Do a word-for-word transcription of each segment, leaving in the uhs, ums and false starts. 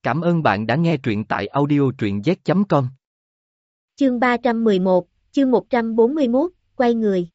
Cảm ơn bạn đã nghe truyện tại audio truyện z chấm com. Chương ba trăm mười một, chương một trăm bốn mươi mốt, quay người.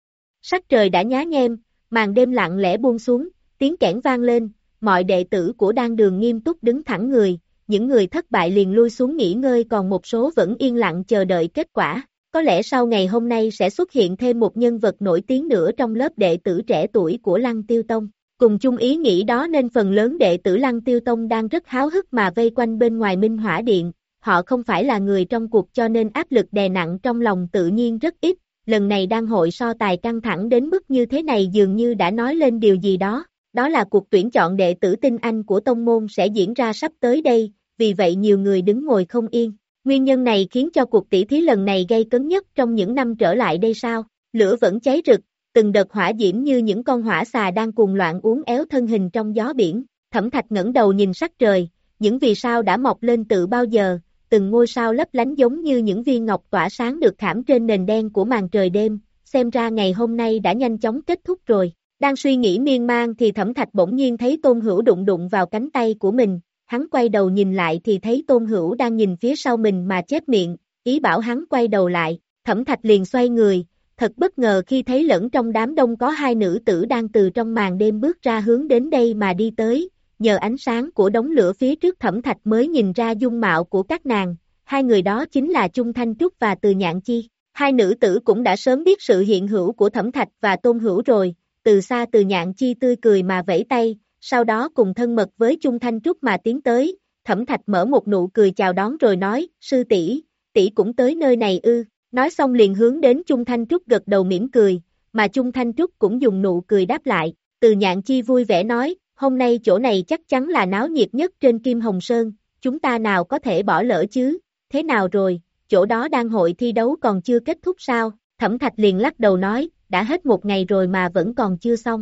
Sắc trời đã nhá nhem, màn đêm lặng lẽ buông xuống, tiếng kẽn vang lên, mọi đệ tử của Đan Đường nghiêm túc đứng thẳng người, những người thất bại liền lui xuống nghỉ ngơi, còn một số vẫn yên lặng chờ đợi kết quả. Có lẽ sau ngày hôm nay sẽ xuất hiện thêm một nhân vật nổi tiếng nữa trong lớp đệ tử trẻ tuổi của Lăng Tiêu Tông. Cùng chung ý nghĩ đó nên phần lớn đệ tử Lăng Tiêu Tông đang rất háo hức mà vây quanh bên ngoài Minh Hỏa Điện. Họ không phải là người trong cuộc cho nên áp lực đè nặng trong lòng tự nhiên rất ít. Lần này đan hội so tài căng thẳng đến mức như thế này dường như đã nói lên điều gì đó. Đó là cuộc tuyển chọn đệ tử tinh anh của tông môn sẽ diễn ra sắp tới đây, vì vậy nhiều người đứng ngồi không yên. Nguyên nhân này khiến cho cuộc tỷ thí lần này gay cấn nhất trong những năm trở lại đây sao? Lửa vẫn cháy rực, từng đợt hỏa diễm như những con hỏa xà đang cuồng loạn uốn éo thân hình trong gió biển. Thẩm Thạch ngẩng đầu nhìn sắc trời, những vì sao đã mọc lên từ bao giờ, từng ngôi sao lấp lánh giống như những viên ngọc tỏa sáng được khảm trên nền đen của màn trời đêm, xem ra ngày hôm nay đã nhanh chóng kết thúc rồi. Đang suy nghĩ miên man thì Thẩm Thạch bỗng nhiên thấy Tôn Hữu đụng đụng vào cánh tay của mình, hắn quay đầu nhìn lại thì thấy Tôn Hữu đang nhìn phía sau mình mà chép miệng, ý bảo hắn quay đầu lại. Thẩm Thạch liền xoay người, thật bất ngờ khi thấy lẫn trong đám đông có hai nữ tử đang từ trong màn đêm bước ra hướng đến đây mà đi tới. Nhờ ánh sáng của đống lửa phía trước Thẩm Thạch mới nhìn ra dung mạo của các nàng, hai người đó chính là Chung Thanh Trúc và Từ Nhạn Chi. Hai nữ tử cũng đã sớm biết sự hiện hữu của Thẩm Thạch và Tôn Hữu rồi, từ xa Từ Nhạn Chi tươi cười mà vẫy tay, sau đó cùng thân mật với Chung Thanh Trúc mà tiến tới. Thẩm Thạch mở một nụ cười chào đón rồi nói, sư tỷ, tỷ cũng tới nơi này ư? Nói xong liền hướng đến Chung Thanh Trúc gật đầu mỉm cười, mà Chung Thanh Trúc cũng dùng nụ cười đáp lại. Từ Nhạn Chi vui vẻ nói, hôm nay chỗ này chắc chắn là náo nhiệt nhất trên Kim Hồng Sơn, chúng ta nào có thể bỏ lỡ chứ? Thế nào rồi, chỗ đó đang hội thi đấu còn chưa kết thúc sao? Thẩm Thạch liền lắc đầu nói, đã hết một ngày rồi mà vẫn còn chưa xong.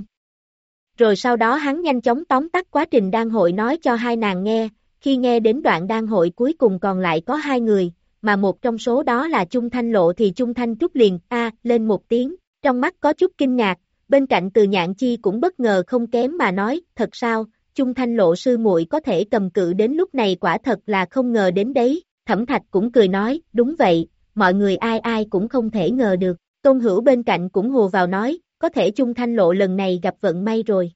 Rồi sau đó hắn nhanh chóng tóm tắt quá trình đan hội nói cho hai nàng nghe, khi nghe đến đoạn đan hội cuối cùng còn lại có hai người, mà một trong số đó là Chung Thanh Lộ thì Chung Thanh Trúc liền a lên một tiếng, trong mắt có chút kinh ngạc, bên cạnh Từ Nhạn Chi cũng bất ngờ không kém mà nói, thật sao, Chung Thanh Lộ sư muội có thể cầm cự đến lúc này quả thật là không ngờ đến đấy. Thẩm Thạch cũng cười nói, đúng vậy, mọi người ai ai cũng không thể ngờ được. Tôn Hữu bên cạnh cũng hùa vào nói, có thể Chung Thanh Lộ lần này gặp vận may rồi.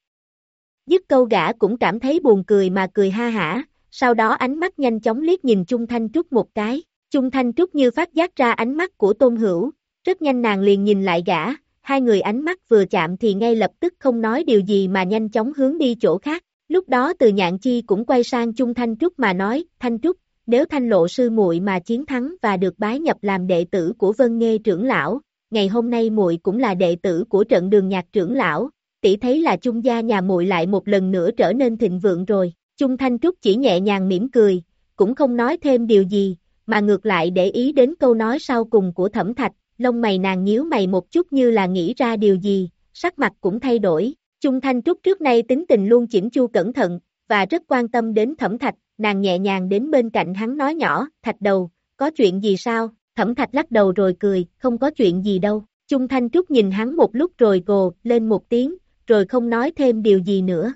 Dứt câu gã cũng cảm thấy buồn cười mà cười ha hả, sau đó ánh mắt nhanh chóng liếc nhìn Chung Thanh Trúc một cái. Chung Thanh Trúc như phát giác ra ánh mắt của Tôn Hữu, rất nhanh nàng liền nhìn lại gã, hai người ánh mắt vừa chạm thì ngay lập tức không nói điều gì mà nhanh chóng hướng đi chỗ khác. Lúc đó Từ Nhạn Chi cũng quay sang Chung Thanh Trúc mà nói, Thanh Trúc, nếu Thanh Lộ sư muội mà chiến thắng và được bái nhập làm đệ tử của Vân Nghê trưởng lão, ngày hôm nay muội cũng là đệ tử của Trận Đường Nhạc trưởng lão, tỷ thấy là Chung gia nhà muội lại một lần nữa trở nên thịnh vượng rồi. Chung Thanh Trúc chỉ nhẹ nhàng mỉm cười, cũng không nói thêm điều gì, mà ngược lại để ý đến câu nói sau cùng của Thẩm Thạch, lông mày nàng nhíu mày một chút như là nghĩ ra điều gì, sắc mặt cũng thay đổi. Chung Thanh Trúc trước nay tính tình luôn chỉnh chu cẩn thận, và rất quan tâm đến Thẩm Thạch, nàng nhẹ nhàng đến bên cạnh hắn nói nhỏ, Thạch đầu, có chuyện gì sao? Thẩm Thạch lắc đầu rồi cười, không có chuyện gì đâu. Chung Thanh Trúc nhìn hắn một lúc rồi gồ lên một tiếng, rồi không nói thêm điều gì nữa.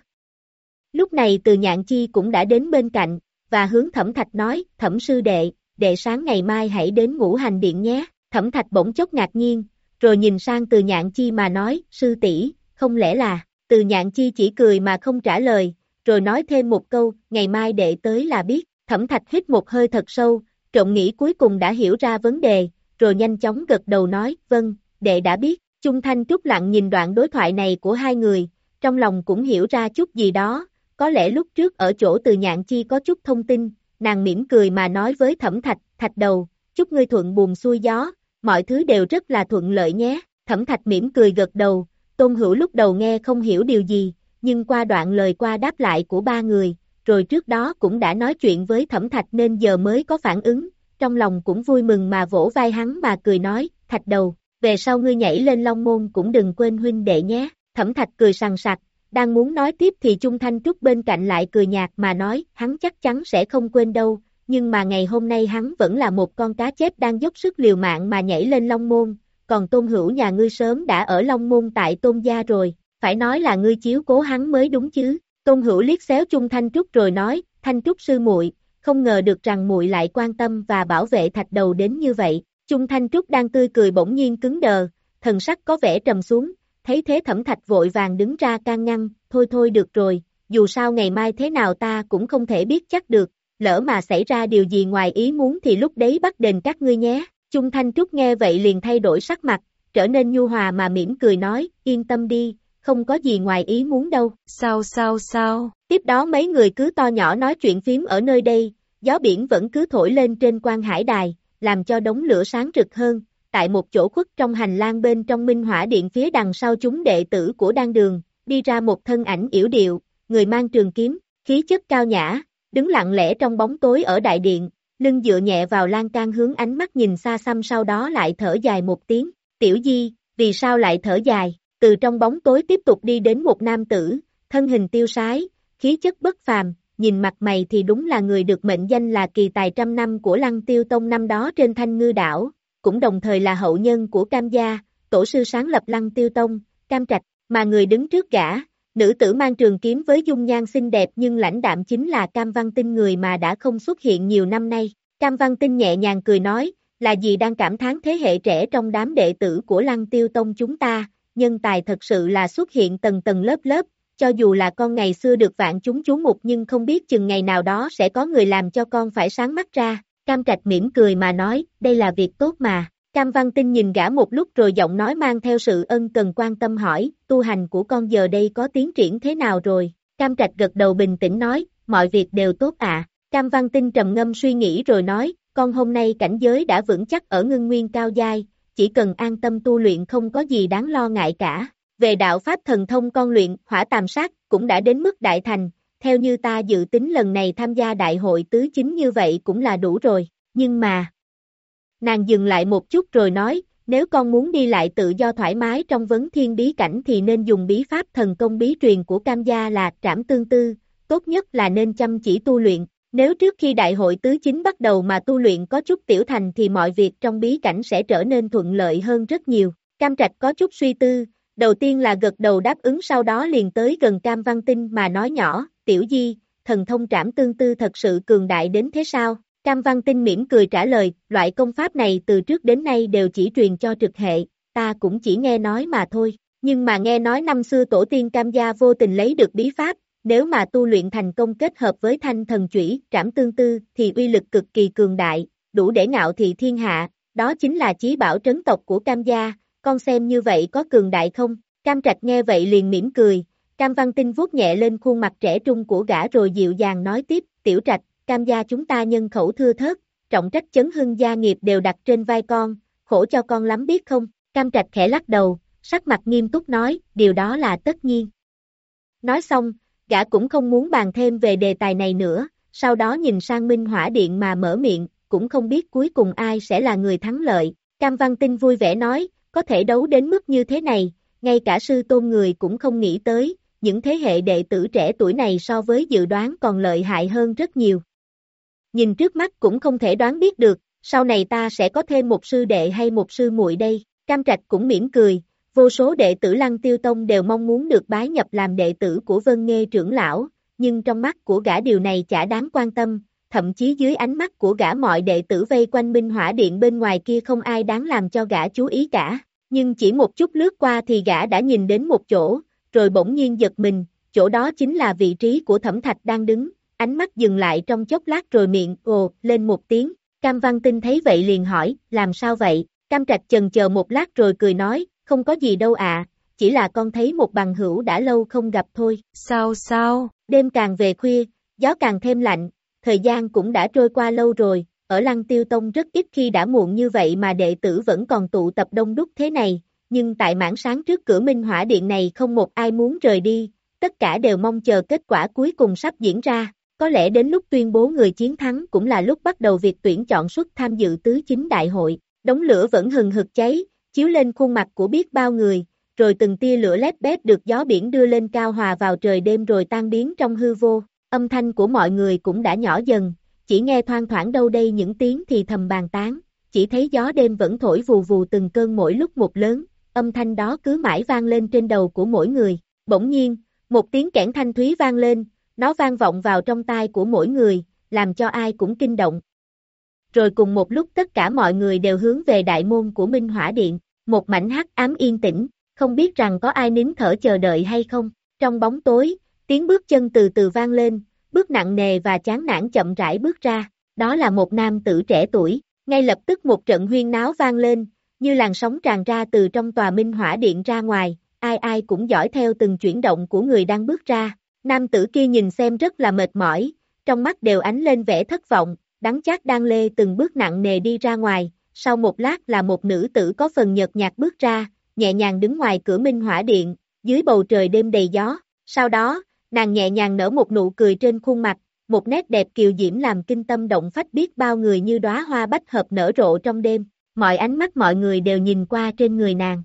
Lúc này Từ Nhạn Chi cũng đã đến bên cạnh, và hướng Thẩm Thạch nói, Thẩm sư đệ, đệ sáng ngày mai hãy đến Ngũ Hành Điện nhé. Thẩm Thạch bỗng chốc ngạc nhiên, rồi nhìn sang Từ Nhạn Chi mà nói, sư tỷ, không lẽ là? Từ Nhạn Chi chỉ cười mà không trả lời, rồi nói thêm một câu, ngày mai đệ tới là biết. Thẩm Thạch hít một hơi thật sâu, trộm nghĩ cuối cùng đã hiểu ra vấn đề, rồi nhanh chóng gật đầu nói, vâng, đệ đã biết. Chung Thanh Trúc lặng nhìn đoạn đối thoại này của hai người, trong lòng cũng hiểu ra chút gì đó, có lẽ lúc trước ở chỗ Từ Nhạn Chi có chút thông tin, nàng mỉm cười mà nói với Thẩm Thạch, Thạch đầu, chúc ngươi thuận buồm xuôi gió, mọi thứ đều rất là thuận lợi nhé. Thẩm Thạch mỉm cười gật đầu, Tôn Hữu lúc đầu nghe không hiểu điều gì, nhưng qua đoạn lời qua đáp lại của ba người, rồi trước đó cũng đã nói chuyện với Thẩm Thạch nên giờ mới có phản ứng, trong lòng cũng vui mừng mà vỗ vai hắn mà cười nói, Thạch đầu, về sau ngươi nhảy lên Long Môn cũng đừng quên huynh đệ nhé. Thẩm Thạch cười sằng sặc, đang muốn nói tiếp thì Chung Thanh Trúc bên cạnh lại cười nhạt mà nói, hắn chắc chắn sẽ không quên đâu, nhưng mà ngày hôm nay hắn vẫn là một con cá chép đang dốc sức liều mạng mà nhảy lên Long Môn, còn Tôn Hữu nhà ngươi sớm đã ở Long Môn tại Tôn gia rồi, phải nói là ngươi chiếu cố hắn mới đúng chứ. Tôn Hữu liếc xéo Chung Thanh Trúc rồi nói, Thanh Trúc sư muội, không ngờ được rằng muội lại quan tâm và bảo vệ thạch đầu đến như vậy. Chung Thanh Trúc đang tươi cười bỗng nhiên cứng đờ, thần sắc có vẻ trầm xuống, thấy thế Thẩm Thạch vội vàng đứng ra can ngăn, thôi thôi được rồi, dù sao ngày mai thế nào ta cũng không thể biết chắc được, lỡ mà xảy ra điều gì ngoài ý muốn thì lúc đấy bắt đền các ngươi nhé. Chung Thanh Trúc nghe vậy liền thay đổi sắc mặt, trở nên nhu hòa mà mỉm cười nói, yên tâm đi, không có gì ngoài ý muốn đâu. Sao sao sao? Tiếp đó mấy người cứ to nhỏ nói chuyện phím ở nơi đây, gió biển vẫn cứ thổi lên trên quan hải đài, làm cho đống lửa sáng rực hơn. Tại một chỗ khuất trong hành lang bên trong Minh Hỏa Điện phía đằng sau chúng đệ tử của Đan Đường, đi ra một thân ảnh yểu điệu, người mang trường kiếm, khí chất cao nhã, đứng lặng lẽ trong bóng tối ở đại điện, lưng dựa nhẹ vào lan can hướng ánh mắt nhìn xa xăm sau đó lại thở dài một tiếng. Tiểu Di, vì sao lại thở dài? Từ trong bóng tối tiếp tục đi đến một nam tử, thân hình tiêu sái, khí chất bất phàm, nhìn mặt mày thì đúng là người được mệnh danh là kỳ tài trăm năm của Lăng Tiêu Tông năm đó trên Thanh Ngư Đảo, cũng đồng thời là hậu nhân của Cam gia, tổ sư sáng lập Lăng Tiêu Tông, Cam Trạch, mà người đứng trước gã, nữ tử mang trường kiếm với dung nhan xinh đẹp nhưng lãnh đạm chính là Cam Văn Tinh, người mà đã không xuất hiện nhiều năm nay. Cam Văn Tinh nhẹ nhàng cười nói, là gì đang cảm thán thế hệ trẻ trong đám đệ tử của Lăng Tiêu Tông chúng ta, nhân tài thật sự là xuất hiện tầng tầng lớp lớp, cho dù là con ngày xưa được vạn chúng chú mục nhưng không biết chừng ngày nào đó sẽ có người làm cho con phải sáng mắt ra. Cam Trạch mỉm cười mà nói, đây là việc tốt mà. Cam Văn Tinh nhìn gã một lúc rồi giọng nói mang theo sự ân cần quan tâm hỏi, tu hành của con giờ đây có tiến triển thế nào rồi? Cam Trạch gật đầu bình tĩnh nói, mọi việc đều tốt ạ. À. Cam Văn Tinh trầm ngâm suy nghĩ rồi nói, con hôm nay cảnh giới đã vững chắc ở ngưng nguyên cao giai, chỉ cần an tâm tu luyện không có gì đáng lo ngại cả. Về đạo pháp thần thông con luyện, hỏa tàm sát, cũng đã đến mức đại thành, theo như ta dự tính lần này tham gia đại hội tứ chính như vậy cũng là đủ rồi, nhưng mà... Nàng dừng lại một chút rồi nói, nếu con muốn đi lại tự do thoải mái trong vấn thiên bí cảnh thì nên dùng bí pháp thần công bí truyền của Cam gia là Trảm Tương Tư, tốt nhất là nên chăm chỉ tu luyện, nếu trước khi đại hội tứ chính bắt đầu mà tu luyện có chút tiểu thành thì mọi việc trong bí cảnh sẽ trở nên thuận lợi hơn rất nhiều. Cam Trạch có chút suy tư, đầu tiên là gật đầu đáp ứng sau đó liền tới gần Cam Văn Tinh mà nói nhỏ, Tiểu Di, thần thông Trảm Tương Tư thật sự cường đại đến thế sao? Cam Văn Tinh mỉm cười trả lời, loại công pháp này từ trước đến nay đều chỉ truyền cho trực hệ, ta cũng chỉ nghe nói mà thôi, nhưng mà nghe nói năm xưa tổ tiên Cam gia vô tình lấy được bí pháp, nếu mà tu luyện thành công kết hợp với thanh thần chủy, Trảm Tương Tư thì uy lực cực kỳ cường đại, đủ để ngạo thị thiên hạ, đó chính là chí bảo trấn tộc của Cam gia, con xem như vậy có cường đại không? Cam Trạch nghe vậy liền mỉm cười, Cam Văn Tinh vuốt nhẹ lên khuôn mặt trẻ trung của gã rồi dịu dàng nói tiếp, Tiểu Trạch, Cam gia chúng ta nhân khẩu thưa thớt, trọng trách chấn hưng gia nghiệp đều đặt trên vai con, khổ cho con lắm biết không? Cam Trạch khẽ lắc đầu, sắc mặt nghiêm túc nói, điều đó là tất nhiên. Nói xong, gã cũng không muốn bàn thêm về đề tài này nữa, sau đó nhìn sang Minh Hỏa Điện mà mở miệng, cũng không biết cuối cùng ai sẽ là người thắng lợi. Cam Văn Tinh vui vẻ nói, có thể đấu đến mức như thế này, ngay cả sư tôn người cũng không nghĩ tới, những thế hệ đệ tử trẻ tuổi này so với dự đoán còn lợi hại hơn rất nhiều. Nhìn trước mắt cũng không thể đoán biết được, sau này ta sẽ có thêm một sư đệ hay một sư muội đây. Cam Trạch cũng mỉm cười, vô số đệ tử Lăng Tiêu Tông đều mong muốn được bái nhập làm đệ tử của Vân Nghê trưởng lão, nhưng trong mắt của gã điều này chả đáng quan tâm, thậm chí dưới ánh mắt của gã mọi đệ tử vây quanh Minh Hỏa Điện bên ngoài kia không ai đáng làm cho gã chú ý cả. Nhưng chỉ một chút lướt qua thì gã đã nhìn đến một chỗ, rồi bỗng nhiên giật mình, chỗ đó chính là vị trí của Thẩm Thạch đang đứng, ánh mắt dừng lại trong chốc lát rồi miệng ồ lên một tiếng. Cam Văn Tinh thấy vậy liền hỏi, làm sao vậy? Cam Trạch chần chờ một lát rồi cười nói, không có gì đâu ạ, à, chỉ là con thấy một bằng hữu đã lâu không gặp thôi. Sao sao? Đêm càng về khuya, gió càng thêm lạnh, thời gian cũng đã trôi qua lâu rồi, ở Lăng Tiêu Tông rất ít khi đã muộn như vậy mà đệ tử vẫn còn tụ tập đông đúc thế này, nhưng tại mảng sáng trước cửa Minh Hỏa Điện này không một ai muốn rời đi, tất cả đều mong chờ kết quả cuối cùng sắp diễn ra. Có lẽ đến lúc tuyên bố người chiến thắng cũng là lúc bắt đầu việc tuyển chọn suất tham dự tứ chính đại hội. Đống lửa vẫn hừng hực cháy, chiếu lên khuôn mặt của biết bao người, rồi từng tia lửa lép bét được gió biển đưa lên cao hòa vào trời đêm rồi tan biến trong hư vô. Âm thanh của mọi người cũng đã nhỏ dần, chỉ nghe thoang thoảng đâu đây những tiếng thì thầm bàn tán, chỉ thấy gió đêm vẫn thổi vù vù từng cơn mỗi lúc một lớn, âm thanh đó cứ mãi vang lên trên đầu của mỗi người. Bỗng nhiên, một tiếng kẽn thanh thúy vang lên, nó vang vọng vào trong tai của mỗi người, làm cho ai cũng kinh động. Rồi cùng một lúc tất cả mọi người đều hướng về đại môn của Minh Hỏa Điện, một mảnh hắc ám yên tĩnh, không biết rằng có ai nín thở chờ đợi hay không. Trong bóng tối, tiếng bước chân từ từ vang lên, bước nặng nề và chán nản chậm rãi bước ra, đó là một nam tử trẻ tuổi, ngay lập tức một trận huyên náo vang lên, như làn sóng tràn ra từ trong tòa Minh Hỏa Điện ra ngoài, ai ai cũng dõi theo từng chuyển động của người đang bước ra. Nam tử kia nhìn xem rất là mệt mỏi, trong mắt đều ánh lên vẻ thất vọng, đắng chát đang lê từng bước nặng nề đi ra ngoài, sau một lát là một nữ tử có phần nhợt nhạt bước ra, nhẹ nhàng đứng ngoài cửa Minh Hỏa Điện, dưới bầu trời đêm đầy gió, sau đó, nàng nhẹ nhàng nở một nụ cười trên khuôn mặt, một nét đẹp kiều diễm làm kinh tâm động phách biết bao người như đóa hoa bách hợp nở rộ trong đêm, mọi ánh mắt mọi người đều nhìn qua trên người nàng.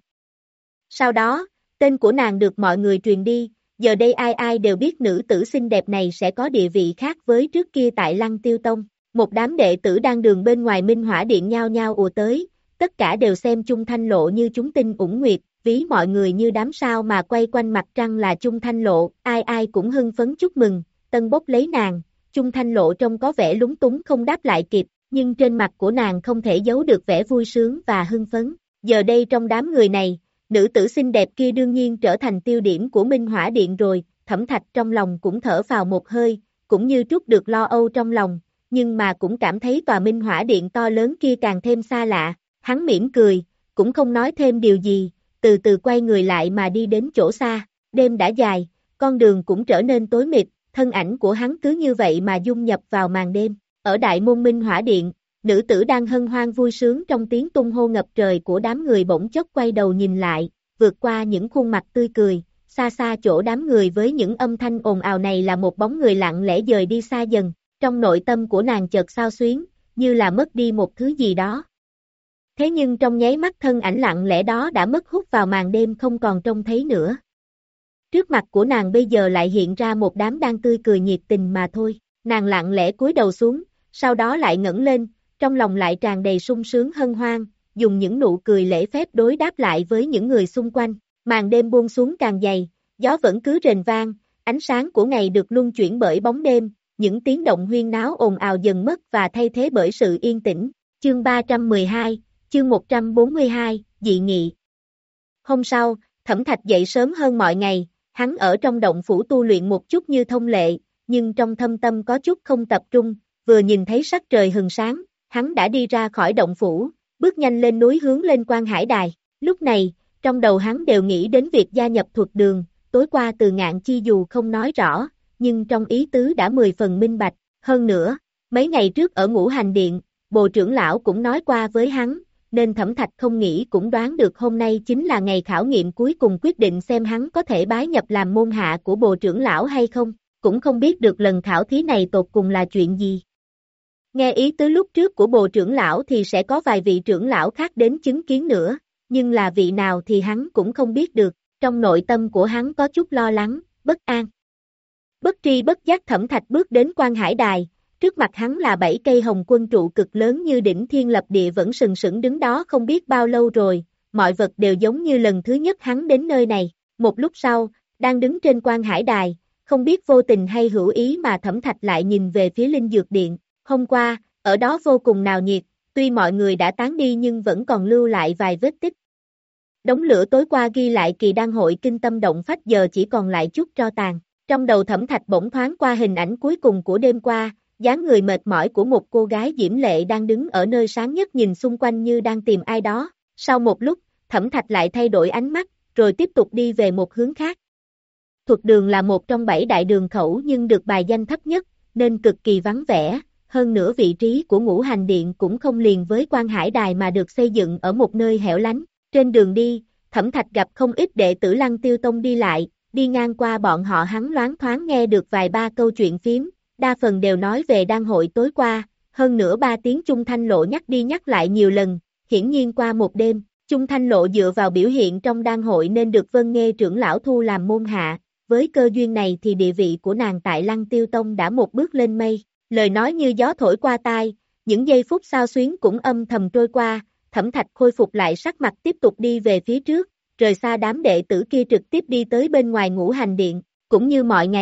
Sau đó, tên của nàng được mọi người truyền đi, giờ đây ai ai đều biết nữ tử xinh đẹp này sẽ có địa vị khác với trước kia tại Lăng Tiêu Tông. Một đám đệ tử đang đường bên ngoài Minh Hỏa Điện nhao nhao ùa tới, tất cả đều xem Chung Thanh Lộ như chúng tinh ủng nguyệt, ví mọi người như đám sao mà quay quanh mặt trăng là Chung Thanh Lộ, ai ai cũng hưng phấn chúc mừng, tân bốc lấy nàng. Chung Thanh Lộ trông có vẻ lúng túng không đáp lại kịp, nhưng trên mặt của nàng không thể giấu được vẻ vui sướng và hưng phấn. Giờ đây trong đám người này, nữ tử xinh đẹp kia đương nhiên trở thành tiêu điểm của Minh Hỏa Điện rồi, Thẩm Thạch trong lòng cũng thở phào một hơi, cũng như trút được lo âu trong lòng, nhưng mà cũng cảm thấy tòa Minh Hỏa Điện to lớn kia càng thêm xa lạ, hắn mỉm cười, cũng không nói thêm điều gì, từ từ quay người lại mà đi đến chỗ xa, đêm đã dài, con đường cũng trở nên tối mịt, thân ảnh của hắn cứ như vậy mà dung nhập vào màn đêm, ở đại môn Minh Hỏa Điện, nữ tử đang hân hoan vui sướng trong tiếng tung hô ngập trời của đám người bỗng chốc quay đầu nhìn lại, vượt qua những khuôn mặt tươi cười, xa xa chỗ đám người với những âm thanh ồn ào này là một bóng người lặng lẽ dời đi xa dần, trong nội tâm của nàng chợt xao xuyến, như là mất đi một thứ gì đó. Thế nhưng trong nháy mắt thân ảnh lặng lẽ đó đã mất hút vào màn đêm không còn trông thấy nữa. Trước mặt của nàng bây giờ lại hiện ra một đám đang tươi cười nhiệt tình mà thôi, nàng lặng lẽ cúi đầu xuống, sau đó lại ngẩng lên, trong lòng lại tràn đầy sung sướng hân hoan, dùng những nụ cười lễ phép đối đáp lại với những người xung quanh, màn đêm buông xuống càng dày, gió vẫn cứ rền vang, ánh sáng của ngày được luân chuyển bởi bóng đêm, những tiếng động huyên náo ồn ào dần mất và thay thế bởi sự yên tĩnh. Chương ba trăm mười hai, chương một trăm bốn mươi hai, dị nghị. Hôm sau, Thẩm Thạch dậy sớm hơn mọi ngày, hắn ở trong động phủ tu luyện một chút như thông lệ, nhưng trong thâm tâm có chút không tập trung, vừa nhìn thấy sắc trời hừng sáng, hắn đã đi ra khỏi động phủ, bước nhanh lên núi hướng lên Quan Hải Đài. Lúc này, trong đầu hắn đều nghĩ đến việc gia nhập Thuật Đường, tối qua Từ Ngạn Chi dù không nói rõ, nhưng trong ý tứ đã mười phần minh bạch, hơn nữa, mấy ngày trước ở Ngũ Hành Điện, Bồ trưởng lão cũng nói qua với hắn, nên Thẩm Thạch không nghĩ cũng đoán được hôm nay chính là ngày khảo nghiệm cuối cùng quyết định xem hắn có thể bái nhập làm môn hạ của Bồ trưởng lão hay không, cũng không biết được lần khảo thí này tột cùng là chuyện gì. Nghe ý tứ lúc trước của Bồ trưởng lão thì sẽ có vài vị trưởng lão khác đến chứng kiến nữa, nhưng là vị nào thì hắn cũng không biết được, trong nội tâm của hắn có chút lo lắng, bất an. Bất tri bất giác Thẩm Thạch bước đến Quan Hải Đài, trước mặt hắn là bảy cây hồng quân trụ cực lớn như đỉnh thiên lập địa vẫn sừng sững đứng đó không biết bao lâu rồi, mọi vật đều giống như lần thứ nhất hắn đến nơi này. Một lúc sau, đang đứng trên Quan Hải Đài, không biết vô tình hay hữu ý mà Thẩm Thạch lại nhìn về phía Linh Dược Điện. Hôm qua, ở đó vô cùng náo nhiệt, tuy mọi người đã tán đi nhưng vẫn còn lưu lại vài vết tích. Đống lửa tối qua ghi lại kỳ đan hội kinh tâm động phách giờ chỉ còn lại chút tro tàn. Trong đầu Thẩm Thạch bỗng thoáng qua hình ảnh cuối cùng của đêm qua, dáng người mệt mỏi của một cô gái diễm lệ đang đứng ở nơi sáng nhất nhìn xung quanh như đang tìm ai đó. Sau một lúc, Thẩm Thạch lại thay đổi ánh mắt, rồi tiếp tục đi về một hướng khác. Thuật Đường là một trong bảy đại đường khẩu nhưng được bài danh thấp nhất, nên cực kỳ vắng vẻ. Hơn nữa vị trí của Ngũ Hành Điện cũng không liền với Quan Hải Đài mà được xây dựng ở một nơi hẻo lánh. Trên đường đi, Thẩm Thạch gặp không ít đệ tử Lăng Tiêu Tông đi lại, đi ngang qua bọn họ hắn loáng thoáng nghe được vài ba câu chuyện phiếm, đa phần đều nói về đan hội tối qua, hơn nữa ba tiếng Chung Thanh Lộ nhắc đi nhắc lại nhiều lần, hiển nhiên qua một đêm, Chung Thanh Lộ dựa vào biểu hiện trong đan hội nên được Vân Nghê trưởng lão thu làm môn hạ, với cơ duyên này thì địa vị của nàng tại Lăng Tiêu Tông đã một bước lên mây. Lời nói như gió thổi qua tai, những giây phút xao xuyến cũng âm thầm trôi qua, Thẩm Thạch khôi phục lại sắc mặt tiếp tục đi về phía trước, rời xa đám đệ tử kia trực tiếp đi tới bên ngoài Ngũ Hành Điện, cũng như mọi ngày,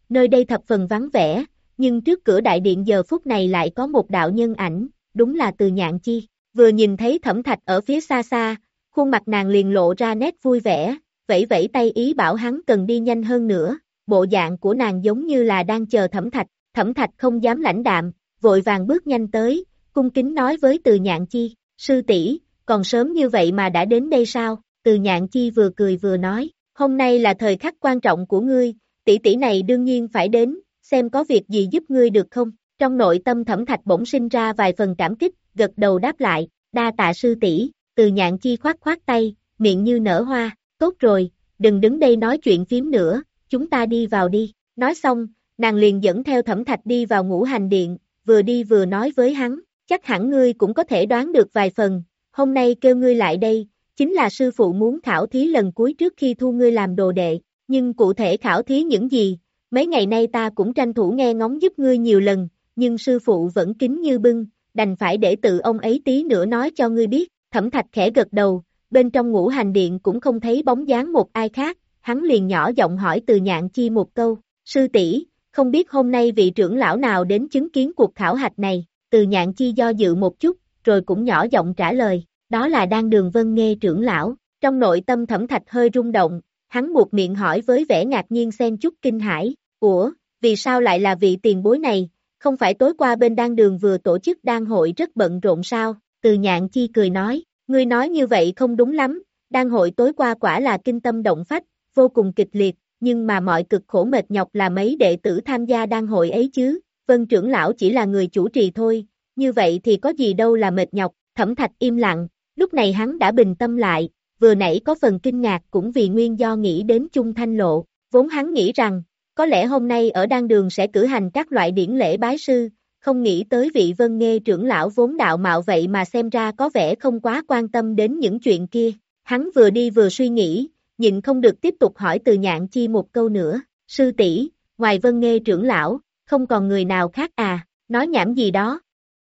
nơi đây thập phần vắng vẻ, nhưng trước cửa đại điện giờ phút này lại có một đạo nhân ảnh, đúng là Từ Nhạn Chi. Vừa nhìn thấy Thẩm Thạch ở phía xa xa, khuôn mặt nàng liền lộ ra nét vui vẻ, vẫy vẫy tay ý bảo hắn cần đi nhanh hơn nữa, bộ dạng của nàng giống như là đang chờ Thẩm Thạch. Thẩm Thạch không dám lãnh đạm, vội vàng bước nhanh tới, cung kính nói với Từ Nhạn Chi, sư tỷ, còn sớm như vậy mà đã đến đây sao? Từ Nhạn Chi vừa cười vừa nói, hôm nay là thời khắc quan trọng của ngươi, tỷ tỷ này đương nhiên phải đến, xem có việc gì giúp ngươi được không? Trong nội tâm Thẩm Thạch bỗng sinh ra vài phần cảm kích, gật đầu đáp lại, đa tạ sư tỷ. Từ Nhạn Chi khoát khoát tay, miệng như nở hoa, tốt rồi, đừng đứng đây nói chuyện phím nữa, chúng ta đi vào đi. Nói xong, nàng liền dẫn theo Thẩm Thạch đi vào Ngũ Hành Điện, vừa đi vừa nói với hắn, chắc hẳn ngươi cũng có thể đoán được vài phần, hôm nay kêu ngươi lại đây, chính là sư phụ muốn khảo thí lần cuối trước khi thu ngươi làm đồ đệ, nhưng cụ thể khảo thí những gì, mấy ngày nay ta cũng tranh thủ nghe ngóng giúp ngươi nhiều lần, nhưng sư phụ vẫn kín như bưng, đành phải để tự ông ấy tí nữa nói cho ngươi biết. Thẩm Thạch khẽ gật đầu, bên trong Ngũ Hành Điện cũng không thấy bóng dáng một ai khác, hắn liền nhỏ giọng hỏi Từ Nhạn Chi một câu, sư tỷ, không biết hôm nay vị trưởng lão nào đến chứng kiến cuộc khảo hạch này? Từ Nhạn Chi do dự một chút, rồi cũng nhỏ giọng trả lời, đó là Đan Đường Vân Nghê trưởng lão. Trong nội tâm Thẩm Thạch hơi rung động, hắn buột miệng hỏi với vẻ ngạc nhiên xen chút kinh hãi, ủa, vì sao lại là vị tiền bối này, không phải tối qua bên Đan Đường vừa tổ chức đan hội rất bận rộn sao? Từ Nhạn Chi cười nói, ngươi nói như vậy không đúng lắm, đan hội tối qua quả là kinh tâm động phách, vô cùng kịch liệt, nhưng mà mọi cực khổ mệt nhọc là mấy đệ tử tham gia đan hội ấy chứ, Vân trưởng lão chỉ là người chủ trì thôi, như vậy thì có gì đâu là mệt nhọc. Thẩm Thạch im lặng, lúc này hắn đã bình tâm lại, vừa nãy có phần kinh ngạc cũng vì nguyên do nghĩ đến Chung Thanh Lộ, vốn hắn nghĩ rằng, có lẽ hôm nay ở đan đường sẽ cử hành các loại điển lễ bái sư, không nghĩ tới vị Vân Nghê trưởng lão vốn đạo mạo vậy mà xem ra có vẻ không quá quan tâm đến những chuyện kia. Hắn vừa đi vừa suy nghĩ, nhịn không được tiếp tục hỏi Từ Nhạn Chi một câu nữa, sư tỷ, ngoài Vân Nghê trưởng lão, không còn người nào khác à, nói nhảm gì đó.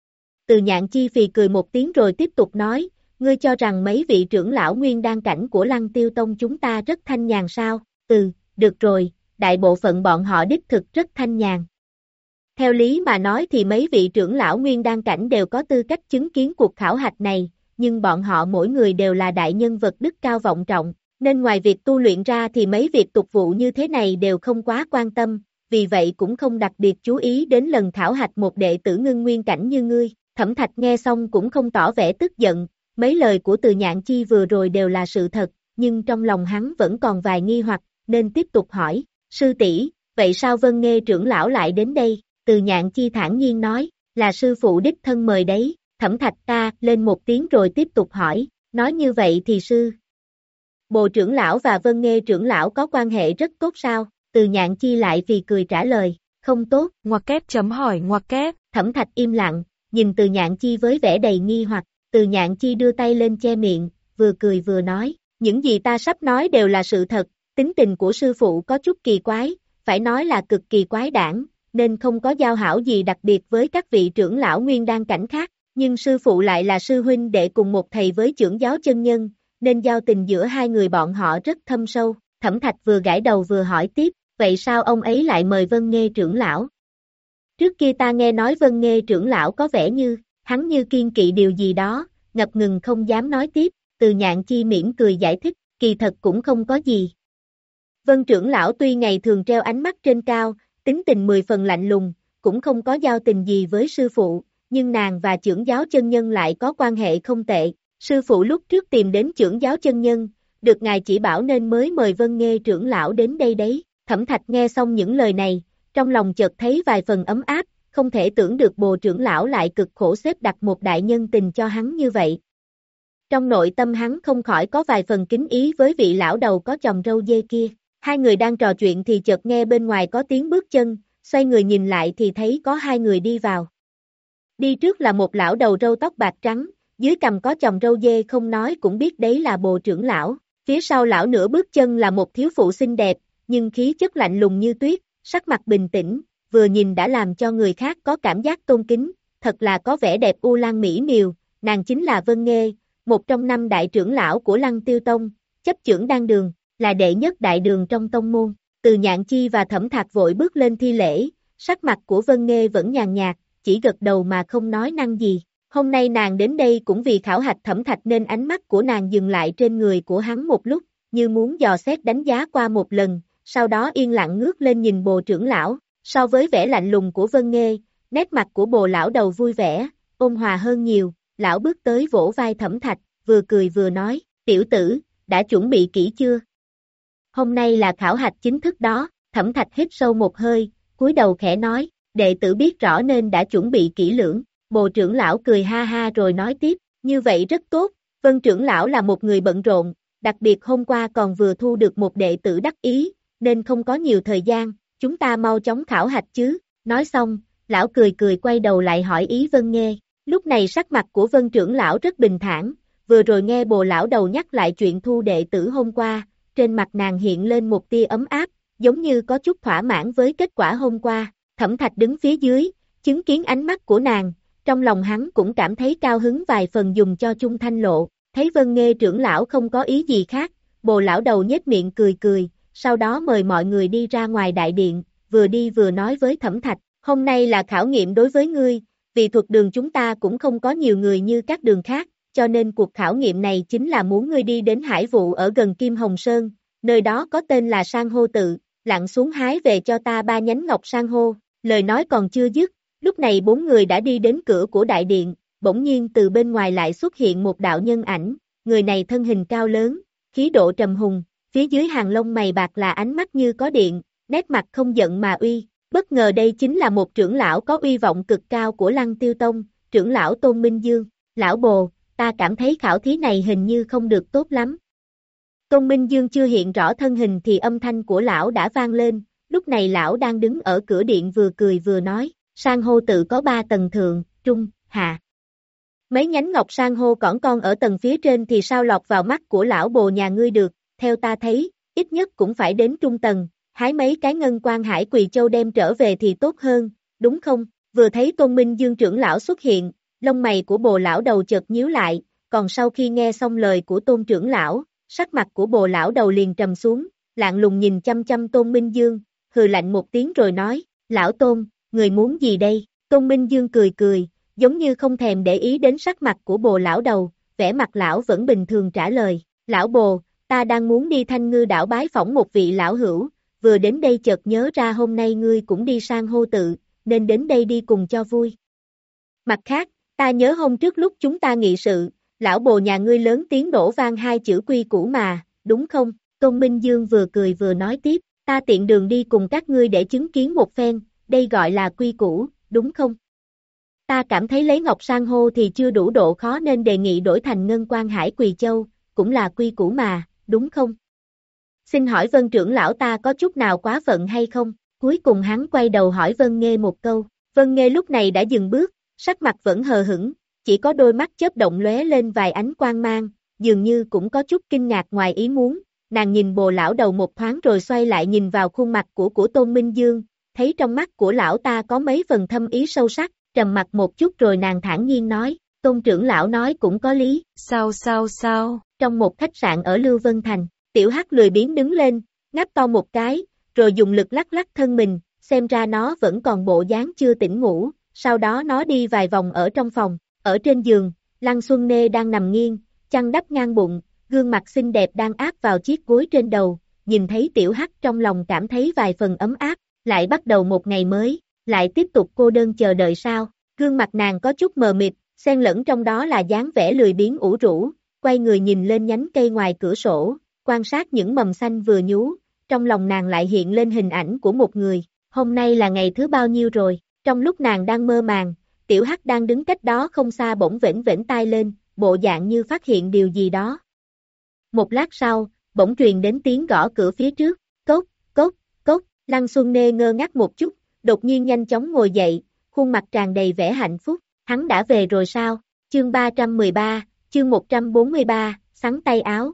Từ Nhạn Chi phì cười một tiếng rồi tiếp tục nói, ngươi cho rằng mấy vị trưởng lão nguyên đan cảnh của Lăng Tiêu Tông chúng ta rất thanh nhàn sao? Ừ, được rồi, đại bộ phận bọn họ đích thực rất thanh nhàn. Theo lý mà nói thì mấy vị trưởng lão nguyên đan cảnh đều có tư cách chứng kiến cuộc khảo hạch này, nhưng bọn họ mỗi người đều là đại nhân vật đức cao vọng trọng, nên ngoài việc tu luyện ra thì mấy việc tục vụ như thế này đều không quá quan tâm, vì vậy cũng không đặc biệt chú ý đến lần khảo hạch một đệ tử ngưng nguyên cảnh như ngươi. Thẩm Thạch nghe xong cũng không tỏ vẻ tức giận, mấy lời của Từ Nhạn Chi vừa rồi đều là sự thật, nhưng trong lòng hắn vẫn còn vài nghi hoặc, nên tiếp tục hỏi, sư tỷ, vậy sao Vân Nghê trưởng lão lại đến đây? Từ Nhạn Chi thản nhiên nói, là sư phụ đích thân mời đấy. Thẩm Thạch ta lên một tiếng rồi tiếp tục hỏi, nói như vậy thì sư Bồ trưởng lão và Vân Nghê trưởng lão có quan hệ rất tốt sao? Từ Nhạn Chi lại phì cười trả lời, không tốt. Ngoặc kép chấm hỏi ngoặc kép. Thẩm Thạch im lặng, nhìn Từ Nhạn Chi với vẻ đầy nghi hoặc. Từ Nhạn Chi đưa tay lên che miệng, vừa cười vừa nói, những gì ta sắp nói đều là sự thật, tính tình của sư phụ có chút kỳ quái, phải nói là cực kỳ quái đản, nên không có giao hảo gì đặc biệt với các vị trưởng lão nguyên đan cảnh khác, nhưng sư phụ lại là sư huynh đệ cùng một thầy với trưởng giáo chân nhân, nên giao tình giữa hai người bọn họ rất thâm sâu. Thẩm Thạch vừa gãi đầu vừa hỏi tiếp, vậy sao ông ấy lại mời Vân Nghê trưởng lão? Trước kia ta nghe nói Vân Nghê trưởng lão có vẻ như, hắn như kiên kỵ điều gì đó, ngập ngừng không dám nói tiếp. Từ Nhạn Chi mỉm cười giải thích, kỳ thật cũng không có gì. Vân trưởng lão tuy ngày thường treo ánh mắt trên cao, tính tình mười phần lạnh lùng, cũng không có giao tình gì với sư phụ, nhưng nàng và trưởng giáo chân nhân lại có quan hệ không tệ. Sư phụ lúc trước tìm đến trưởng giáo chân nhân, được ngài chỉ bảo nên mới mời Vân Nghê trưởng lão đến đây đấy. Thẩm Thạch nghe xong những lời này, trong lòng chợt thấy vài phần ấm áp, không thể tưởng được Bồ trưởng lão lại cực khổ xếp đặt một đại nhân tình cho hắn như vậy. Trong nội tâm hắn không khỏi có vài phần kính ý với vị lão đầu có chòm râu dê kia. Hai người đang trò chuyện thì chợt nghe bên ngoài có tiếng bước chân, xoay người nhìn lại thì thấy có hai người đi vào. Đi trước là một lão đầu râu tóc bạc trắng, dưới cằm có chòm râu dê không nói cũng biết đấy là Bồ trưởng lão. Phía sau lão nửa bước chân là một thiếu phụ xinh đẹp, nhưng khí chất lạnh lùng như tuyết, sắc mặt bình tĩnh, vừa nhìn đã làm cho người khác có cảm giác tôn kính, thật là có vẻ đẹp u lan mỹ miều, nàng chính là Vân Nghê, một trong năm đại trưởng lão của Lăng Tiêu Tông, chấp chưởng đan đường, là đệ nhất đại đường trong tông môn. Từ Nhạn Chi và Thẩm Thạc vội bước lên thi lễ, sắc mặt của Vân Nghê vẫn nhàn nhạt, chỉ gật đầu mà không nói năng gì. Hôm nay nàng đến đây cũng vì khảo hạch Thẩm Thạch nên ánh mắt của nàng dừng lại trên người của hắn một lúc, như muốn dò xét đánh giá qua một lần, sau đó yên lặng ngước lên nhìn Bồ trưởng lão. So với vẻ lạnh lùng của Vân Nghê, nét mặt của Bồ lão đầu vui vẻ, ôn hòa hơn nhiều. Lão bước tới vỗ vai Thẩm Thạch, vừa cười vừa nói, tiểu tử, đã chuẩn bị kỹ chưa? Hôm nay là khảo hạch chính thức đó. Thẩm Thạch hít sâu một hơi, cúi đầu khẽ nói, đệ tử biết rõ nên đã chuẩn bị kỹ lưỡng. Bồ trưởng lão cười ha ha rồi nói tiếp, như vậy rất tốt, Vân trưởng lão là một người bận rộn, đặc biệt hôm qua còn vừa thu được một đệ tử đắc ý, nên không có nhiều thời gian, chúng ta mau chóng khảo hạch chứ. Nói xong, lão cười cười quay đầu lại hỏi ý Vân Nghê. Lúc này sắc mặt của Vân trưởng lão rất bình thản, vừa rồi nghe Bồ lão đầu nhắc lại chuyện thu đệ tử hôm qua, trên mặt nàng hiện lên một tia ấm áp, giống như có chút thỏa mãn với kết quả hôm qua. Thẩm Thạch đứng phía dưới, chứng kiến ánh mắt của nàng, trong lòng hắn cũng cảm thấy cao hứng vài phần dùng cho chung thanh lộ. Thấy Vân Nghê trưởng lão không có ý gì khác, Bồ lão đầu nhếch miệng cười cười, sau đó mời mọi người đi ra ngoài đại điện, vừa đi vừa nói với Thẩm Thạch, hôm nay là khảo nghiệm đối với ngươi, vì thuật đường chúng ta cũng không có nhiều người như các đường khác, cho nên cuộc khảo nghiệm này chính là muốn ngươi đi đến hải vụ ở gần Kim Hồng Sơn, nơi đó có tên là San hô tự, lặn xuống hái về cho ta ba nhánh ngọc san hô. Lời nói còn chưa dứt, lúc này bốn người đã đi đến cửa của đại điện, bỗng nhiên từ bên ngoài lại xuất hiện một đạo nhân ảnh, người này thân hình cao lớn, khí độ trầm hùng, phía dưới hàng lông mày bạc là ánh mắt như có điện, nét mặt không giận mà uy. Bất ngờ đây chính là một trưởng lão có uy vọng cực cao của Lăng Tiêu Tông, trưởng lão Tôn Minh Dương. Lão Bồ, ta cảm thấy khảo thí này hình như không được tốt lắm. Tôn Minh Dương chưa hiện rõ thân hình thì âm thanh của lão đã vang lên, lúc này lão đang đứng ở cửa điện vừa cười vừa nói, san hô tự có ba tầng thượng, trung, hạ. Mấy nhánh ngọc san hô cỏn con ở tầng phía trên thì sao lọt vào mắt của lão Bồ nhà ngươi được, theo ta thấy, ít nhất cũng phải đến trung tầng, hái mấy cái ngân quan hải quỳ châu đem trở về thì tốt hơn, đúng không? Vừa thấy Tôn Minh Dương trưởng lão xuất hiện, lông mày của Bồ lão đầu chợt nhíu lại, còn sau khi nghe xong lời của Tôn trưởng lão, sắc mặt của Bồ lão đầu liền trầm xuống, lạng lùng nhìn chăm chăm Tôn Minh Dương, hừ lạnh một tiếng rồi nói, lão Tôn, người muốn gì đây? Tôn Minh Dương cười cười, giống như không thèm để ý đến sắc mặt của Bồ lão đầu, vẻ mặt lão vẫn bình thường trả lời, lão Bồ, ta đang muốn đi Thanh Ngư đảo bái phỏng một vị lão hữu, vừa đến đây chợt nhớ ra hôm nay ngươi cũng đi sang hô tự, nên đến đây đi cùng cho vui. Mặt khác, ta nhớ hôm trước lúc chúng ta nghị sự, lão Bồ nhà ngươi lớn tiếng đổ vang hai chữ quy củ mà, đúng không? Tôn Minh Dương vừa cười vừa nói tiếp, ta tiện đường đi cùng các ngươi để chứng kiến một phen, đây gọi là quy củ, đúng không? Ta cảm thấy lấy ngọc san hô thì chưa đủ độ khó nên đề nghị đổi thành ngân quan hải quỳ châu, cũng là quy củ mà, đúng không? Xin hỏi Vân trưởng lão ta có chút nào quá phận hay không? Cuối cùng hắn quay đầu hỏi Vân Nghê một câu. Vân Nghê lúc này đã dừng bước, sắc mặt vẫn hờ hững, chỉ có đôi mắt chớp động lóe lên vài ánh quang mang, dường như cũng có chút kinh ngạc ngoài ý muốn. Nàng nhìn Bồ lão đầu một thoáng rồi xoay lại nhìn vào khuôn mặt của của Tôn Minh Dương, thấy trong mắt của lão ta có mấy phần thâm ý sâu sắc, trầm mặt một chút rồi nàng thản nhiên nói, Tôn trưởng lão nói cũng có lý. Sao sao sao? Trong một khách sạn ở Lưu Vân Thành, Tiểu Hắc lười biếng đứng lên, ngáp to một cái, rồi dùng lực lắc lắc thân mình, xem ra nó vẫn còn bộ dáng chưa tỉnh ngủ, sau đó nó đi vài vòng ở trong phòng, ở trên giường, Lăng Xuân Nê đang nằm nghiêng, chăn đắp ngang bụng, gương mặt xinh đẹp đang áp vào chiếc gối trên đầu, nhìn thấy Tiểu Hắc trong lòng cảm thấy vài phần ấm áp, lại bắt đầu một ngày mới, lại tiếp tục cô đơn chờ đợi sao, gương mặt nàng có chút mờ mịt, xen lẫn trong đó là dáng vẻ lười biếng ủ rũ, quay người nhìn lên nhánh cây ngoài cửa sổ, quan sát những mầm xanh vừa nhú, trong lòng nàng lại hiện lên hình ảnh của một người, hôm nay là ngày thứ bao nhiêu rồi, trong lúc nàng đang mơ màng, Tiểu Hắc đang đứng cách đó không xa bỗng vểnh vểnh tai lên, bộ dạng như phát hiện điều gì đó. Một lát sau, bỗng truyền đến tiếng gõ cửa phía trước, cốc, cốc, cốc, Lăng Xuân Nê ngơ ngác một chút, đột nhiên nhanh chóng ngồi dậy, khuôn mặt tràn đầy vẻ hạnh phúc, hắn đã về rồi sao? Chương ba trăm mười ba, chương một trăm bốn mươi ba, xắn tay áo.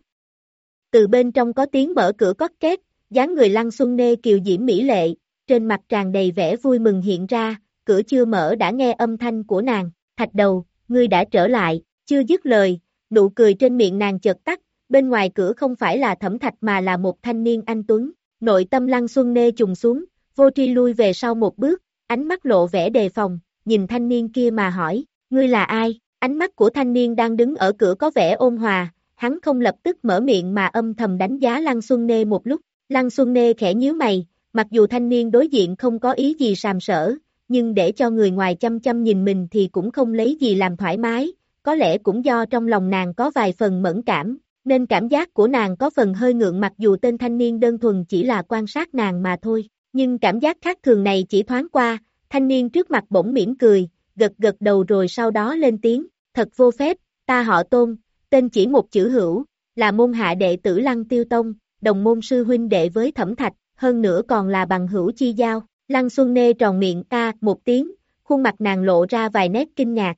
Từ bên trong có tiếng mở cửa cót két, dáng người Lăng Xuân Nê kiều diễm mỹ lệ, trên mặt tràn đầy vẻ vui mừng hiện ra, cửa chưa mở đã nghe âm thanh của nàng, Thạch Đầu, ngươi đã trở lại, chưa dứt lời, nụ cười trên miệng nàng chợt tắt, bên ngoài cửa không phải là Thẩm Thạch mà là một thanh niên anh tuấn, Nội tâm Lăng Xuân Nê trùng xuống, vô tri lui về sau một bước, ánh mắt lộ vẻ đề phòng, nhìn thanh niên kia mà hỏi, ngươi là ai? Ánh mắt của thanh niên đang đứng ở cửa có vẻ ôn hòa, hắn không lập tức mở miệng mà âm thầm đánh giá Lăng Xuân Nê một lúc. Lăng Xuân Nê khẽ nhíu mày, mặc dù thanh niên đối diện không có ý gì sàm sỡ, nhưng để cho người ngoài chăm chăm nhìn mình thì cũng không lấy gì làm thoải mái, có lẽ cũng do trong lòng nàng có vài phần mẫn cảm, nên cảm giác của nàng có phần hơi ngượng mặc dù tên thanh niên đơn thuần chỉ là quan sát nàng mà thôi, nhưng cảm giác khác thường này chỉ thoáng qua, thanh niên trước mặt bỗng mỉm cười, gật gật đầu rồi sau đó lên tiếng, thật vô phép, ta họ Tôn, tên chỉ một chữ Hữu, là môn hạ đệ tử Lăng Tiêu Tông, đồng môn sư huynh đệ với Thẩm Thạch, hơn nữa còn là bằng hữu chi giao. Lăng Xuân Nê tròn miệng a một tiếng, khuôn mặt nàng lộ ra vài nét kinh ngạc.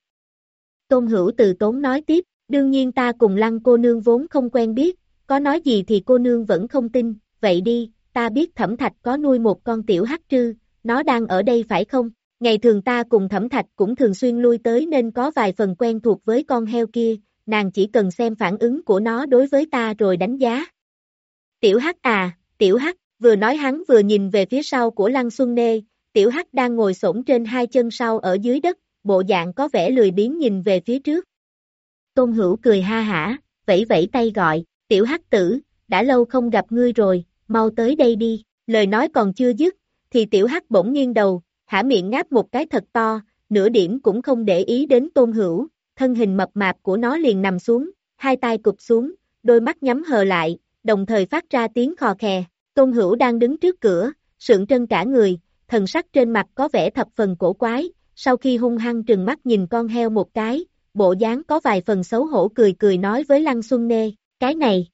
Tôn Hữu từ tốn nói tiếp, đương nhiên ta cùng Lăng cô nương vốn không quen biết, có nói gì thì cô nương vẫn không tin, vậy đi, ta biết Thẩm Thạch có nuôi một con tiểu hắc trư, nó đang ở đây phải không? Ngày thường ta cùng Thẩm Thạch cũng thường xuyên lui tới nên có vài phần quen thuộc với con heo kia, nàng chỉ cần xem phản ứng của nó đối với ta rồi đánh giá. Tiểu hắc à, tiểu hắc. Vừa nói hắn vừa nhìn về phía sau của Lăng Xuân Nê, tiểu hắc đang ngồi xổm trên hai chân sau ở dưới đất, bộ dạng có vẻ lười biếng nhìn về phía trước. Tôn Hữu cười ha hả, vẫy vẫy tay gọi, tiểu hắc tử, đã lâu không gặp ngươi rồi, mau tới đây đi, lời nói còn chưa dứt, thì tiểu hắc bỗng nghiêng đầu, hả miệng ngáp một cái thật to, nửa điểm cũng không để ý đến Tôn Hữu, thân hình mập mạp của nó liền nằm xuống, hai tay cụp xuống, đôi mắt nhắm hờ lại, đồng thời phát ra tiếng khò khè. Tôn Hữu đang đứng trước cửa, sượng trân cả người, thần sắc trên mặt có vẻ thập phần cổ quái, sau khi hung hăng trừng mắt nhìn con heo một cái, bộ dáng có vài phần xấu hổ cười cười nói với Lăng Xuân Nê, cái này,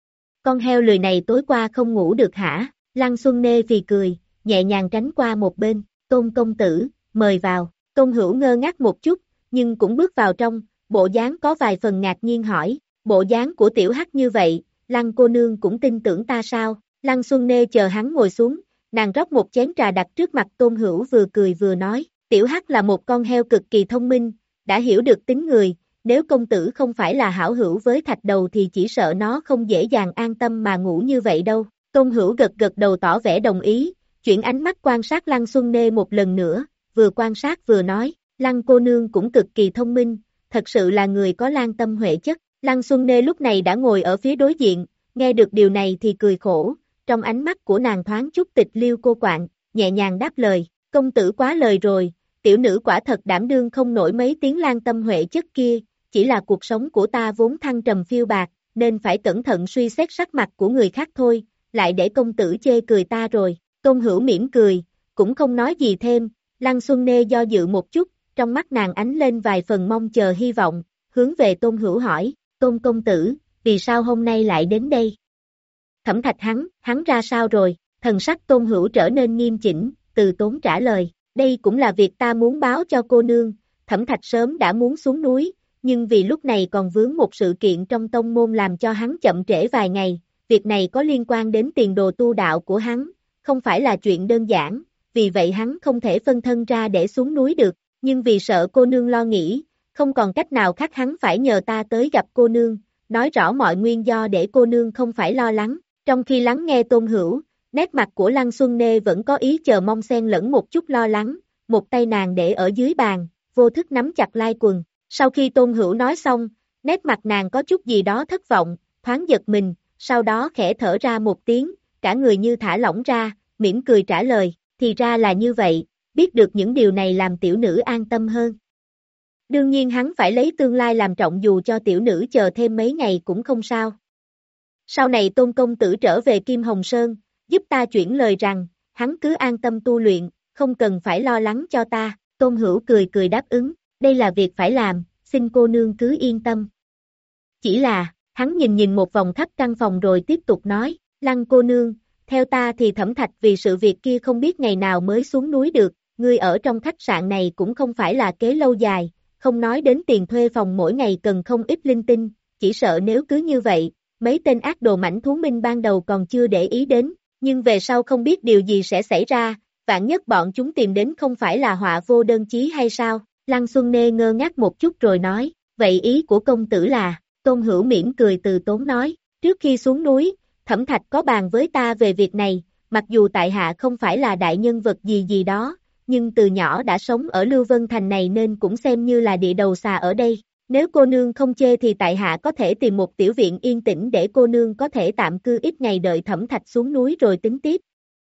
con heo lười này tối qua không ngủ được hả? Lăng Xuân Nê phì cười, nhẹ nhàng tránh qua một bên, Tôn công tử, mời vào, Tôn Hữu ngơ ngác một chút, nhưng cũng bước vào trong, bộ dáng có vài phần ngạc nhiên hỏi, bộ dáng của tiểu hắc như vậy, Lăng cô nương cũng tin tưởng ta sao? Lăng Xuân Nê chờ hắn ngồi xuống, nàng rót một chén trà đặt trước mặt Tôn Hữu vừa cười vừa nói, tiểu hắc là một con heo cực kỳ thông minh, đã hiểu được tính người, nếu công tử không phải là hảo hữu với thạch đầu thì chỉ sợ nó không dễ dàng an tâm mà ngủ như vậy đâu. Tôn Hữu gật gật đầu tỏ vẻ đồng ý, chuyển ánh mắt quan sát Lăng Xuân Nê một lần nữa, vừa quan sát vừa nói, Lăng cô nương cũng cực kỳ thông minh, thật sự là người có lan tâm huệ chất. Lăng Xuân Nê lúc này đã ngồi ở phía đối diện, nghe được điều này thì cười khổ. Trong ánh mắt của nàng thoáng chút tịch liêu cô quạng, nhẹ nhàng đáp lời, công tử quá lời rồi, tiểu nữ quả thật đảm đương không nổi mấy tiếng lan tâm huệ chất kia, chỉ là cuộc sống của ta vốn thăng trầm phiêu bạc, nên phải cẩn thận suy xét sắc mặt của người khác thôi, lại để công tử chê cười ta rồi. Tôn Hữu mỉm cười, cũng không nói gì thêm, Lăng Xuân Nê do dự một chút, trong mắt nàng ánh lên vài phần mong chờ hy vọng, hướng về Tôn Hữu hỏi, Tôn công tử, vì sao hôm nay lại đến đây? Thẩm Thạch hắn, hắn ra sao rồi? Thần sắc Tôn Hữu trở nên nghiêm chỉnh, từ tốn trả lời, đây cũng là việc ta muốn báo cho cô nương, Thẩm Thạch sớm đã muốn xuống núi, nhưng vì lúc này còn vướng một sự kiện trong tông môn làm cho hắn chậm trễ vài ngày, việc này có liên quan đến tiền đồ tu đạo của hắn, không phải là chuyện đơn giản, vì vậy hắn không thể phân thân ra để xuống núi được, nhưng vì sợ cô nương lo nghĩ, không còn cách nào khác hắn phải nhờ ta tới gặp cô nương, nói rõ mọi nguyên do để cô nương không phải lo lắng. Trong khi lắng nghe Tôn Hữu, nét mặt của Lăng Xuân Nê vẫn có ý chờ mong xen lẫn một chút lo lắng, một tay nàng để ở dưới bàn, vô thức nắm chặt lai quần. Sau khi Tôn Hữu nói xong, nét mặt nàng có chút gì đó thất vọng, thoáng giật mình, sau đó khẽ thở ra một tiếng, cả người như thả lỏng ra, mỉm cười trả lời, thì ra là như vậy, biết được những điều này làm tiểu nữ an tâm hơn. Đương nhiên hắn phải lấy tương lai làm trọng dù cho tiểu nữ chờ thêm mấy ngày cũng không sao. Sau này Tôn công tử trở về Kim Hồng Sơn, giúp ta chuyển lời rằng, hắn cứ an tâm tu luyện, không cần phải lo lắng cho ta. Tôn Hữu cười cười đáp ứng, đây là việc phải làm, xin cô nương cứ yên tâm. Chỉ là, hắn nhìn nhìn một vòng khắp căn phòng rồi tiếp tục nói, Lăng cô nương, theo ta thì Thẩm Thạch vì sự việc kia không biết ngày nào mới xuống núi được, ngươi ở trong khách sạn này cũng không phải là kế lâu dài, không nói đến tiền thuê phòng mỗi ngày cần không ít linh tinh, chỉ sợ nếu cứ như vậy, mấy tên ác đồ mảnh thú minh ban đầu còn chưa để ý đến, nhưng về sau không biết điều gì sẽ xảy ra, vạn nhất bọn chúng tìm đến không phải là họa vô đơn chí hay sao? Lăng Xuân Nê ngơ ngác một chút rồi nói, vậy ý của công tử là, Tôn Hữu mỉm cười từ tốn nói, trước khi xuống núi, Thẩm Thạch có bàn với ta về việc này, mặc dù tại hạ không phải là đại nhân vật gì gì đó, nhưng từ nhỏ đã sống ở Lưu Vân Thành này nên cũng xem như là địa đầu xà ở đây. Nếu cô nương không chê thì tại hạ có thể tìm một tiểu viện yên tĩnh để cô nương có thể tạm cư ít ngày đợi Thẩm Thạch xuống núi rồi tính tiếp.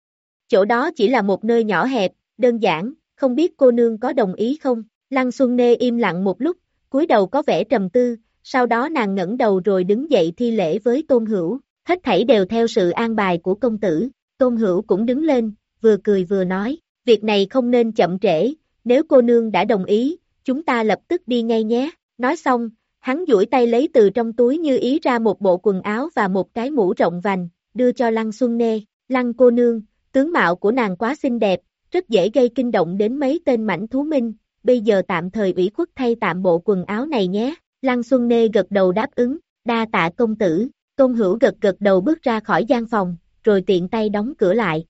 Chỗ đó chỉ là một nơi nhỏ hẹp, đơn giản, không biết cô nương có đồng ý không? Lăng Xuân Nê im lặng một lúc, cúi đầu có vẻ trầm tư, sau đó nàng ngẩng đầu rồi đứng dậy thi lễ với Tôn Hữu, hết thảy đều theo sự an bài của công tử. Tôn Hữu cũng đứng lên, vừa cười vừa nói, việc này không nên chậm trễ, nếu cô nương đã đồng ý, chúng ta lập tức đi ngay nhé. Nói xong, hắn duỗi tay lấy từ trong túi Như Ý ra một bộ quần áo và một cái mũ rộng vành, đưa cho Lăng Xuân Nê. Lăng cô nương, tướng mạo của nàng quá xinh đẹp, rất dễ gây kinh động đến mấy tên mãnh thú minh, bây giờ tạm thời ủy khuất thay tạm bộ quần áo này nhé. Lăng Xuân Nê gật đầu đáp ứng, đa tạ công tử. Tôn Hữu gật gật đầu bước ra khỏi gian phòng, rồi tiện tay đóng cửa lại.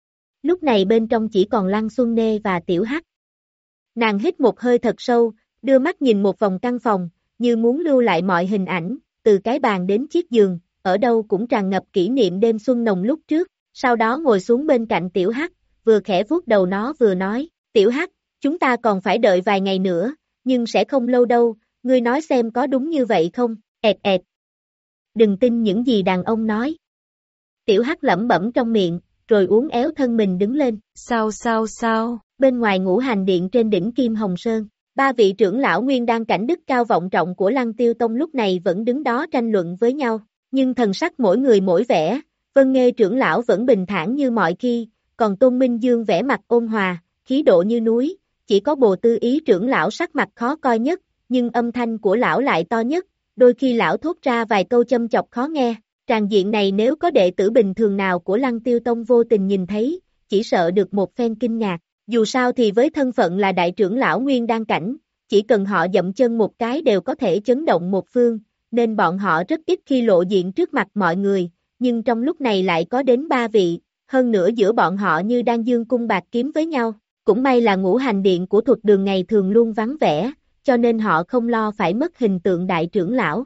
Lúc này bên trong chỉ còn Lăng Xuân Nê và Tiểu Hắc. Nàng hít một hơi thật sâu, đưa mắt nhìn một vòng căn phòng, như muốn lưu lại mọi hình ảnh, từ cái bàn đến chiếc giường, ở đâu cũng tràn ngập kỷ niệm đêm xuân nồng lúc trước, sau đó ngồi xuống bên cạnh Tiểu Hắc, vừa khẽ vuốt đầu nó vừa nói, Tiểu Hắc, chúng ta còn phải đợi vài ngày nữa, nhưng sẽ không lâu đâu, ngươi nói xem có đúng như vậy không, ẹt ẹt. Đừng tin những gì đàn ông nói. Tiểu Hắc lẩm bẩm trong miệng, rồi uốn éo thân mình đứng lên. Sao sao sao? Bên ngoài Ngũ Hành Điện trên đỉnh Kim Hồng Sơn, ba vị trưởng lão nguyên đan cảnh đức cao vọng trọng của Lăng Tiêu Tông lúc này vẫn đứng đó tranh luận với nhau, nhưng thần sắc mỗi người mỗi vẻ, Vân Nghê trưởng lão vẫn bình thản như mọi khi, còn Tôn Minh Dương vẻ mặt ôn hòa, khí độ như núi, chỉ có Bồ Tư Ý trưởng lão sắc mặt khó coi nhất, nhưng âm thanh của lão lại to nhất, đôi khi lão thốt ra vài câu châm chọc khó nghe. Tràng diện này nếu có đệ tử bình thường nào của Lăng Tiêu Tông vô tình nhìn thấy, chỉ sợ được một phen kinh ngạc. Dù sao thì với thân phận là đại trưởng lão nguyên đan cảnh, chỉ cần họ dậm chân một cái đều có thể chấn động một phương, nên bọn họ rất ít khi lộ diện trước mặt mọi người, nhưng trong lúc này lại có đến ba vị, hơn nữa giữa bọn họ như đang dương cung bạc kiếm với nhau. Cũng may là Ngũ Hành Điện của Thuật Đường ngày thường luôn vắng vẻ, cho nên họ không lo phải mất hình tượng đại trưởng lão.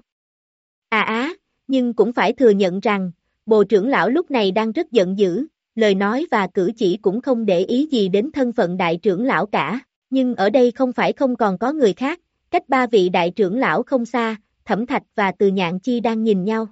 À á, nhưng cũng phải thừa nhận rằng, Bồ trưởng lão lúc này đang rất giận dữ, lời nói và cử chỉ cũng không để ý gì đến thân phận đại trưởng lão cả, nhưng ở đây không phải không còn có người khác, cách ba vị đại trưởng lão không xa, Thẩm Thạch và Từ Nhạn Chi đang nhìn nhau.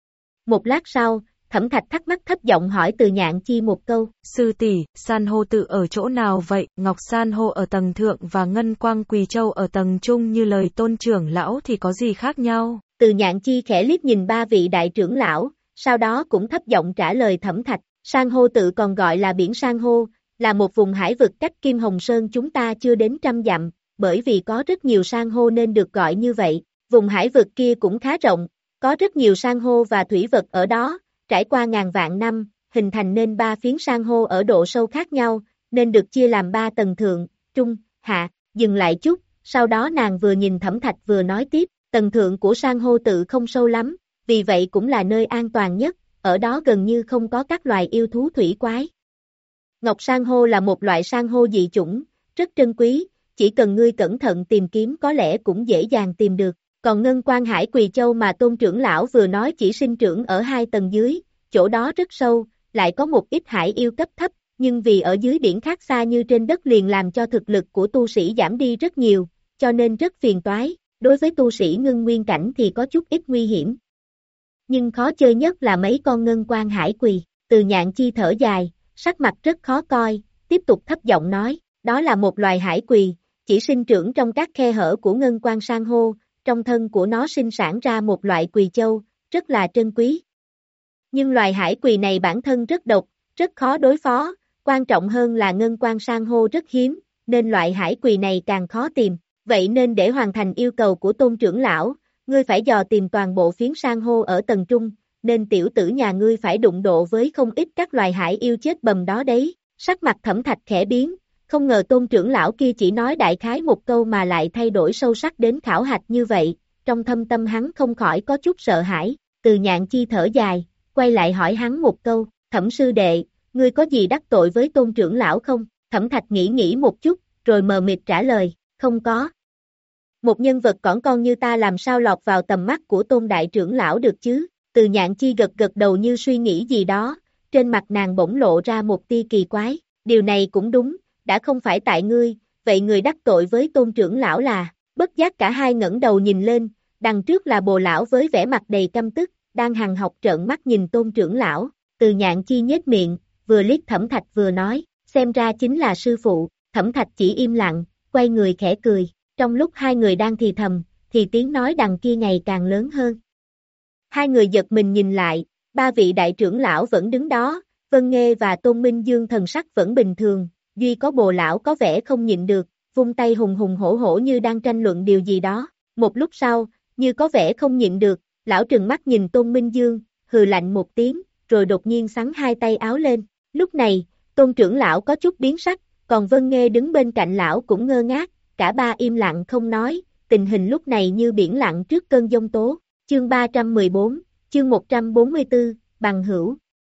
Một lát sau, Thẩm Thạch thắc mắc thấp giọng hỏi Từ Nhạn Chi một câu. Sư tỷ, san hô tự ở chỗ nào vậy? Ngọc san hô ở tầng thượng và ngân quang quỳ châu ở tầng trung như lời Tôn trưởng lão thì có gì khác nhau? Từ Nhạn Chi khẽ liếc nhìn ba vị đại trưởng lão, sau đó cũng thấp giọng trả lời Thẩm Thạch. San hô tự còn gọi là biển san hô, là một vùng hải vực cách Kim Hồng Sơn chúng ta chưa đến trăm dặm, bởi vì có rất nhiều san hô nên được gọi như vậy. Vùng hải vực kia cũng khá rộng, có rất nhiều san hô và thủy vật ở đó, trải qua ngàn vạn năm, hình thành nên ba phiến san hô ở độ sâu khác nhau, nên được chia làm ba tầng thượng, trung, hạ. Dừng lại chút, sau đó nàng vừa nhìn Thẩm Thạch vừa nói tiếp, tầng thượng của san hô tự không sâu lắm, vì vậy cũng là nơi an toàn nhất, ở đó gần như không có các loài yêu thú thủy quái. Ngọc san hô là một loại san hô dị chủng, rất trân quý, chỉ cần ngươi cẩn thận tìm kiếm có lẽ cũng dễ dàng tìm được. Còn ngân quan hải quỳ châu mà Tôn trưởng lão vừa nói chỉ sinh trưởng ở hai tầng dưới, chỗ đó rất sâu, lại có một ít hải yêu cấp thấp, nhưng vì ở dưới biển khác xa như trên đất liền làm cho thực lực của tu sĩ giảm đi rất nhiều, cho nên rất phiền toái, đối với tu sĩ ngưng nguyên cảnh thì có chút ít nguy hiểm. Nhưng khó chơi nhất là mấy con ngân quan hải quỳ. Từ Nhạn Chi thở dài, sắc mặt rất khó coi, tiếp tục thấp giọng nói, đó là một loài hải quỳ, chỉ sinh trưởng trong các khe hở của ngân quan san hô, trong thân của nó sinh sản ra một loại quỳ châu, rất là trân quý. Nhưng loài hải quỳ này bản thân rất độc, rất khó đối phó, quan trọng hơn là ngân quan san hô rất hiếm, nên loại hải quỳ này càng khó tìm, vậy nên để hoàn thành yêu cầu của Tôn trưởng lão, ngươi phải dò tìm toàn bộ phiến san hô ở tầng trung, nên tiểu tử nhà ngươi phải đụng độ với không ít các loài hải yêu chết bầm đó đấy. Sắc mặt Thẩm Thạch khẽ biến, không ngờ Tôn trưởng lão kia chỉ nói đại khái một câu mà lại thay đổi sâu sắc đến khảo hạch như vậy, trong thâm tâm hắn không khỏi có chút sợ hãi. Từ Nhạn Chi thở dài, quay lại hỏi hắn một câu, Thẩm sư đệ, ngươi có gì đắc tội với Tôn trưởng lão không? Thẩm Thạch nghĩ nghĩ một chút, rồi mờ mịt trả lời, không có. Một nhân vật cỏn con như ta làm sao lọt vào tầm mắt của Tôn đại trưởng lão được chứ? Từ Nhạn Chi gật gật đầu như suy nghĩ gì đó, trên mặt nàng bỗng lộ ra một tia kỳ quái, điều này cũng đúng, đã không phải tại ngươi, vậy người đắc tội với Tôn trưởng lão là, bất giác cả hai ngẩng đầu nhìn lên, đằng trước là Bồ lão với vẻ mặt đầy căm tức, đang hằn học trợn mắt nhìn Tôn trưởng lão, Từ Nhạn Chi nhếch miệng, vừa liếc Thẩm Thạch vừa nói, xem ra chính là sư phụ, Thẩm Thạch chỉ im lặng, quay người khẽ cười, trong lúc hai người đang thì thầm, thì tiếng nói đằng kia ngày càng lớn hơn. Hai người giật mình nhìn lại, ba vị đại trưởng lão vẫn đứng đó, Vân Nghê và Tôn Minh Dương thần sắc vẫn bình thường, duy có Bồ lão có vẻ không nhịn được, vung tay hùng hùng hổ hổ như đang tranh luận điều gì đó, một lúc sau, như có vẻ không nhịn được, lão trừng mắt nhìn Tôn Minh Dương, hừ lạnh một tiếng, rồi đột nhiên xắn hai tay áo lên, lúc này, Tôn trưởng lão có chút biến sắc, còn Vân Nghê đứng bên cạnh lão cũng ngơ ngác, cả ba im lặng không nói, tình hình lúc này như biển lặng trước cơn giông tố, chương ba trăm mười bốn, chương một trăm bốn mươi tư, bằng hữu.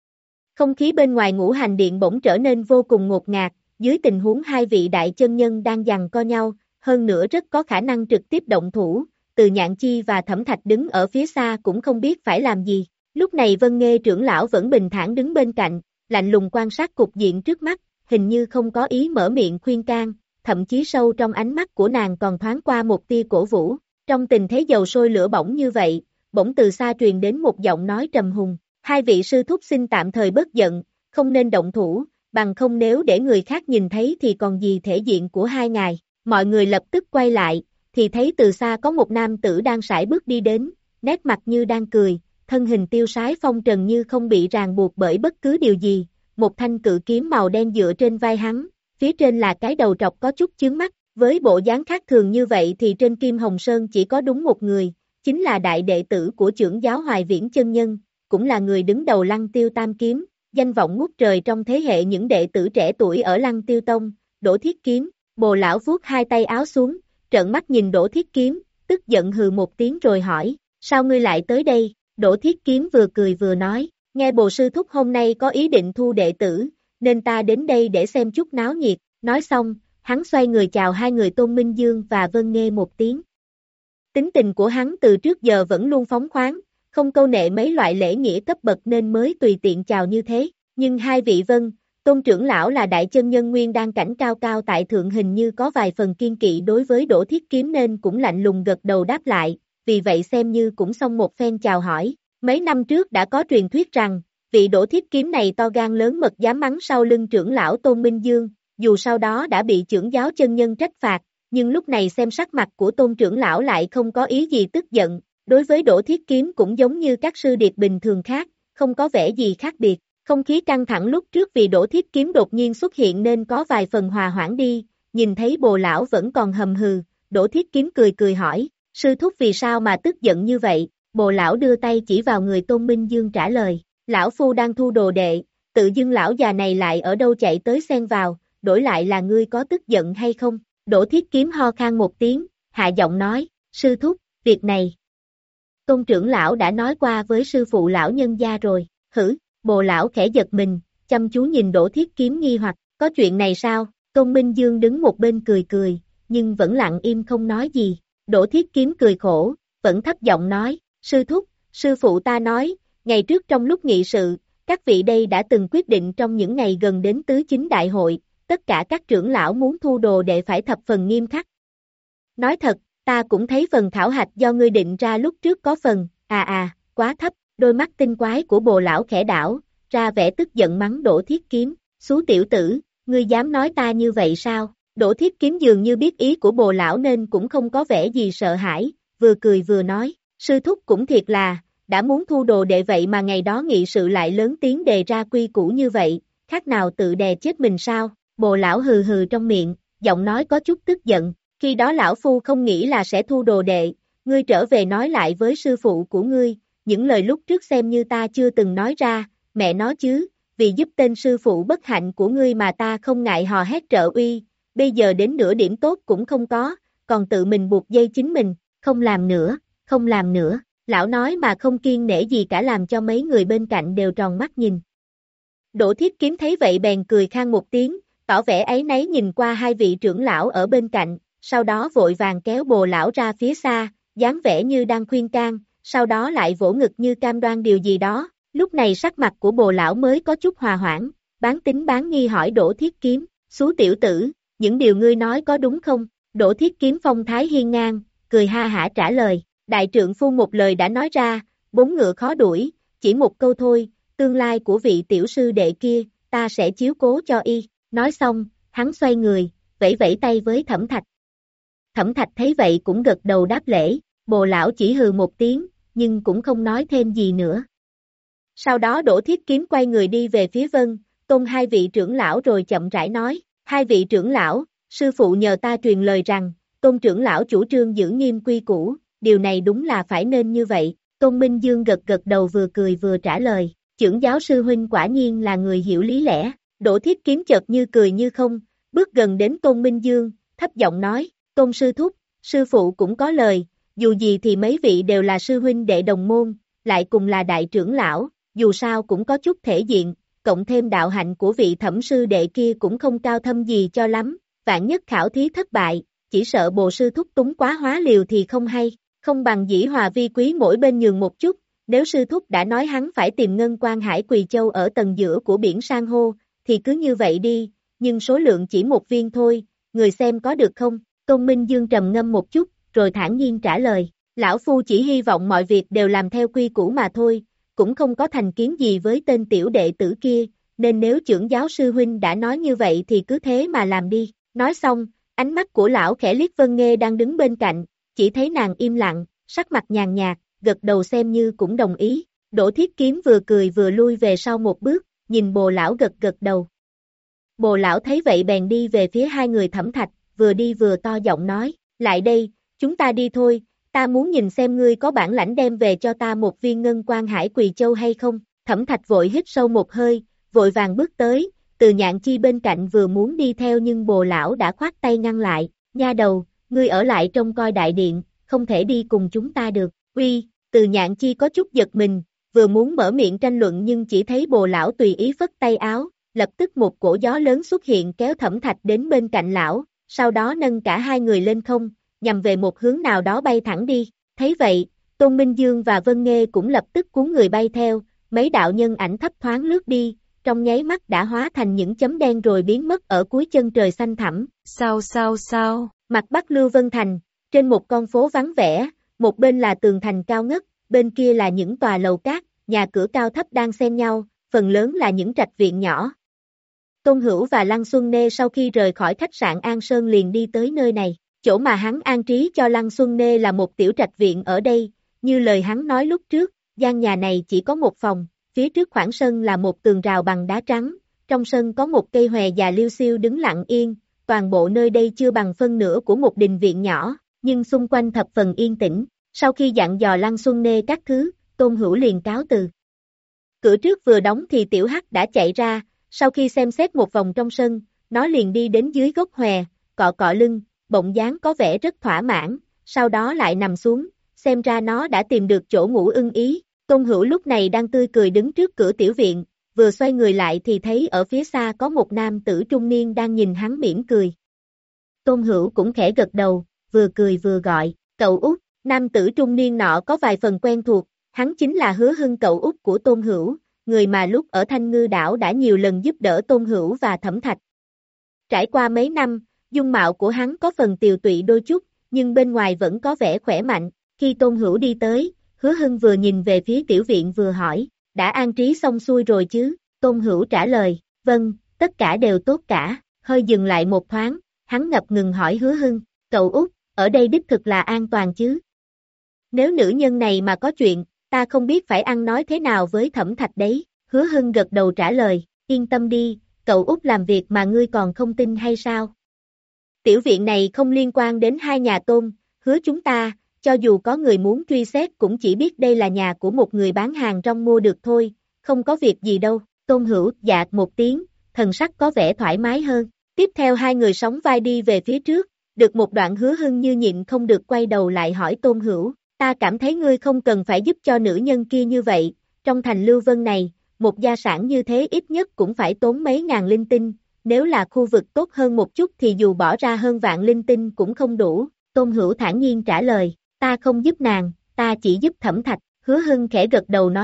Không khí bên ngoài Ngũ Hành Điện bỗng trở nên vô cùng ngột ngạt, dưới tình huống hai vị đại chân nhân đang giằng co nhau, hơn nữa rất có khả năng trực tiếp động thủ, Từ Nhạn Chi và Thẩm Thạch đứng ở phía xa cũng không biết phải làm gì. Lúc này Vân Nghê trưởng lão vẫn bình thản đứng bên cạnh, lạnh lùng quan sát cục diện trước mắt, hình như không có ý mở miệng khuyên can, thậm chí sâu trong ánh mắt của nàng còn thoáng qua một tia cổ vũ. Trong tình thế dầu sôi lửa bỏng như vậy, bỗng từ xa truyền đến một giọng nói trầm hùng, hai vị sư thúc xin tạm thời bớt giận, không nên động thủ, bằng không nếu để người khác nhìn thấy thì còn gì thể diện của hai ngài. Mọi người lập tức quay lại, thì thấy từ xa có một nam tử đang sải bước đi đến, nét mặt như đang cười, thân hình tiêu sái phong trần như không bị ràng buộc bởi bất cứ điều gì, một thanh cự kiếm màu đen dựa trên vai hắn, phía trên là cái đầu trọc có chút chướng mắt, với bộ dáng khác thường như vậy thì trên Kim Hồng Sơn chỉ có đúng một người, chính là đại đệ tử của trưởng giáo Hoài Viễn chân nhân, cũng là người đứng đầu Lăng Tiêu Tam Kiếm, danh vọng ngút trời trong thế hệ những đệ tử trẻ tuổi ở Lăng Tiêu Tông, Đỗ Thiết Kiếm. Bồ lão vuốt hai tay áo xuống, trợn mắt nhìn Đỗ Thiết Kiếm, tức giận hừ một tiếng rồi hỏi, sao ngươi lại tới đây? Đỗ Thiết Kiếm vừa cười vừa nói, nghe Bồ sư thúc hôm nay có ý định thu đệ tử, nên ta đến đây để xem chút náo nhiệt. Nói xong, hắn xoay người chào hai người Tôn Minh Dương và Vân Nghê một tiếng. Tính tình của hắn từ trước giờ vẫn luôn phóng khoáng, không câu nệ mấy loại lễ nghĩa cấp bậc nên mới tùy tiện chào như thế, nhưng hai vị Vân, Tôn trưởng lão là đại chân nhân nguyên đang cảnh cao cao tại thượng hình như có vài phần kiên kỵ đối với Đỗ Thiết Kiếm nên cũng lạnh lùng gật đầu đáp lại, vì vậy xem như cũng xong một phen chào hỏi. Mấy năm trước đã có truyền thuyết rằng, vị Đỗ Thiết Kiếm này to gan lớn mật dám mắng sau lưng trưởng lão Tôn Minh Dương, dù sau đó đã bị trưởng giáo chân nhân trách phạt, nhưng lúc này xem sắc mặt của Tôn trưởng lão lại không có ý gì tức giận, đối với Đỗ Thiết Kiếm cũng giống như các sư điệt bình thường khác, không có vẻ gì khác biệt. Không khí căng thẳng lúc trước vì Đỗ Thiết Kiếm đột nhiên xuất hiện nên có vài phần hòa hoãn đi, nhìn thấy Bồ lão vẫn còn hầm hừ, Đỗ Thiết Kiếm cười cười hỏi, sư thúc vì sao mà tức giận như vậy? Bồ lão đưa tay chỉ vào người Tôn Minh Dương trả lời, lão phu đang thu đồ đệ, tự dưng lão già này lại ở đâu chạy tới xen vào, đổi lại là ngươi có tức giận hay không? Đỗ Thiết Kiếm ho khan một tiếng, hạ giọng nói, sư thúc, việc này. Tôn trưởng lão đã nói qua với sư phụ lão nhân gia rồi, hử? Bồ lão khẽ giật mình, chăm chú nhìn Đỗ Thiết Kiếm nghi hoặc, có chuyện này sao? Tôn Minh Dương đứng một bên cười cười, nhưng vẫn lặng im không nói gì. Đỗ Thiết Kiếm cười khổ, vẫn thấp giọng nói, sư thúc, sư phụ ta nói, ngày trước trong lúc nghị sự, các vị đây đã từng quyết định trong những ngày gần đến tứ chính đại hội, tất cả các trưởng lão muốn thu đồ đệ phải thập phần nghiêm khắc. Nói thật, ta cũng thấy phần khảo hạch do ngươi định ra lúc trước có phần, à à, quá thấp. Đôi mắt tinh quái của Bồ lão khẽ đảo, ra vẻ tức giận mắng Đỗ Thiết Kiếm, xú tiểu tử, ngươi dám nói ta như vậy sao? Đỗ Thiết Kiếm dường như biết ý của Bồ lão nên cũng không có vẻ gì sợ hãi, vừa cười vừa nói, sư thúc cũng thiệt là, đã muốn thu đồ đệ vậy mà ngày đó nghị sự lại lớn tiếng đề ra quy củ như vậy, khác nào tự đè chết mình sao? Bồ lão hừ hừ trong miệng, giọng nói có chút tức giận, khi đó lão phu không nghĩ là sẽ thu đồ đệ, ngươi trở về nói lại với sư phụ của ngươi. Những lời lúc trước xem như ta chưa từng nói ra, mẹ nó chứ, vì giúp tên sư phụ bất hạnh của ngươi mà ta không ngại hò hét trợ uy, bây giờ đến nửa điểm tốt cũng không có, còn tự mình buộc dây chính mình, không làm nữa, không làm nữa, lão nói mà không kiêng nể gì cả làm cho mấy người bên cạnh đều tròn mắt nhìn. Đỗ Thiết Kiếm thấy vậy bèn cười khan một tiếng, tỏ vẻ áy náy nhìn qua hai vị trưởng lão ở bên cạnh, sau đó vội vàng kéo Bồ lão ra phía xa, dáng vẻ như đang khuyên can. Sau đó lại vỗ ngực như cam đoan điều gì đó, Lúc này sắc mặt của Bồ lão mới có chút hòa hoãn, bán tính bán nghi hỏi Đỗ Thiết Kiếm, xú tiểu tử, những điều ngươi nói có đúng không? Đỗ Thiết Kiếm phong thái hiên ngang, cười ha hả trả lời, đại trượng phu một lời đã nói ra, bốn ngựa khó đuổi, chỉ một câu thôi, tương lai của vị tiểu sư đệ kia, ta sẽ chiếu cố cho y. Nói xong, hắn xoay người, vẫy vẫy tay với Thẩm Thạch. Thẩm Thạch thấy vậy cũng gật đầu đáp lễ, Bồ lão chỉ hừ một tiếng, nhưng cũng không nói thêm gì nữa. Sau đó Đỗ Thiết Kiếm quay người đi về phía Vân, Tôn hai vị trưởng lão rồi chậm rãi nói, hai vị trưởng lão, sư phụ nhờ ta truyền lời rằng, Tôn trưởng lão chủ trương giữ nghiêm quy củ, điều này đúng là phải nên như vậy. Tôn Minh Dương gật gật đầu vừa cười vừa trả lời, trưởng giáo sư huynh quả nhiên là người hiểu lý lẽ. Đỗ Thiết Kiếm chợt như cười như không, bước gần đến Tôn Minh Dương, thấp giọng nói, Tôn sư thúc, sư phụ cũng có lời, dù gì thì mấy vị đều là sư huynh đệ đồng môn, lại cùng là đại trưởng lão, dù sao cũng có chút thể diện, cộng thêm đạo hạnh của vị Thẩm sư đệ kia cũng không cao thâm gì cho lắm, vạn nhất khảo thí thất bại, chỉ sợ Bồ sư thúc túng quá hóa liều thì không hay, không bằng dĩ hòa vi quý mỗi bên nhường một chút, nếu sư thúc đã nói hắn phải tìm ngân quan hải Quỳ Châu ở tầng giữa của biển san hô, thì cứ như vậy đi, nhưng số lượng chỉ một viên thôi, người xem có được không? Tôn Minh Dương trầm ngâm một chút, rồi thản nhiên trả lời, lão phu chỉ hy vọng mọi việc đều làm theo quy củ mà thôi, cũng không có thành kiến gì với tên tiểu đệ tử kia, nên nếu trưởng giáo sư huynh đã nói như vậy thì cứ thế mà làm đi. Nói xong, ánh mắt của lão khẽ liếc Vân Nghê đang đứng bên cạnh, chỉ thấy nàng im lặng, sắc mặt nhàn nhạt, gật đầu xem như cũng đồng ý. Đỗ Thiết Kiếm vừa cười vừa lui về sau một bước, nhìn Bồ lão gật gật đầu. Bồ lão thấy vậy bèn đi về phía hai người Thẩm Thạch, vừa đi vừa to giọng nói, lại đây, chúng ta đi thôi, ta muốn nhìn xem ngươi có bản lãnh đem về cho ta một viên ngân quan hải Quỳ Châu hay không. Thẩm Thạch vội hít sâu một hơi, vội vàng bước tới, Từ Nhạn Chi bên cạnh vừa muốn đi theo nhưng Bồ lão đã khoát tay ngăn lại, nha đầu, ngươi ở lại trông coi đại điện, không thể đi cùng chúng ta được. Uy, Từ Nhạn Chi có chút giật mình, vừa muốn mở miệng tranh luận nhưng chỉ thấy Bồ lão tùy ý phất tay áo, lập tức một cổ gió lớn xuất hiện kéo Thẩm Thạch đến bên cạnh lão, sau đó nâng cả hai người lên không, nhằm về một hướng nào đó bay thẳng đi. Thấy vậy, Tôn Minh Dương và Vân Nghê cũng lập tức cuốn người bay theo, mấy đạo nhân ảnh thấp thoáng lướt đi, trong nháy mắt đã hóa thành những chấm đen rồi biến mất ở cuối chân trời xanh thẳm. Sao sao sao? Mặt Bắc Lưu Vân Thành, trên một con phố vắng vẻ, một bên là tường thành cao ngất, bên kia là những tòa lầu cát, nhà cửa cao thấp đang xen nhau, phần lớn là những trạch viện nhỏ. Tôn Hữu và Lăng Xuân Nê sau khi rời khỏi khách sạn An Sơn liền đi tới nơi này, chỗ mà hắn an trí cho Lăng Xuân Nê là một tiểu trạch viện ở đây, như lời hắn nói lúc trước, gian nhà này chỉ có một phòng, phía trước khoảng sân là một tường rào bằng đá trắng, trong sân có một cây hòe già liêu xiêu đứng lặng yên, toàn bộ nơi đây chưa bằng phân nửa của một đình viện nhỏ, nhưng xung quanh thập phần yên tĩnh. Sau khi dặn dò Lăng Xuân Nê các thứ, Tôn Hữu liền cáo từ. Cửa trước vừa đóng thì tiểu hắc đã chạy ra, sau khi xem xét một vòng trong sân, nó liền đi đến dưới gốc hòe, cọ cọ lưng, bỗng dáng có vẻ rất thỏa mãn, sau đó lại nằm xuống, xem ra nó đã tìm được chỗ ngủ ưng ý. Tôn Hữu lúc này đang tươi cười đứng trước cửa tiểu viện, vừa xoay người lại thì thấy ở phía xa có một nam tử trung niên đang nhìn hắn mỉm cười. Tôn Hữu cũng khẽ gật đầu, vừa cười vừa gọi, cậu út. Nam tử trung niên nọ có vài phần quen thuộc, hắn chính là Hứa Hưng cậu út của Tôn Hữu, người mà lúc ở Thanh Ngư đảo đã nhiều lần giúp đỡ Tôn Hữu và Thẩm Thạch. Trải qua mấy năm, dung mạo của hắn có phần tiều tụy đôi chút, nhưng bên ngoài vẫn có vẻ khỏe mạnh. Khi Tôn Hữu đi tới, Hứa Hưng vừa nhìn về phía tiểu viện vừa hỏi, đã an trí xong xuôi rồi chứ? Tôn Hữu trả lời, vâng, tất cả đều tốt cả. Hơi dừng lại một thoáng, hắn ngập ngừng hỏi Hứa Hưng, cậu út, ở đây đích thực là an toàn chứ? Nếu nữ nhân này mà có chuyện, ta không biết phải ăn nói thế nào với Thẩm Thạch đấy. Hứa Hưng gật đầu trả lời, yên tâm đi, cậu út làm việc mà ngươi còn không tin hay sao? Tiểu viện này không liên quan đến hai nhà Tôn, Hứa chúng ta, cho dù có người muốn truy xét cũng chỉ biết đây là nhà của một người bán hàng rong mua được thôi, không có việc gì đâu. Tôn Hữu dạ một tiếng, thần sắc có vẻ thoải mái hơn. Tiếp theo hai người sóng vai đi về phía trước, được một đoạn Hứa Hưng như nhịn không được quay đầu lại hỏi Tôn Hữu, ta cảm thấy ngươi không cần phải giúp cho nữ nhân kia như vậy, trong thành Lưu Vân này, một gia sản như thế ít nhất cũng phải tốn mấy ngàn linh tinh, nếu là khu vực tốt hơn một chút thì dù bỏ ra hơn vạn linh tinh cũng không đủ. Tôn Hữu thản nhiên trả lời, ta không giúp nàng, ta chỉ giúp Thẩm Thạch. Hứa Hưng khẽ gật đầu nói tiếp,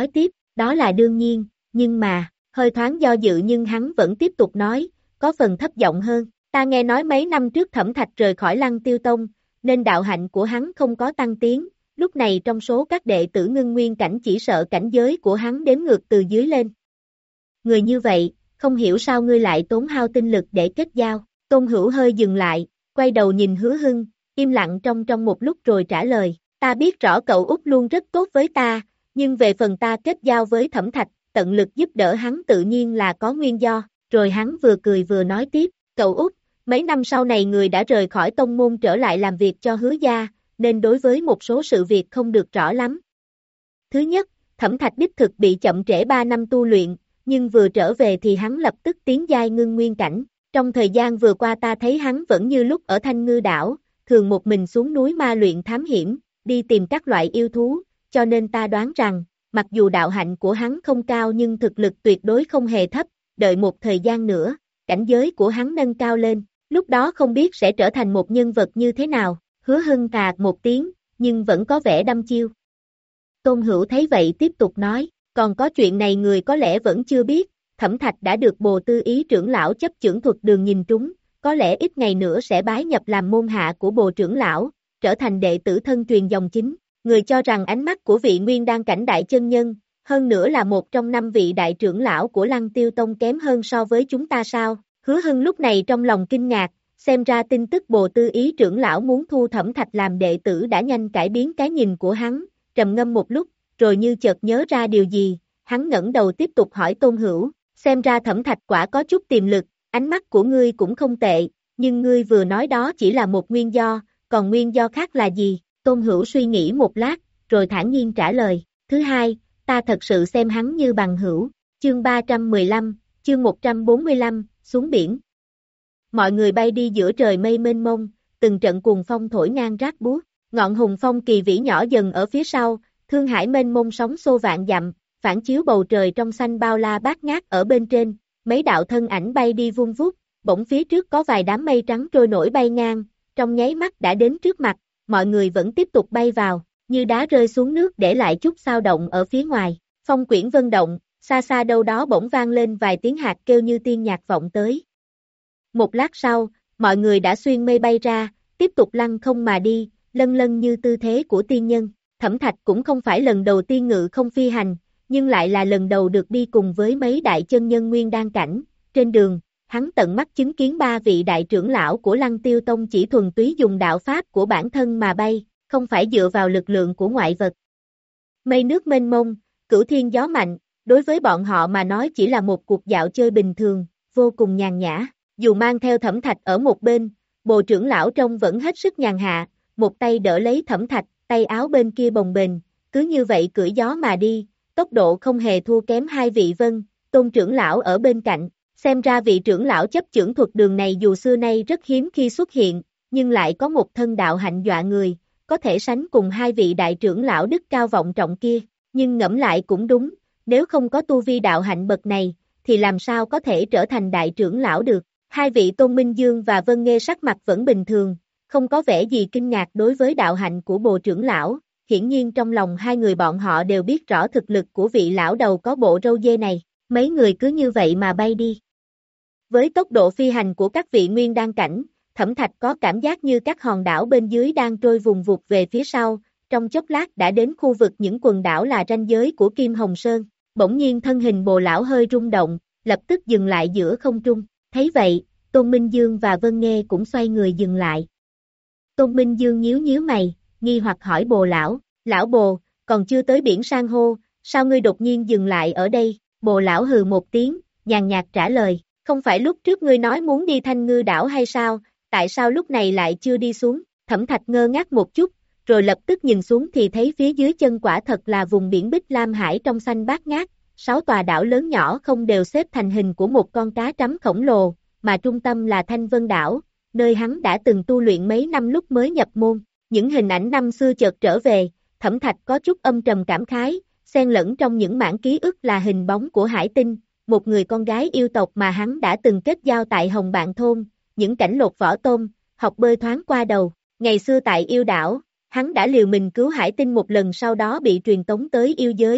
Đó là đương nhiên, nhưng mà, hơi thoáng do dự nhưng hắn vẫn tiếp tục nói, có phần thấp giọng hơn, ta nghe nói mấy năm trước Thẩm Thạch rời khỏi Lăng Tiêu Tông, nên đạo hạnh của hắn không có tăng tiến, lúc này trong số các đệ tử ngưng nguyên cảnh chỉ sợ cảnh giới của hắn đếm ngược từ dưới lên. Người như vậy, không hiểu sao ngươi lại tốn hao tinh lực để kết giao, Tôn Hữu hơi dừng lại, quay đầu nhìn Hứa Hưng, im lặng trong trong một lúc rồi trả lời, ta biết rõ cậu út luôn rất tốt với ta, nhưng về phần ta kết giao với Thẩm Thạch, tận lực giúp đỡ hắn tự nhiên là có nguyên do, rồi hắn vừa cười vừa nói tiếp, cậu út, mấy năm sau này người đã rời khỏi tông môn trở lại làm việc cho Hứa gia, nên đối với một số sự việc không được rõ lắm. Thứ nhất, Thẩm Thạch đích thực bị chậm trễ ba năm tu luyện, nhưng vừa trở về thì hắn lập tức tiến giai ngưng nguyên cảnh. Trong thời gian vừa qua ta thấy hắn vẫn như lúc ở Thanh Ngư đảo, thường một mình xuống núi ma luyện thám hiểm, đi tìm các loại yêu thú, cho nên ta đoán rằng, mặc dù đạo hạnh của hắn không cao nhưng thực lực tuyệt đối không hề thấp, đợi một thời gian nữa, cảnh giới của hắn nâng cao lên, lúc đó không biết sẽ trở thành một nhân vật như thế nào. Hứa Hưng tà một tiếng, nhưng vẫn có vẻ đăm chiêu. Tôn Hữu thấy vậy tiếp tục nói, còn có chuyện này người có lẽ vẫn chưa biết, Thẩm Thạch đã được Bồ Tư Ý trưởng lão chấp chưởng thuật đường nhìn trúng, có lẽ ít ngày nữa sẽ bái nhập làm môn hạ của Bồ trưởng lão, trở thành đệ tử thân truyền dòng chính. Người cho rằng ánh mắt của vị nguyên đan cảnh đại chân nhân, hơn nữa là một trong năm vị đại trưởng lão của Lăng Tiêu Tông kém hơn so với chúng ta sao? Hứa Hưng lúc này trong lòng kinh ngạc, xem ra tin tức Bồ Tư Ý trưởng lão muốn thu Thẩm Thạch làm đệ tử đã nhanh cải biến cái nhìn của hắn, trầm ngâm một lúc, rồi như chợt nhớ ra điều gì, hắn ngẩng đầu tiếp tục hỏi Tôn Hữu, xem ra Thẩm Thạch quả có chút tiềm lực, ánh mắt của ngươi cũng không tệ, nhưng ngươi vừa nói đó chỉ là một nguyên do, còn nguyên do khác là gì? Tôn Hữu suy nghĩ một lát, rồi thản nhiên trả lời, thứ hai, ta thật sự xem hắn như bằng hữu, chương ba trăm mười lăm, chương một trăm bốn mươi lăm, xuống biển. Mọi người bay đi giữa trời mây mênh mông, từng trận cuồng phong thổi ngang rát buốt, ngọn hùng phong kỳ vĩ nhỏ dần ở phía sau, thương hải mênh mông sóng xô vạn dặm, phản chiếu bầu trời trong xanh bao la bát ngát ở bên trên, mấy đạo thân ảnh bay đi vun vút, bỗng phía trước có vài đám mây trắng trôi nổi bay ngang, trong nháy mắt đã đến trước mặt, mọi người vẫn tiếp tục bay vào, như đá rơi xuống nước để lại chút xao động ở phía ngoài, phong quyển vân động, xa xa đâu đó bỗng vang lên vài tiếng hạt kêu như tiên nhạc vọng tới. Một lát sau, mọi người đã xuyên mây bay ra, tiếp tục lăng không mà đi, lân lân như tư thế của tiên nhân. Thẩm Thạch cũng không phải lần đầu tiên ngự không phi hành, nhưng lại là lần đầu được đi cùng với mấy đại chân nhân nguyên đan cảnh. Trên đường, hắn tận mắt chứng kiến ba vị đại trưởng lão của Lăng Tiêu Tông chỉ thuần túy dùng đạo pháp của bản thân mà bay, không phải dựa vào lực lượng của ngoại vật. Mây nước mênh mông, cửu thiên gió mạnh, đối với bọn họ mà nói chỉ là một cuộc dạo chơi bình thường, vô cùng nhàn nhã. Dù mang theo Thẩm Thạch ở một bên, Bồ trưởng lão trông vẫn hết sức nhàn hạ, một tay đỡ lấy Thẩm Thạch, tay áo bên kia bồng bềnh, cứ như vậy cưỡi gió mà đi, tốc độ không hề thua kém hai vị Vân, Tôn trưởng lão ở bên cạnh. Xem ra vị trưởng lão chấp chưởng thuật đường này dù xưa nay rất hiếm khi xuất hiện, nhưng lại có một thân đạo hạnh dọa người, có thể sánh cùng hai vị đại trưởng lão đức cao vọng trọng kia, nhưng ngẫm lại cũng đúng, nếu không có tu vi đạo hạnh bậc này, thì làm sao có thể trở thành đại trưởng lão được. Hai vị Tôn Minh Dương và Vân Nghê sắc mặt vẫn bình thường, không có vẻ gì kinh ngạc đối với đạo hạnh của Bồ trưởng lão, hiển nhiên trong lòng hai người bọn họ đều biết rõ thực lực của vị lão đầu có bộ râu dê này, mấy người cứ như vậy mà bay đi. Với tốc độ phi hành của các vị nguyên đan cảnh, Thẩm Thạch có cảm giác như các hòn đảo bên dưới đang trôi vùng vụt về phía sau, trong chốc lát đã đến khu vực những quần đảo là ranh giới của Kim Hồng Sơn, bỗng nhiên thân hình Bồ lão hơi rung động, lập tức dừng lại giữa không trung, thấy vậy, Tôn Minh Dương và Vân Nghê cũng xoay người dừng lại. Tôn Minh Dương nhíu nhíu mày, nghi hoặc hỏi Bồ lão, lão Bồ, còn chưa tới biển san hô, sao ngươi đột nhiên dừng lại ở đây? Bồ lão hừ một tiếng, nhàn nhạt trả lời, không phải lúc trước ngươi nói muốn đi Thanh Ngư đảo hay sao, tại sao lúc này lại chưa đi xuống? Thẩm Thạch ngơ ngác một chút, rồi lập tức nhìn xuống thì thấy phía dưới chân quả thật là vùng biển Bích Lam Hải trong xanh bát ngát, sáu tòa đảo lớn nhỏ không đều xếp thành hình của một con cá trắm khổng lồ, mà trung tâm là Thanh Vân đảo, nơi hắn đã từng tu luyện mấy năm lúc mới nhập môn. Những hình ảnh năm xưa chợt trở về, Thẩm Thạch có chút âm trầm cảm khái, xen lẫn trong những mảng ký ức là hình bóng của Hải Tinh, một người con gái yêu tộc mà hắn đã từng kết giao tại Hồng Bạn Thôn, những cảnh lột vỏ tôm, học bơi thoáng qua đầu. Ngày xưa tại yêu đảo, hắn đã liều mình cứu Hải Tinh một lần sau đó bị truyền tống tới yêu giới,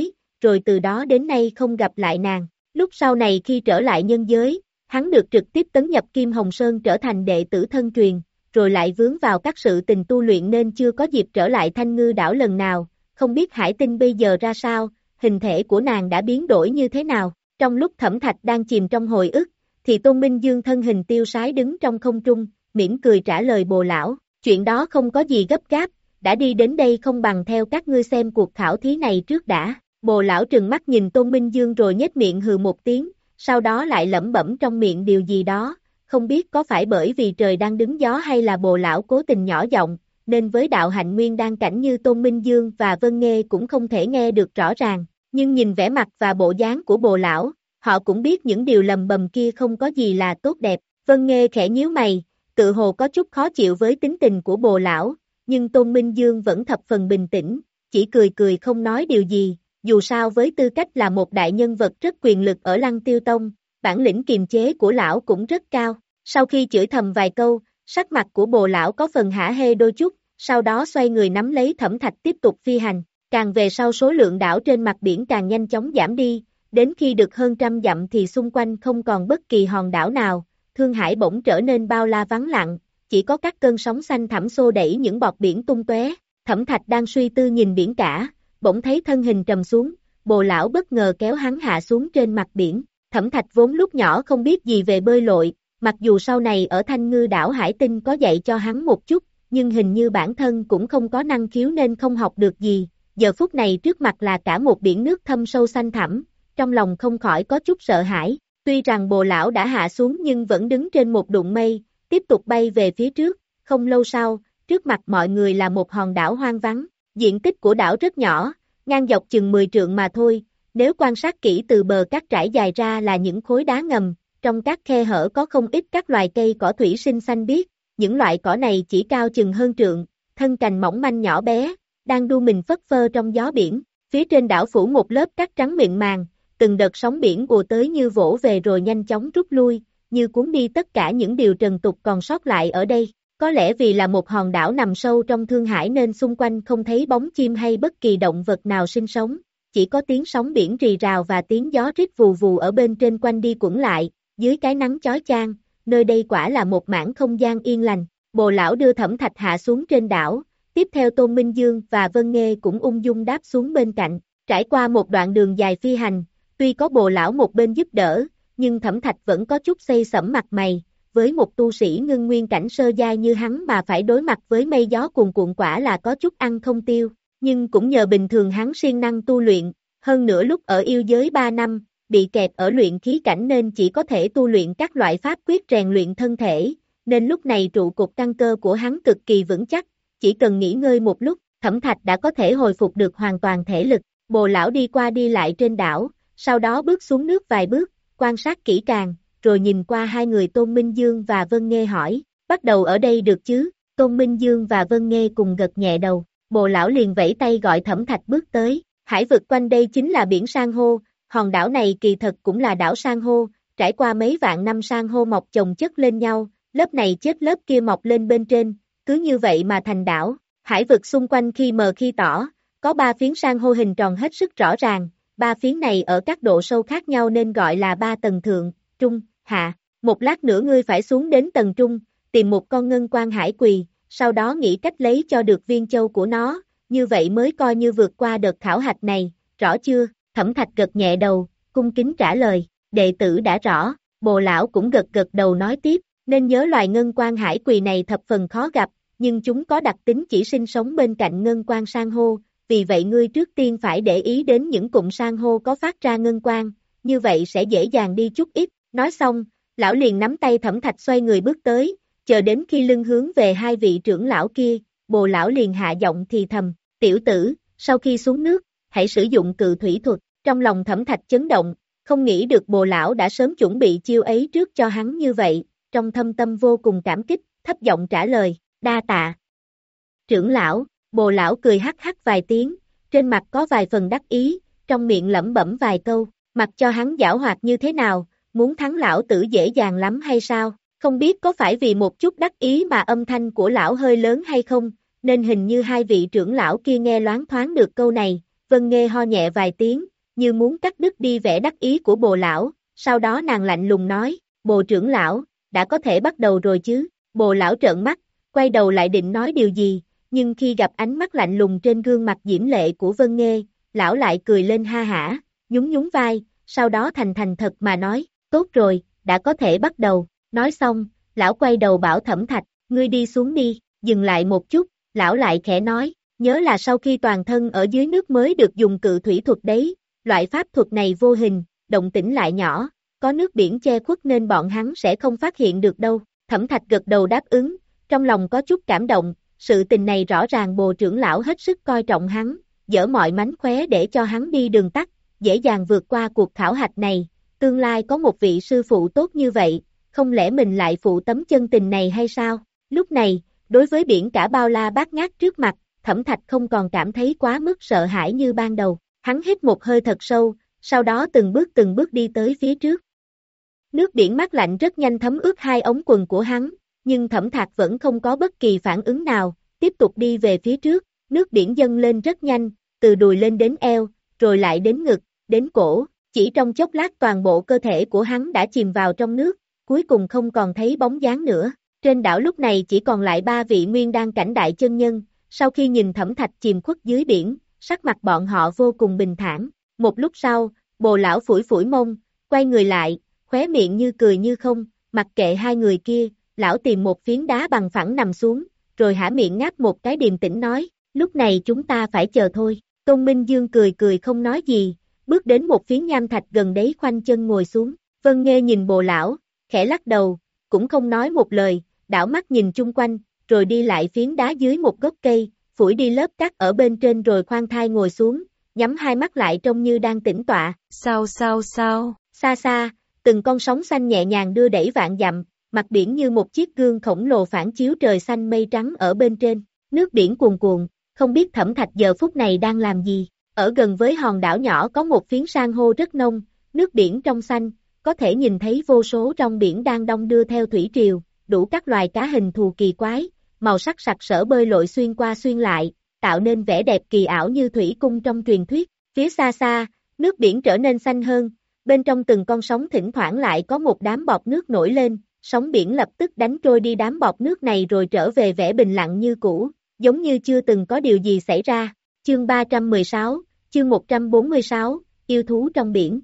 rồi từ đó đến nay không gặp lại nàng. Lúc sau này khi trở lại nhân giới, hắn được trực tiếp tấn nhập Kim Hồng Sơn trở thành đệ tử thân truyền, rồi lại vướng vào các sự tình tu luyện nên chưa có dịp trở lại Thanh Ngư đảo lần nào, không biết Hải Tinh bây giờ ra sao, hình thể của nàng đã biến đổi như thế nào. Trong lúc Thẩm Thạch đang chìm trong hồi ức, thì Tôn Minh Dương thân hình tiêu sái đứng trong không trung, mỉm cười trả lời Bồ lão, chuyện đó không có gì gấp gáp, đã đi đến đây không bằng theo các ngươi xem cuộc khảo thí này trước đã. Bồ lão trừng mắt nhìn Tôn Minh Dương rồi nhếch miệng hừ một tiếng, sau đó lại lẩm bẩm trong miệng điều gì đó, không biết có phải bởi vì trời đang đứng gió hay là Bồ lão cố tình nhỏ giọng, nên với đạo hạnh nguyên đan cảnh như Tôn Minh Dương và Vân Nghê cũng không thể nghe được rõ ràng, nhưng nhìn vẻ mặt và bộ dáng của Bồ lão, họ cũng biết những điều lầm bầm kia không có gì là tốt đẹp. Vân Nghê khẽ nhíu mày, tự hồ có chút khó chịu với tính tình của Bồ lão, nhưng Tôn Minh Dương vẫn thập phần bình tĩnh, chỉ cười cười không nói điều gì, dù sao với tư cách là một đại nhân vật rất quyền lực ở Lăng Tiêu Tông, bản lĩnh kiềm chế của lão cũng rất cao. Sau khi chửi thầm vài câu, sắc mặt của Bồ lão có phần hả hê đôi chút, sau đó xoay người nắm lấy Thẩm Thạch tiếp tục phi hành, càng về sau số lượng đảo trên mặt biển càng nhanh chóng giảm đi, đến khi được hơn trăm dặm thì xung quanh không còn bất kỳ hòn đảo nào, Thương Hải bỗng trở nên bao la vắng lặng, chỉ có các cơn sóng xanh thẳm xô đẩy những bọt biển tung tóe. Thẩm Thạch đang suy tư nhìn biển cả, bỗng thấy thân hình trầm xuống, Bồ lão bất ngờ kéo hắn hạ xuống trên mặt biển. Thẩm Thạch vốn lúc nhỏ không biết gì về bơi lội, mặc dù sau này ở Thanh Ngư đảo Hải Tinh có dạy cho hắn một chút, nhưng hình như bản thân cũng không có năng khiếu nên không học được gì. Giờ phút này trước mặt là cả một biển nước thâm sâu xanh thẳm, trong lòng không khỏi có chút sợ hãi. Tuy rằng Bồ lão đã hạ xuống nhưng vẫn đứng trên một đụng mây, tiếp tục bay về phía trước. Không lâu sau, trước mặt mọi người là một hòn đảo hoang vắng. Diện tích của đảo rất nhỏ, ngang dọc chừng mười trượng mà thôi. Nếu quan sát kỹ từ bờ cát trải dài ra là những khối đá ngầm, trong các khe hở có không ít các loài cây cỏ thủy sinh xanh biếc. Những loại cỏ này chỉ cao chừng hơn trượng, thân cành mỏng manh nhỏ bé, đang đu mình phất phơ trong gió biển. Phía trên đảo phủ một lớp cát trắng mịn màng, từng đợt sóng biển ùa tới như vỗ về rồi nhanh chóng rút lui, như cuốn đi tất cả những điều trần tục còn sót lại ở đây. Có lẽ vì là một hòn đảo nằm sâu trong Thương Hải nên xung quanh không thấy bóng chim hay bất kỳ động vật nào sinh sống, chỉ có tiếng sóng biển rì rào và tiếng gió rít vù vù ở bên trên quanh đi quẩn lại, dưới cái nắng chói chang, nơi đây quả là một mảng không gian yên lành. Bồ lão đưa Thẩm Thạch hạ xuống trên đảo, tiếp theo Tôn Minh Dương và Vân Nghê cũng ung dung đáp xuống bên cạnh, trải qua một đoạn đường dài phi hành, tuy có Bồ lão một bên giúp đỡ, nhưng Thẩm Thạch vẫn có chút xây sẩm mặt mày. Với một tu sĩ ngưng nguyên cảnh sơ giai như hắn mà phải đối mặt với mây gió cuồn cuộn quả là có chút ăn không tiêu, nhưng cũng nhờ bình thường hắn siêng năng tu luyện, hơn nữa lúc ở yêu giới ba năm, bị kẹt ở luyện khí cảnh nên chỉ có thể tu luyện các loại pháp quyết rèn luyện thân thể, nên lúc này trụ cột căn cơ của hắn cực kỳ vững chắc, chỉ cần nghỉ ngơi một lúc, Thẩm Thạch đã có thể hồi phục được hoàn toàn thể lực. Bồ lão đi qua đi lại trên đảo, sau đó bước xuống nước vài bước, quan sát kỹ càng, rồi nhìn qua hai người Tôn Minh Dương và Vân Nghê hỏi, bắt đầu ở đây được chứ? Tôn Minh Dương và Vân Nghê cùng gật nhẹ đầu, Bồ lão liền vẫy tay gọi Thẩm Thạch bước tới. Hải vực quanh đây chính là biển san hô, hòn đảo này kỳ thật cũng là đảo san hô, trải qua mấy vạn năm san hô mọc chồng chất lên nhau, lớp này chết lớp kia mọc lên bên trên, cứ như vậy mà thành đảo. Hải vực xung quanh khi mờ khi tỏ, có ba phiến san hô hình tròn hết sức rõ ràng, ba phiến này ở các độ sâu khác nhau nên gọi là ba tầng thượng, trung, hạ. Một lát nữa ngươi phải xuống đến tầng trung, tìm một con ngân quan hải quỳ, sau đó nghĩ cách lấy cho được viên châu của nó, như vậy mới coi như vượt qua đợt khảo hạch này, rõ chưa? Thẩm Thạch gật nhẹ đầu, cung kính trả lời, đệ tử đã rõ. Bồ lão cũng gật gật đầu nói tiếp, nên nhớ loài ngân quan hải quỳ này thập phần khó gặp, nhưng chúng có đặc tính chỉ sinh sống bên cạnh ngân quan san hô, vì vậy ngươi trước tiên phải để ý đến những cụm san hô có phát ra ngân quan, như vậy sẽ dễ dàng đi chút ít. Nói xong, lão liền nắm tay Thẩm Thạch xoay người bước tới, chờ đến khi lưng hướng về hai vị trưởng lão kia, Bồ lão liền hạ giọng thì thầm, tiểu tử, sau khi xuống nước, hãy sử dụng cự thủy thuật. Trong lòng Thẩm Thạch chấn động, không nghĩ được Bồ lão đã sớm chuẩn bị chiêu ấy trước cho hắn như vậy, trong thâm tâm vô cùng cảm kích, thấp giọng trả lời, đa tạ. Trưởng lão, Bồ lão cười hắc hắc vài tiếng, trên mặt có vài phần đắc ý, trong miệng lẩm bẩm vài câu, mặc cho hắn giảo hoạt như thế nào, muốn thắng lão tử dễ dàng lắm hay sao? Không biết có phải vì một chút đắc ý mà âm thanh của lão hơi lớn hay không, nên hình như hai vị trưởng lão kia nghe loáng thoáng được câu này. Vân Nghê ho nhẹ vài tiếng, như muốn cắt đứt đi vẻ đắc ý của Bồ lão, sau đó nàng lạnh lùng nói, Bồ trưởng lão, đã có thể bắt đầu rồi chứ, Bồ lão trợn mắt, quay đầu lại định nói điều gì, nhưng khi gặp ánh mắt lạnh lùng trên gương mặt diễm lệ của Vân Nghê, lão lại cười lên ha hả, nhún nhún vai, sau đó thành thành thật mà nói, tốt rồi, đã có thể bắt đầu, nói xong, lão quay đầu bảo Thẩm Thạch, ngươi đi xuống đi, dừng lại một chút, lão lại khẽ nói, nhớ là sau khi toàn thân ở dưới nước mới được dùng cự thủy thuật đấy, loại pháp thuật này vô hình, động tĩnh lại nhỏ, có nước biển che khuất nên bọn hắn sẽ không phát hiện được đâu, Thẩm Thạch gật đầu đáp ứng, trong lòng có chút cảm động, sự tình này rõ ràng Bồ trưởng lão hết sức coi trọng hắn, dỡ mọi mánh khóe để cho hắn đi đường tắt, dễ dàng vượt qua cuộc khảo hạch này, tương lai có một vị sư phụ tốt như vậy, không lẽ mình lại phụ tấm chân tình này hay sao? Lúc này, đối với biển cả bao la bát ngát trước mặt, Thẩm Thạch không còn cảm thấy quá mức sợ hãi như ban đầu, hắn hít một hơi thật sâu, sau đó từng bước từng bước đi tới phía trước. Nước biển mát lạnh rất nhanh thấm ướt hai ống quần của hắn, nhưng Thẩm Thạch vẫn không có bất kỳ phản ứng nào, tiếp tục đi về phía trước, nước biển dâng lên rất nhanh, từ đùi lên đến eo, rồi lại đến ngực, đến cổ, chỉ trong chốc lát toàn bộ cơ thể của hắn đã chìm vào trong nước, cuối cùng không còn thấy bóng dáng nữa. Trên đảo lúc này chỉ còn lại ba vị nguyên đan cảnh đại chân nhân, sau khi nhìn Thẩm Thạch chìm khuất dưới biển, sắc mặt bọn họ vô cùng bình thản. Một lúc sau, Bồ lão phủi phủi mông, quay người lại, khóe miệng như cười như không, mặc kệ hai người kia, lão tìm một phiến đá bằng phẳng nằm xuống, rồi hả miệng ngáp một cái điềm tĩnh nói, lúc này chúng ta phải chờ thôi. Tôn Minh Dương cười cười không nói gì, bước đến một phiến nham thạch gần đấy khoanh chân ngồi xuống. Vân Nghê nhìn Bồ lão, khẽ lắc đầu, cũng không nói một lời, đảo mắt nhìn chung quanh, rồi đi lại phiến đá dưới một gốc cây, phủi đi lớp cát ở bên trên rồi khoan thai ngồi xuống, nhắm hai mắt lại trông như đang tĩnh tọa. Sao sao sao? Xa xa, từng con sóng xanh nhẹ nhàng đưa đẩy vạn dặm, mặt biển như một chiếc gương khổng lồ phản chiếu trời xanh mây trắng ở bên trên, nước biển cuồn cuộn, không biết Thẩm Thạch giờ phút này đang làm gì. Ở gần với hòn đảo nhỏ có một phiến san hô rất nông, nước biển trong xanh, có thể nhìn thấy vô số rong biển đang đong đưa theo thủy triều, đủ các loài cá hình thù kỳ quái, màu sắc sặc sỡ bơi lội xuyên qua xuyên lại, tạo nên vẻ đẹp kỳ ảo như thủy cung trong truyền thuyết. Phía xa xa, nước biển trở nên xanh hơn, bên trong từng con sóng thỉnh thoảng lại có một đám bọt nước nổi lên, sóng biển lập tức đánh trôi đi đám bọt nước này rồi trở về vẻ bình lặng như cũ, giống như chưa từng có điều gì xảy ra. Chương ba trăm mười sáu, chương một trăm bốn mươi sáu, yêu thú trong biển.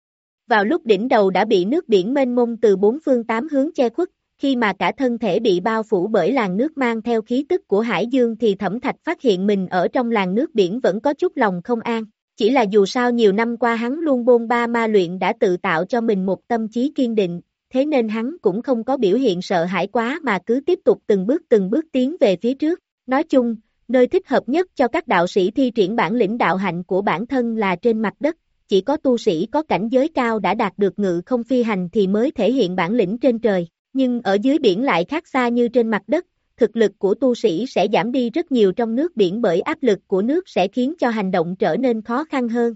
Vào lúc đỉnh đầu đã bị nước biển mênh mông từ bốn phương tám hướng che khuất, khi mà cả thân thể bị bao phủ bởi làn nước mang theo khí tức của hải dương thì Thẩm Thạch phát hiện mình ở trong làn nước biển vẫn có chút lòng không an. Chỉ là dù sao nhiều năm qua hắn luôn bôn ba ma luyện đã tự tạo cho mình một tâm trí kiên định, thế nên hắn cũng không có biểu hiện sợ hãi quá mà cứ tiếp tục từng bước từng bước tiến về phía trước. Nói chung, nơi thích hợp nhất cho các đạo sĩ thi triển bản lĩnh đạo hạnh của bản thân là trên mặt đất, chỉ có tu sĩ có cảnh giới cao đã đạt được ngự không phi hành thì mới thể hiện bản lĩnh trên trời, nhưng ở dưới biển lại khác xa như trên mặt đất, thực lực của tu sĩ sẽ giảm đi rất nhiều trong nước biển bởi áp lực của nước sẽ khiến cho hành động trở nên khó khăn hơn.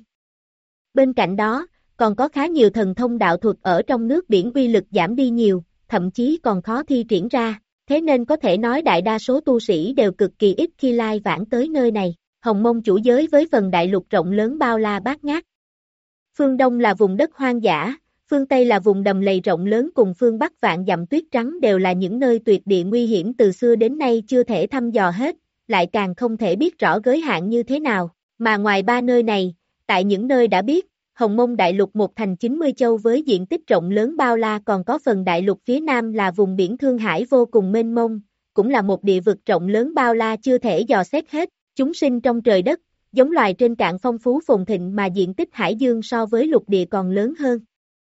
Bên cạnh đó, còn có khá nhiều thần thông đạo thuật ở trong nước biển uy lực giảm đi nhiều, thậm chí còn khó thi triển ra, thế nên có thể nói đại đa số tu sĩ đều cực kỳ ít khi lai vãng tới nơi này. Hồng Mông chủ giới với phần đại lục rộng lớn bao la bát ngát. Phương Đông là vùng đất hoang dã, phương Tây là vùng đầm lầy rộng lớn cùng phương Bắc vạn dặm tuyết trắng đều là những nơi tuyệt địa nguy hiểm từ xưa đến nay chưa thể thăm dò hết, lại càng không thể biết rõ giới hạn như thế nào, mà ngoài ba nơi này, tại những nơi đã biết, Hồng Mông đại lục một thành chín mươi châu với diện tích rộng lớn bao la còn có phần đại lục phía Nam là vùng biển Thương Hải vô cùng mênh mông, cũng là một địa vực rộng lớn bao la chưa thể dò xét hết, chúng sinh trong trời đất, giống loài trên cạn phong phú phồn thịnh mà diện tích hải dương so với lục địa còn lớn hơn.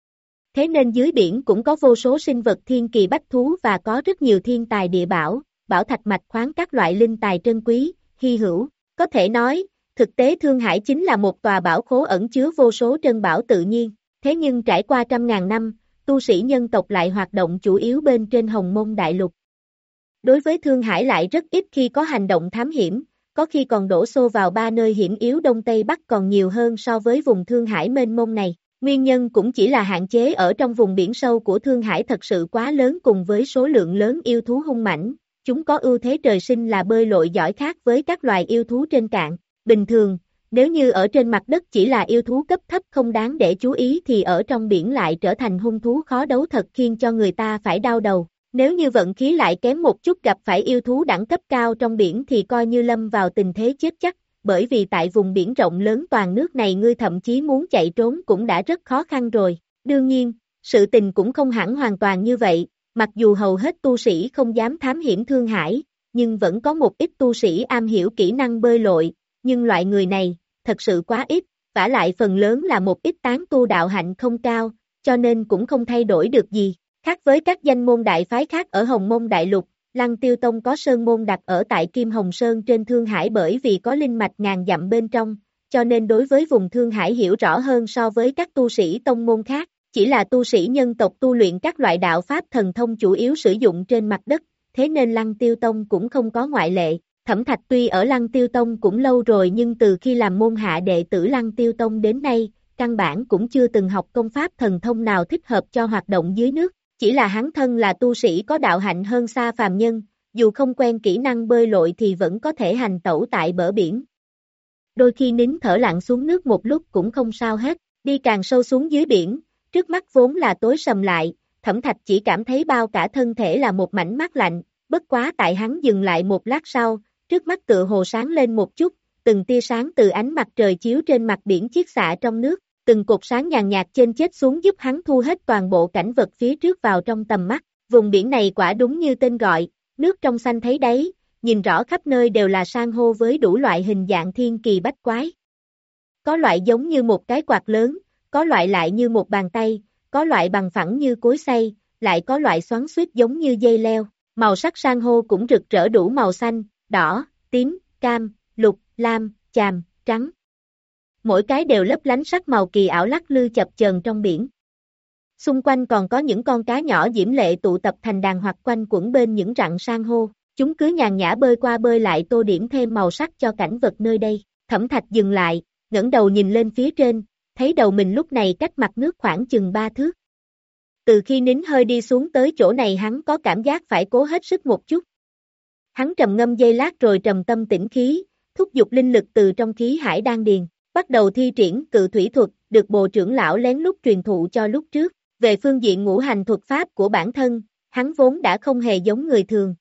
Thế nên dưới biển cũng có vô số sinh vật thiên kỳ bách thú và có rất nhiều thiên tài địa bảo, bảo thạch mạch khoáng các loại linh tài trân quý, hy hữu, có thể nói, thực tế Thương Hải chính là một tòa bảo khố ẩn chứa vô số trân bảo tự nhiên, thế nhưng trải qua trăm ngàn năm, tu sĩ nhân tộc lại hoạt động chủ yếu bên trên Hồng Mông đại lục. Đối với Thương Hải lại rất ít khi có hành động thám hiểm, có khi còn đổ xô vào ba nơi hiểm yếu Đông Tây Bắc còn nhiều hơn so với vùng Thương Hải mênh mông này. Nguyên nhân cũng chỉ là hạn chế ở trong vùng biển sâu của Thương Hải thật sự quá lớn cùng với số lượng lớn yêu thú hung mãnh, chúng có ưu thế trời sinh là bơi lội giỏi khác với các loài yêu thú trên cạn. Bình thường, Nếu như ở trên mặt đất chỉ là yêu thú cấp thấp không đáng để chú ý thì ở trong biển lại trở thành hung thú khó đấu thật khiến cho người ta phải đau đầu. Nếu như vận khí lại kém một chút gặp phải yêu thú đẳng cấp cao trong biển thì coi như lâm vào tình thế chết chắc, bởi vì tại vùng biển rộng lớn toàn nước này ngươi thậm chí muốn chạy trốn cũng đã rất khó khăn rồi. Đương nhiên, sự tình cũng không hẳn hoàn toàn như vậy, mặc dù hầu hết tu sĩ không dám thám hiểm Thương Hải, nhưng vẫn có một ít tu sĩ am hiểu kỹ năng bơi lội, nhưng loại người này, thật sự quá ít, vả lại phần lớn là một ít tán tu đạo hạnh không cao, cho nên cũng không thay đổi được gì. Khác với các danh môn đại phái khác ở Hồng Mông Đại Lục, Lăng Tiêu Tông có sơn môn đặt ở tại Kim Hồng Sơn trên Thương Hải bởi vì có linh mạch ngàn dặm bên trong, cho nên đối với vùng Thương Hải hiểu rõ hơn so với các tu sĩ tông môn khác, chỉ là tu sĩ nhân tộc tu luyện các loại đạo pháp thần thông chủ yếu sử dụng trên mặt đất, thế nên Lăng Tiêu Tông cũng không có ngoại lệ. Thẩm Thạch tuy ở Lăng Tiêu Tông cũng lâu rồi nhưng từ khi làm môn hạ đệ tử Lăng Tiêu Tông đến nay, căn bản cũng chưa từng học công pháp thần thông nào thích hợp cho hoạt động dưới nước. Chỉ là hắn thân là tu sĩ có đạo hạnh hơn xa phàm nhân, dù không quen kỹ năng bơi lội thì vẫn có thể hành tẩu tại bờ biển. Đôi khi nín thở lặn xuống nước một lúc cũng không sao hết, đi càng sâu xuống dưới biển, trước mắt vốn là tối sầm lại, Thẩm Thạch chỉ cảm thấy bao cả thân thể là một mảnh mát lạnh, bất quá tại hắn dừng lại một lát sau, trước mắt tựa hồ sáng lên một chút, từng tia sáng từ ánh mặt trời chiếu trên mặt biển chiết xạ trong nước. Từng cột sáng nhàn nhạt trên chết xuống giúp hắn thu hết toàn bộ cảnh vật phía trước vào trong tầm mắt. Vùng biển này quả đúng như tên gọi, nước trong xanh thấy đáy, nhìn rõ khắp nơi đều là san hô với đủ loại hình dạng thiên kỳ bách quái. Có loại giống như một cái quạt lớn, có loại lại như một bàn tay, có loại bằng phẳng như cối xay, lại có loại xoắn xuýt giống như dây leo. Màu sắc san hô cũng rực rỡ đủ màu xanh, đỏ, tím, cam, lục, lam, chàm, trắng. Mỗi cái đều lấp lánh sắc màu kỳ ảo lắc lư chập chờn trong biển. Xung quanh còn có những con cá nhỏ diễm lệ tụ tập thành đàn hoặc quanh quẩn bên những rặng san hô, chúng cứ nhàn nhã bơi qua bơi lại tô điểm thêm màu sắc cho cảnh vật nơi đây. Thẩm Thạch dừng lại, ngẩng đầu nhìn lên phía trên, thấy đầu mình lúc này cách mặt nước khoảng chừng ba thước. Từ khi nín hơi đi xuống tới chỗ này hắn có cảm giác phải cố hết sức một chút. Hắn trầm ngâm giây lát rồi trầm tâm tĩnh khí, thúc giục linh lực từ trong khí hải đan điền. Bắt đầu thi triển cự thủy thuật, được Bồ trưởng lão lén lút truyền thụ cho lúc trước. Về phương diện ngũ hành thuật pháp của bản thân, hắn vốn đã không hề giống người thường.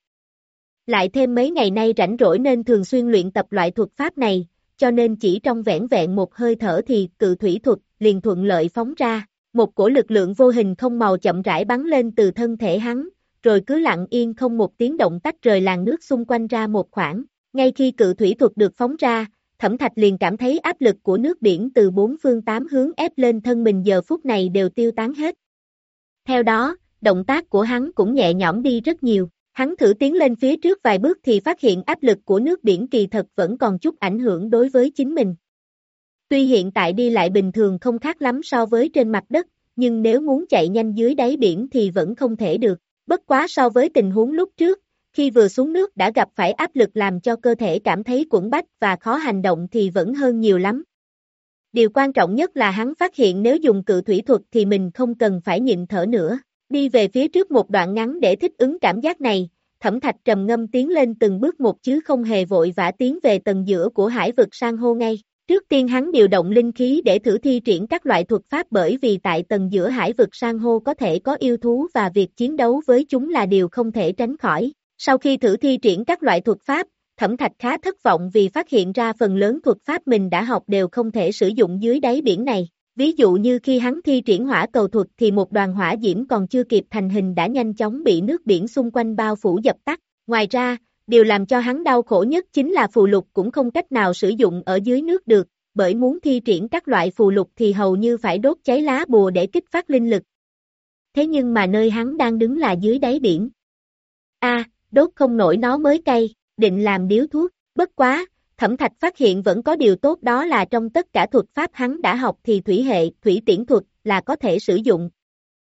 Lại thêm mấy ngày nay rảnh rỗi nên thường xuyên luyện tập loại thuật pháp này, cho nên chỉ trong vẻn vẹn một hơi thở thì cự thủy thuật liền thuận lợi phóng ra. Một cổ lực lượng vô hình không màu chậm rãi bắn lên từ thân thể hắn, rồi cứ lặng yên không một tiếng động tách rời làn nước xung quanh ra một khoảng. Ngay khi cự thủy thuật được phóng ra, Thẩm Thạch liền cảm thấy áp lực của nước biển từ bốn phương tám hướng ép lên thân mình giờ phút này đều tiêu tán hết. Theo đó, động tác của hắn cũng nhẹ nhõm đi rất nhiều. Hắn thử tiến lên phía trước vài bước thì phát hiện áp lực của nước biển kỳ thật vẫn còn chút ảnh hưởng đối với chính mình. Tuy hiện tại đi lại bình thường không khác lắm so với trên mặt đất, nhưng nếu muốn chạy nhanh dưới đáy biển thì vẫn không thể được. Bất quá so với tình huống lúc trước, khi vừa xuống nước đã gặp phải áp lực làm cho cơ thể cảm thấy quẫn bách và khó hành động thì vẫn hơn nhiều lắm. Điều quan trọng nhất là hắn phát hiện nếu dùng cự thủy thuật thì mình không cần phải nhịn thở nữa. Đi về phía trước một đoạn ngắn để thích ứng cảm giác này, Thẩm Thạch trầm ngâm tiến lên từng bước một chứ không hề vội vã tiến về tầng giữa của hải vực san hô ngay. Trước tiên hắn điều động linh khí để thử thi triển các loại thuật pháp bởi vì tại tầng giữa hải vực san hô có thể có yêu thú và việc chiến đấu với chúng là điều không thể tránh khỏi. Sau khi thử thi triển các loại thuật pháp, Thẩm Thạch khá thất vọng vì phát hiện ra phần lớn thuật pháp mình đã học đều không thể sử dụng dưới đáy biển này. Ví dụ như khi hắn thi triển hỏa cầu thuật thì một đoàn hỏa diễm còn chưa kịp thành hình đã nhanh chóng bị nước biển xung quanh bao phủ dập tắt. Ngoài ra, điều làm cho hắn đau khổ nhất chính là phù lục cũng không cách nào sử dụng ở dưới nước được, bởi muốn thi triển các loại phù lục thì hầu như phải đốt cháy lá bùa để kích phát linh lực. Thế nhưng mà nơi hắn đang đứng là dưới đáy biển. A, à, đốt không nổi nó mới cay, định làm điếu thuốc, bất quá, Thẩm Thạch phát hiện vẫn có điều tốt đó là trong tất cả thuật pháp hắn đã học thì thủy hệ, thủy tiễn thuật là có thể sử dụng.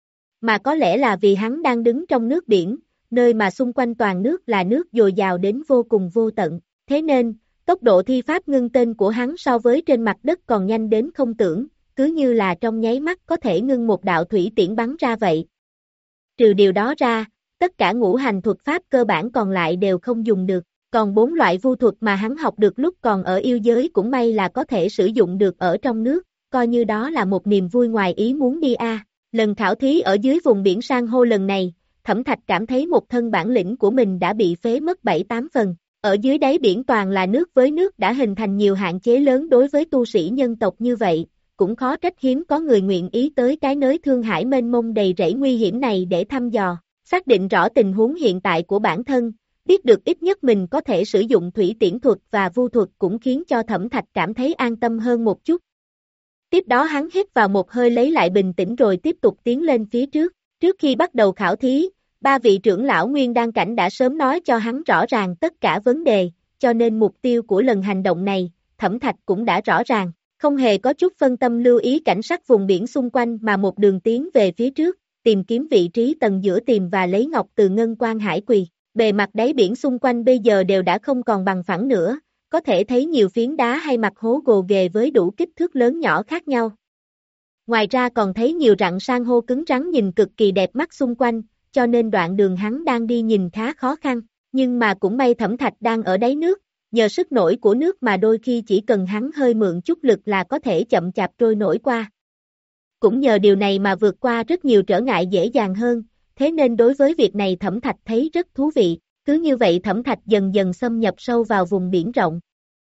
Mà có lẽ là vì hắn đang đứng trong nước biển, nơi mà xung quanh toàn nước là nước dồi dào đến vô cùng vô tận, thế nên, tốc độ thi pháp ngưng tên của hắn so với trên mặt đất còn nhanh đến không tưởng, cứ như là trong nháy mắt có thể ngưng một đạo thủy tiễn bắn ra vậy. Trừ điều đó ra, tất cả ngũ hành thuật pháp cơ bản còn lại đều không dùng được. Còn bốn loại vu thuật mà hắn học được lúc còn ở yêu giới cũng may là có thể sử dụng được ở trong nước, coi như đó là một niềm vui ngoài ý muốn đi a. Lần khảo thí ở dưới vùng biển san hô lần này, Thẩm Thạch cảm thấy một thân bản lĩnh của mình đã bị phế mất bảy tám phần. Ở dưới đáy biển toàn là nước với nước đã hình thành nhiều hạn chế lớn đối với tu sĩ nhân tộc như vậy, cũng khó trách hiếm có người nguyện ý tới cái nới thương hải mênh mông đầy rẫy nguy hiểm này để thăm dò, xác định rõ tình huống hiện tại của bản thân, biết được ít nhất mình có thể sử dụng thủy tiễn thuật và vu thuật cũng khiến cho Thẩm Thạch cảm thấy an tâm hơn một chút. Tiếp đó hắn hít vào một hơi lấy lại bình tĩnh rồi tiếp tục tiến lên phía trước. Trước khi bắt đầu khảo thí, ba vị trưởng lão Nguyên Đan Cảnh đã sớm nói cho hắn rõ ràng tất cả vấn đề, cho nên mục tiêu của lần hành động này, Thẩm Thạch cũng đã rõ ràng, không hề có chút phân tâm lưu ý cảnh sắc vùng biển xung quanh mà một đường tiến về phía trước, tìm kiếm vị trí tầng giữa tìm và lấy ngọc từ ngân quan hải quỳ. Bề mặt đáy biển xung quanh bây giờ đều đã không còn bằng phẳng nữa, có thể thấy nhiều phiến đá hay mặt hố gồ ghề với đủ kích thước lớn nhỏ khác nhau. Ngoài ra còn thấy nhiều rặng san hô cứng rắn nhìn cực kỳ đẹp mắt xung quanh, cho nên đoạn đường hắn đang đi nhìn khá khó khăn, nhưng mà cũng may Thẩm Thạch đang ở đáy nước, nhờ sức nổi của nước mà đôi khi chỉ cần hắn hơi mượn chút lực là có thể chậm chạp trôi nổi qua. Cũng nhờ điều này mà vượt qua rất nhiều trở ngại dễ dàng hơn, thế nên đối với việc này Thẩm Thạch thấy rất thú vị, cứ như vậy Thẩm Thạch dần dần xâm nhập sâu vào vùng biển rộng.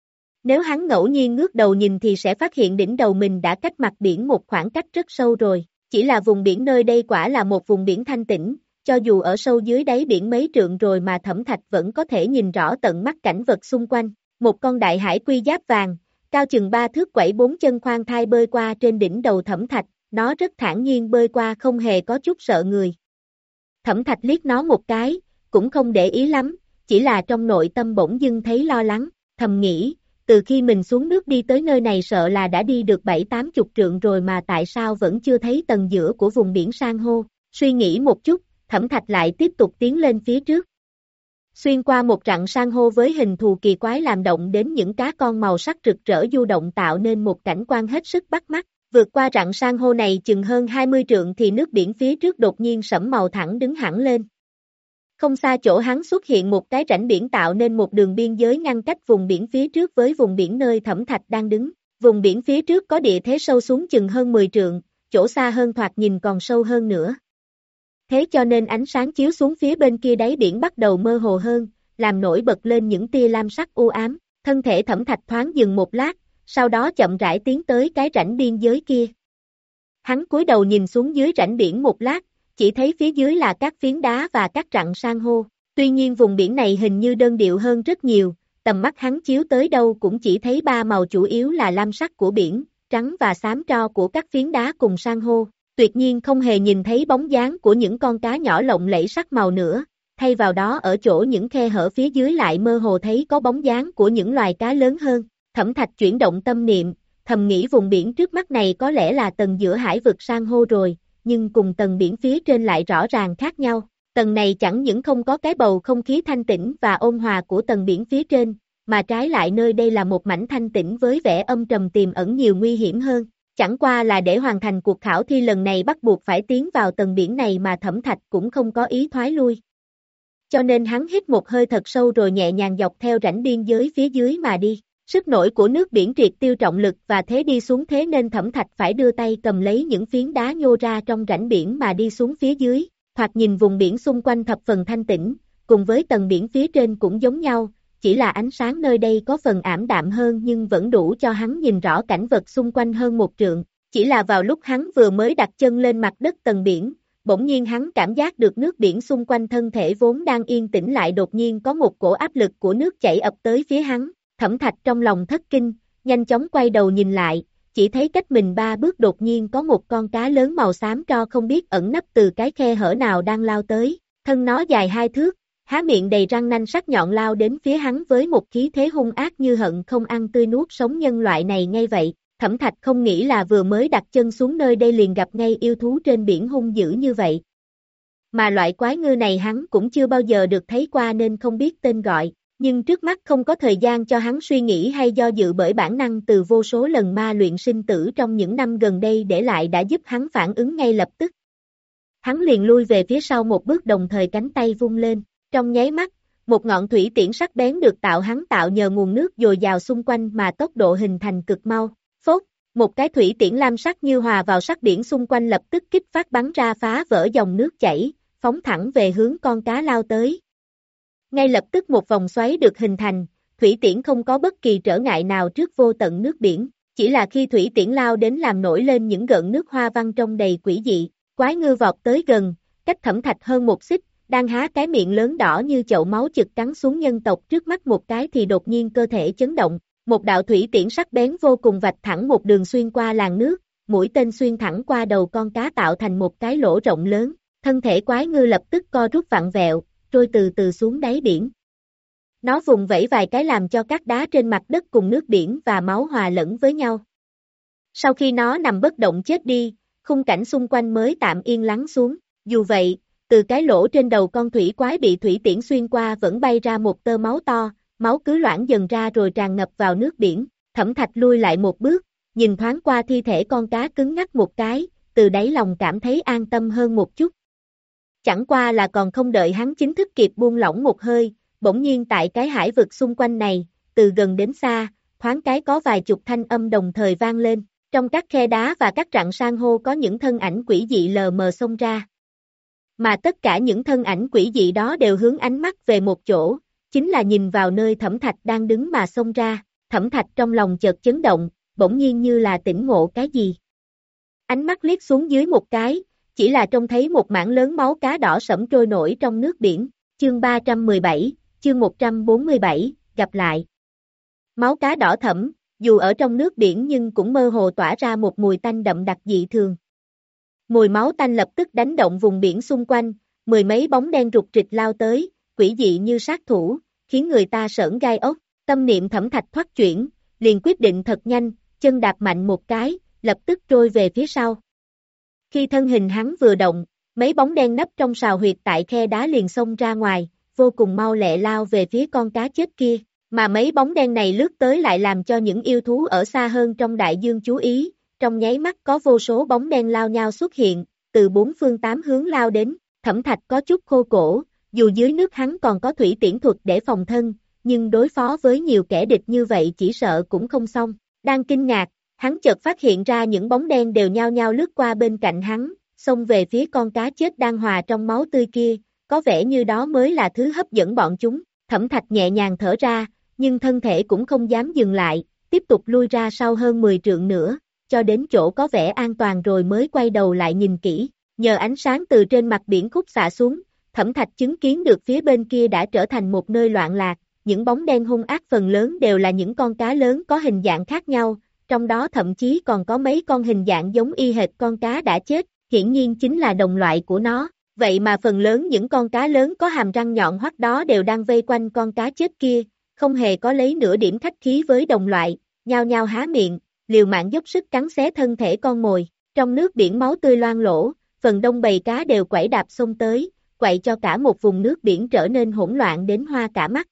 Nếu hắn ngẫu nhiên ngước đầu nhìn thì sẽ phát hiện đỉnh đầu mình đã cách mặt biển một khoảng cách rất sâu rồi, chỉ là vùng biển nơi đây quả là một vùng biển thanh tĩnh, cho dù ở sâu dưới đáy biển mấy trượng rồi mà Thẩm Thạch vẫn có thể nhìn rõ tận mắt cảnh vật xung quanh. Một con đại hải quy giáp vàng, cao chừng ba thước quẩy bốn chân khoan thai bơi qua trên đỉnh đầu Thẩm Thạch, nó rất thản nhiên bơi qua không hề có chút sợ người. Thẩm Thạch liếc nó một cái, cũng không để ý lắm, chỉ là trong nội tâm bỗng dưng thấy lo lắng, thầm nghĩ, từ khi mình xuống nước đi tới nơi này sợ là đã đi được bảy tám chục trượng rồi mà tại sao vẫn chưa thấy tầng giữa của vùng biển san hô. Suy nghĩ một chút, Thẩm Thạch lại tiếp tục tiến lên phía trước. Xuyên qua một rặng san hô với hình thù kỳ quái làm động đến những cá con màu sắc rực rỡ du động tạo nên một cảnh quan hết sức bắt mắt. Vượt qua rặng san hô này chừng hơn hai mươi trượng thì nước biển phía trước đột nhiên sẫm màu thẳng đứng hẳn lên. Không xa chỗ hắn xuất hiện một cái rãnh biển tạo nên một đường biên giới ngăn cách vùng biển phía trước với vùng biển nơi Thẩm Thạch đang đứng. Vùng biển phía trước có địa thế sâu xuống chừng hơn mười trượng, chỗ xa hơn thoạt nhìn còn sâu hơn nữa. Thế cho nên ánh sáng chiếu xuống phía bên kia đáy biển bắt đầu mơ hồ hơn, làm nổi bật lên những tia lam sắc u ám. Thân thể Thẩm Thạch thoáng dừng một lát, sau đó chậm rãi tiến tới cái rãnh biên giới kia. Hắn cúi đầu nhìn xuống dưới rãnh biển một lát, chỉ thấy phía dưới là các phiến đá và các rặng san hô. Tuy nhiên vùng biển này hình như đơn điệu hơn rất nhiều, tầm mắt hắn chiếu tới đâu cũng chỉ thấy ba màu chủ yếu là lam sắc của biển, trắng và xám tro của các phiến đá cùng san hô. Tuyệt nhiên không hề nhìn thấy bóng dáng của những con cá nhỏ lộng lẫy sắc màu nữa, thay vào đó ở chỗ những khe hở phía dưới lại mơ hồ thấy có bóng dáng của những loài cá lớn hơn. Thẩm Thạch chuyển động tâm niệm, thầm nghĩ vùng biển trước mắt này có lẽ là tầng giữa hải vực san hô rồi, nhưng cùng tầng biển phía trên lại rõ ràng khác nhau. Tầng này chẳng những không có cái bầu không khí thanh tĩnh và ôn hòa của tầng biển phía trên, mà trái lại nơi đây là một mảnh thanh tĩnh với vẻ âm trầm tiềm ẩn nhiều nguy hiểm hơn. Chẳng qua là để hoàn thành cuộc khảo thi lần này bắt buộc phải tiến vào tầng biển này mà Thẩm Thạch cũng không có ý thoái lui. Cho nên hắn hít một hơi thật sâu rồi nhẹ nhàng dọc theo rãnh biên giới phía dưới mà đi. Sức nổi của nước biển triệt tiêu trọng lực và thế đi xuống thế nên Thẩm Thạch phải đưa tay cầm lấy những phiến đá nhô ra trong rãnh biển mà đi xuống phía dưới. Thoạt nhìn vùng biển xung quanh thập phần thanh tĩnh, cùng với tầng biển phía trên cũng giống nhau, chỉ là ánh sáng nơi đây có phần ảm đạm hơn nhưng vẫn đủ cho hắn nhìn rõ cảnh vật xung quanh hơn một trượng. Chỉ là vào lúc hắn vừa mới đặt chân lên mặt đất tầng biển, bỗng nhiên hắn cảm giác được nước biển xung quanh thân thể vốn đang yên tĩnh lại đột nhiên có một cổ áp lực của nước chảy ập tới phía hắn. Thẩm Thạch trong lòng thất kinh, nhanh chóng quay đầu nhìn lại, chỉ thấy cách mình ba bước đột nhiên có một con cá lớn màu xám tro không biết ẩn nấp từ cái khe hở nào đang lao tới, thân nó dài hai thước, há miệng đầy răng nanh sắc nhọn lao đến phía hắn với một khí thế hung ác như hận không ăn tươi nuốt sống nhân loại này ngay vậy. Thẩm Thạch không nghĩ là vừa mới đặt chân xuống nơi đây liền gặp ngay yêu thú trên biển hung dữ như vậy. Mà loại quái ngư này hắn cũng chưa bao giờ được thấy qua nên không biết tên gọi. Nhưng trước mắt không có thời gian cho hắn suy nghĩ hay do dự bởi bản năng từ vô số lần ma luyện sinh tử trong những năm gần đây để lại đã giúp hắn phản ứng ngay lập tức. Hắn liền lui về phía sau một bước đồng thời cánh tay vung lên, trong nháy mắt, một ngọn thủy tiễn sắc bén được tạo hắn tạo nhờ nguồn nước dồi dào xung quanh mà tốc độ hình thành cực mau. Phốt, một cái thủy tiễn lam sắc như hòa vào sắc biển xung quanh lập tức kích phát bắn ra phá vỡ dòng nước chảy, phóng thẳng về hướng con cá lao tới. Ngay lập tức một vòng xoáy được hình thành, thủy tiễn không có bất kỳ trở ngại nào trước vô tận nước biển, chỉ là khi thủy tiễn lao đến làm nổi lên những gợn nước hoa văn trong đầy quỷ dị, quái ngư vọt tới gần, cách Thẩm Thạch hơn một xích, đang há cái miệng lớn đỏ như chậu máu chực cắn xuống nhân tộc trước mắt một cái thì đột nhiên cơ thể chấn động, một đạo thủy tiễn sắc bén vô cùng vạch thẳng một đường xuyên qua làn nước, mũi tên xuyên thẳng qua đầu con cá tạo thành một cái lỗ rộng lớn, thân thể quái ngư lập tức co rút vặn vẹo, trôi từ từ xuống đáy biển. Nó vùng vẫy vài cái làm cho các đá trên mặt đất cùng nước biển và máu hòa lẫn với nhau. Sau khi nó nằm bất động chết đi, khung cảnh xung quanh mới tạm yên lắng xuống, dù vậy, từ cái lỗ trên đầu con thủy quái bị thủy tiễn xuyên qua vẫn bay ra một tơ máu to, máu cứ loãng dần ra rồi tràn ngập vào nước biển, Thẩm Thạch lui lại một bước, nhìn thoáng qua thi thể con cá cứng ngắc một cái, từ đáy lòng cảm thấy an tâm hơn một chút. Chẳng qua là còn không đợi hắn chính thức kịp buông lỏng một hơi, bỗng nhiên tại cái hải vực xung quanh này, từ gần đến xa, thoáng cái có vài chục thanh âm đồng thời vang lên, trong các khe đá và các rặng san hô có những thân ảnh quỷ dị lờ mờ xông ra. Mà tất cả những thân ảnh quỷ dị đó đều hướng ánh mắt về một chỗ, chính là nhìn vào nơi Thẩm Thạch đang đứng mà xông ra, Thẩm Thạch trong lòng chợt chấn động, bỗng nhiên như là tỉnh ngộ cái gì. Ánh mắt liếc xuống dưới một cái, chỉ là trông thấy một mảng lớn máu cá đỏ sẫm trôi nổi trong nước biển, chương ba trăm mười bảy, chương một trăm bốn mươi bảy, gặp lại. Máu cá đỏ thẫm, dù ở trong nước biển nhưng cũng mơ hồ tỏa ra một mùi tanh đậm đặc dị thường. Mùi máu tanh lập tức đánh động vùng biển xung quanh, mười mấy bóng đen rục rịch lao tới, quỷ dị như sát thủ, khiến người ta sởn gai ốc, tâm niệm Thẩm Thạch thoát chuyển, liền quyết định thật nhanh, chân đạp mạnh một cái, lập tức trôi về phía sau. Khi thân hình hắn vừa động, mấy bóng đen nấp trong sào huyệt tại khe đá liền xông ra ngoài, vô cùng mau lẹ lao về phía con cá chết kia, mà mấy bóng đen này lướt tới lại làm cho những yêu thú ở xa hơn trong đại dương chú ý, trong nháy mắt có vô số bóng đen lao nhau xuất hiện, từ bốn phương tám hướng lao đến, Thẩm Thạch có chút khô cổ, dù dưới nước hắn còn có thủy tiễn thuật để phòng thân, nhưng đối phó với nhiều kẻ địch như vậy chỉ sợ cũng không xong, đang kinh ngạc, hắn chợt phát hiện ra những bóng đen đều nhao nhao lướt qua bên cạnh hắn, xông về phía con cá chết đang hòa trong máu tươi kia, có vẻ như đó mới là thứ hấp dẫn bọn chúng, Thẩm Thạch nhẹ nhàng thở ra, nhưng thân thể cũng không dám dừng lại, tiếp tục lui ra sau hơn mười trượng nữa, cho đến chỗ có vẻ an toàn rồi mới quay đầu lại nhìn kỹ, nhờ ánh sáng từ trên mặt biển khúc xạ xuống, Thẩm Thạch chứng kiến được phía bên kia đã trở thành một nơi loạn lạc, những bóng đen hung ác phần lớn đều là những con cá lớn có hình dạng khác nhau, trong đó thậm chí còn có mấy con hình dạng giống y hệt con cá đã chết, hiển nhiên chính là đồng loại của nó, vậy mà phần lớn những con cá lớn có hàm răng nhọn hoắt đó đều đang vây quanh con cá chết kia, không hề có lấy nửa điểm khách khí với đồng loại, nhao nhao há miệng, liều mạng dốc sức cắn xé thân thể con mồi, trong nước biển máu tươi loang lỗ, phần đông bầy cá đều quẩy đạp xông tới, quậy cho cả một vùng nước biển trở nên hỗn loạn đến hoa cả mắt.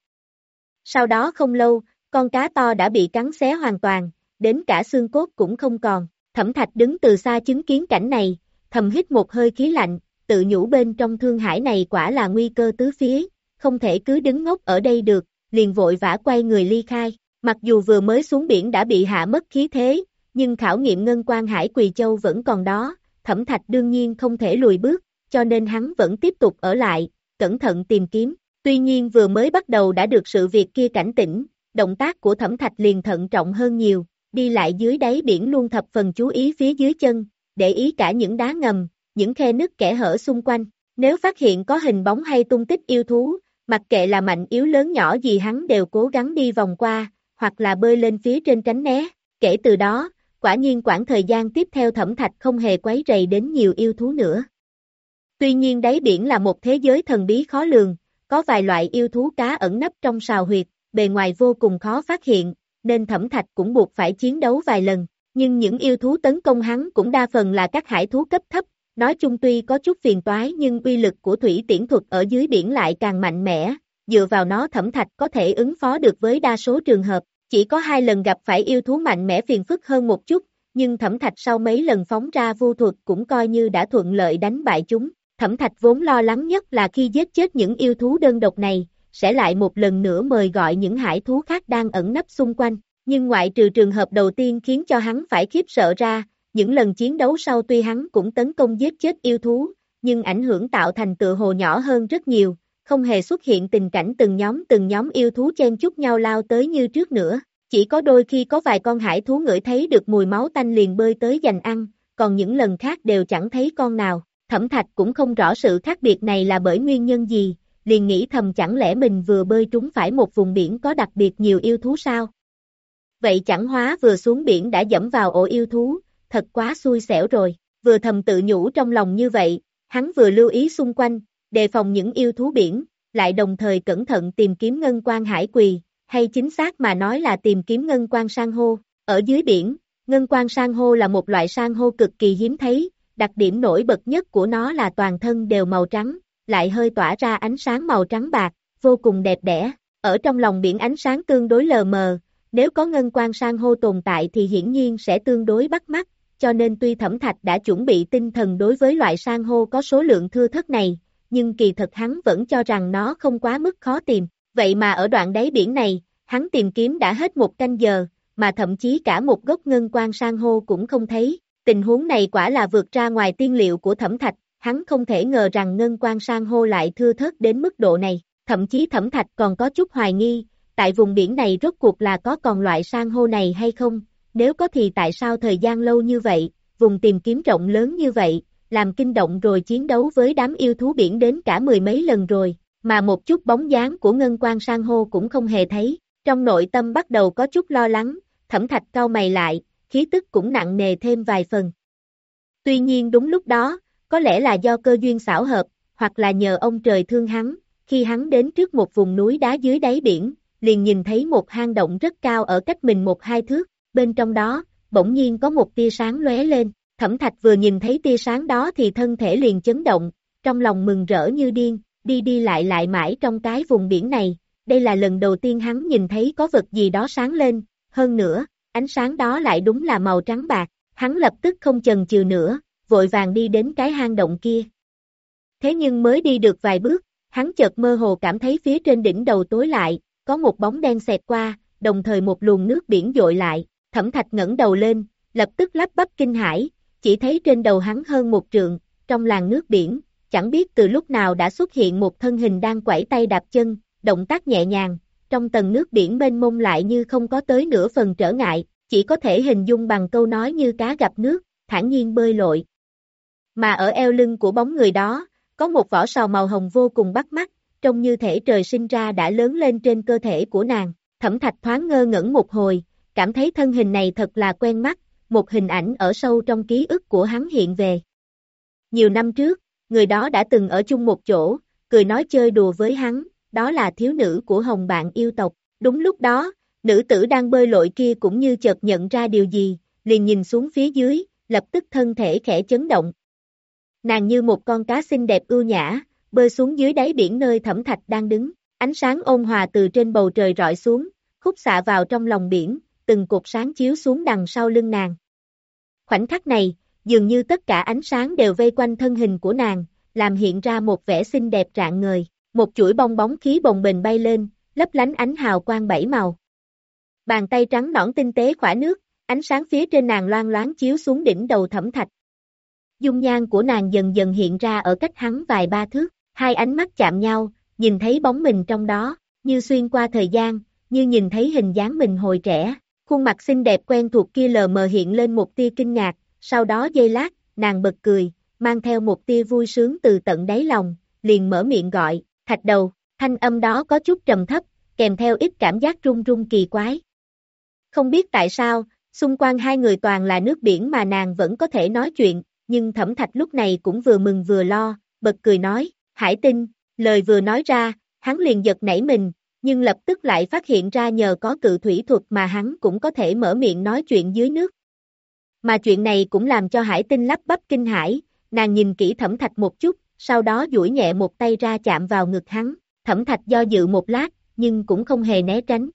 Sau đó không lâu, con cá to đã bị cắn xé hoàn toàn, đến cả xương cốt cũng không còn, Thẩm Thạch đứng từ xa chứng kiến cảnh này, thầm hít một hơi khí lạnh, tự nhủ bên trong thương hải này quả là nguy cơ tứ phía, không thể cứ đứng ngốc ở đây được, liền vội vã quay người ly khai, mặc dù vừa mới xuống biển đã bị hạ mất khí thế, nhưng khảo nghiệm ngân quan hải Quỳ Châu vẫn còn đó, Thẩm Thạch đương nhiên không thể lùi bước, cho nên hắn vẫn tiếp tục ở lại, cẩn thận tìm kiếm, tuy nhiên vừa mới bắt đầu đã được sự việc kia cảnh tỉnh, động tác của Thẩm Thạch liền thận trọng hơn nhiều, đi lại dưới đáy biển luôn thập phần chú ý phía dưới chân, để ý cả những đá ngầm, những khe nứt kẽ hở xung quanh, nếu phát hiện có hình bóng hay tung tích yêu thú, mặc kệ là mạnh yếu lớn nhỏ gì hắn đều cố gắng đi vòng qua, hoặc là bơi lên phía trên tránh né, kể từ đó, quả nhiên quãng thời gian tiếp theo Thẩm Thạch không hề quấy rầy đến nhiều yêu thú nữa. Tuy nhiên đáy biển là một thế giới thần bí khó lường, có vài loại yêu thú cá ẩn nấp trong sào huyệt, bề ngoài vô cùng khó phát hiện, nên Thẩm Thạch cũng buộc phải chiến đấu vài lần, nhưng những yêu thú tấn công hắn cũng đa phần là các hải thú cấp thấp, nói chung tuy có chút phiền toái nhưng uy lực của thủy tiễn thuật ở dưới biển lại càng mạnh mẽ, dựa vào nó Thẩm Thạch có thể ứng phó được với đa số trường hợp, chỉ có hai lần gặp phải yêu thú mạnh mẽ phiền phức hơn một chút, nhưng Thẩm Thạch sau mấy lần phóng ra vu thuật cũng coi như đã thuận lợi đánh bại chúng. Thẩm Thạch vốn lo lắng nhất là khi giết chết những yêu thú đơn độc này, sẽ lại một lần nữa mời gọi những hải thú khác đang ẩn nấp xung quanh. Nhưng ngoại trừ trường hợp đầu tiên khiến cho hắn phải khiếp sợ ra, những lần chiến đấu sau tuy hắn cũng tấn công giết chết yêu thú, nhưng ảnh hưởng tạo thành tựa hồ nhỏ hơn rất nhiều, không hề xuất hiện tình cảnh từng nhóm từng nhóm yêu thú chen chúc nhau lao tới như trước nữa. Chỉ có đôi khi có vài con hải thú ngửi thấy được mùi máu tanh liền bơi tới giành ăn, còn những lần khác đều chẳng thấy con nào. Thẩm Thạch cũng không rõ sự khác biệt này là bởi nguyên nhân gì, liền nghĩ thầm chẳng lẽ mình vừa bơi trúng phải một vùng biển có đặc biệt nhiều yêu thú sao? Vậy chẳng hóa vừa xuống biển đã dẫm vào ổ yêu thú, thật quá xui xẻo rồi. Vừa thầm tự nhủ trong lòng như vậy, hắn vừa lưu ý xung quanh, đề phòng những yêu thú biển, lại đồng thời cẩn thận tìm kiếm ngân quan hải quỳ, hay chính xác mà nói là tìm kiếm ngân quan san hô. Ở dưới biển, ngân quan san hô là một loại san hô cực kỳ hiếm thấy, đặc điểm nổi bật nhất của nó là toàn thân đều màu trắng, lại hơi tỏa ra ánh sáng màu trắng bạc, vô cùng đẹp đẽ. Ở trong lòng biển ánh sáng tương đối lờ mờ, nếu có ngân quan san hô tồn tại thì hiển nhiên sẽ tương đối bắt mắt, cho nên tuy Thẩm Thạch đã chuẩn bị tinh thần đối với loại san hô có số lượng thưa thớt này, nhưng kỳ thật hắn vẫn cho rằng nó không quá mức khó tìm. Vậy mà ở đoạn đáy biển này, hắn tìm kiếm đã hết một canh giờ, mà thậm chí cả một gốc ngân quan san hô cũng không thấy. Tình huống này quả là vượt ra ngoài tiên liệu của Thẩm Thạch, hắn không thể ngờ rằng ngân quan san hô lại thưa thớt đến mức độ này. Thậm chí Thẩm Thạch còn có chút hoài nghi, tại vùng biển này rốt cuộc là có còn loại san hô này hay không, nếu có thì tại sao thời gian lâu như vậy, vùng tìm kiếm rộng lớn như vậy, làm kinh động rồi chiến đấu với đám yêu thú biển đến cả mười mấy lần rồi, mà một chút bóng dáng của ngân quan san hô cũng không hề thấy. Trong nội tâm bắt đầu có chút lo lắng, Thẩm Thạch cau mày lại, khí tức cũng nặng nề thêm vài phần. Tuy nhiên đúng lúc đó, có lẽ là do cơ duyên xảo hợp, hoặc là nhờ ông trời thương hắn, khi hắn đến trước một vùng núi đá dưới đáy biển, liền nhìn thấy một hang động rất cao ở cách mình một hai thước, bên trong đó, bỗng nhiên có một tia sáng lóe lên. Thẩm Thạch vừa nhìn thấy tia sáng đó thì thân thể liền chấn động, trong lòng mừng rỡ như điên, đi đi lại lại mãi trong cái vùng biển này, đây là lần đầu tiên hắn nhìn thấy có vật gì đó sáng lên, hơn nữa, ánh sáng đó lại đúng là màu trắng bạc, hắn lập tức không chần chừ nữa, vội vàng đi đến cái hang động kia. Thế nhưng mới đi được vài bước, hắn chợt mơ hồ cảm thấy phía trên đỉnh đầu tối lại, có một bóng đen xẹt qua, đồng thời một luồng nước biển dội lại. Thẩm Thạch ngẩng đầu lên, lập tức lắp bắp kinh hãi, chỉ thấy trên đầu hắn hơn một trượng, trong làn nước biển, chẳng biết từ lúc nào đã xuất hiện một thân hình đang quẩy tay đạp chân, động tác nhẹ nhàng, trong tầng nước biển mênh mông lại như không có tới nửa phần trở ngại, chỉ có thể hình dung bằng câu nói như cá gặp nước, thản nhiên bơi lội. Mà ở eo lưng của bóng người đó, có một vỏ sò màu hồng vô cùng bắt mắt, trông như thể trời sinh ra đã lớn lên trên cơ thể của nàng. Thẩm Thạch thoáng ngơ ngẩn một hồi, cảm thấy thân hình này thật là quen mắt, một hình ảnh ở sâu trong ký ức của hắn hiện về. Nhiều năm trước, người đó đã từng ở chung một chỗ, cười nói chơi đùa với hắn, đó là thiếu nữ của Hồng Bạn yêu tộc. Đúng lúc đó, nữ tử đang bơi lội kia cũng như chợt nhận ra điều gì, liền nhìn xuống phía dưới, lập tức thân thể khẽ chấn động. Nàng như một con cá xinh đẹp ưu nhã, bơi xuống dưới đáy biển nơi Thẩm Thạch đang đứng, ánh sáng ôn hòa từ trên bầu trời rọi xuống, khúc xạ vào trong lòng biển, từng cột sáng chiếu xuống đằng sau lưng nàng. Khoảnh khắc này, dường như tất cả ánh sáng đều vây quanh thân hình của nàng, làm hiện ra một vẻ xinh đẹp rạng ngời, một chuỗi bong bóng khí bồng bềnh bay lên, lấp lánh ánh hào quang bảy màu. Bàn tay trắng nõn tinh tế khỏa nước, ánh sáng phía trên nàng loang loáng chiếu xuống đỉnh đầu Thẩm Thạch. Dung nhan của nàng dần dần hiện ra ở cách hắn vài ba thước, hai ánh mắt chạm nhau, nhìn thấy bóng mình trong đó, như xuyên qua thời gian, như nhìn thấy hình dáng mình hồi trẻ. Khuôn mặt xinh đẹp quen thuộc kia lờ mờ hiện lên một tia kinh ngạc, sau đó giây lát, nàng bật cười, mang theo một tia vui sướng từ tận đáy lòng, liền mở miệng gọi, Thạch Đầu. Thanh âm đó có chút trầm thấp, kèm theo ít cảm giác run run kỳ quái. Không biết tại sao, xung quanh hai người toàn là nước biển mà nàng vẫn có thể nói chuyện, nhưng Thẩm Thạch lúc này cũng vừa mừng vừa lo, bật cười nói, Hải Tinh. Lời vừa nói ra, hắn liền giật nảy mình, nhưng lập tức lại phát hiện ra nhờ có cự thủy thuật mà hắn cũng có thể mở miệng nói chuyện dưới nước. Mà chuyện này cũng làm cho Hải Tinh lắp bắp kinh hãi, nàng nhìn kỹ Thẩm Thạch một chút, sau đó duỗi nhẹ một tay ra chạm vào ngực hắn. Thẩm Thạch do dự một lát, nhưng cũng không hề né tránh.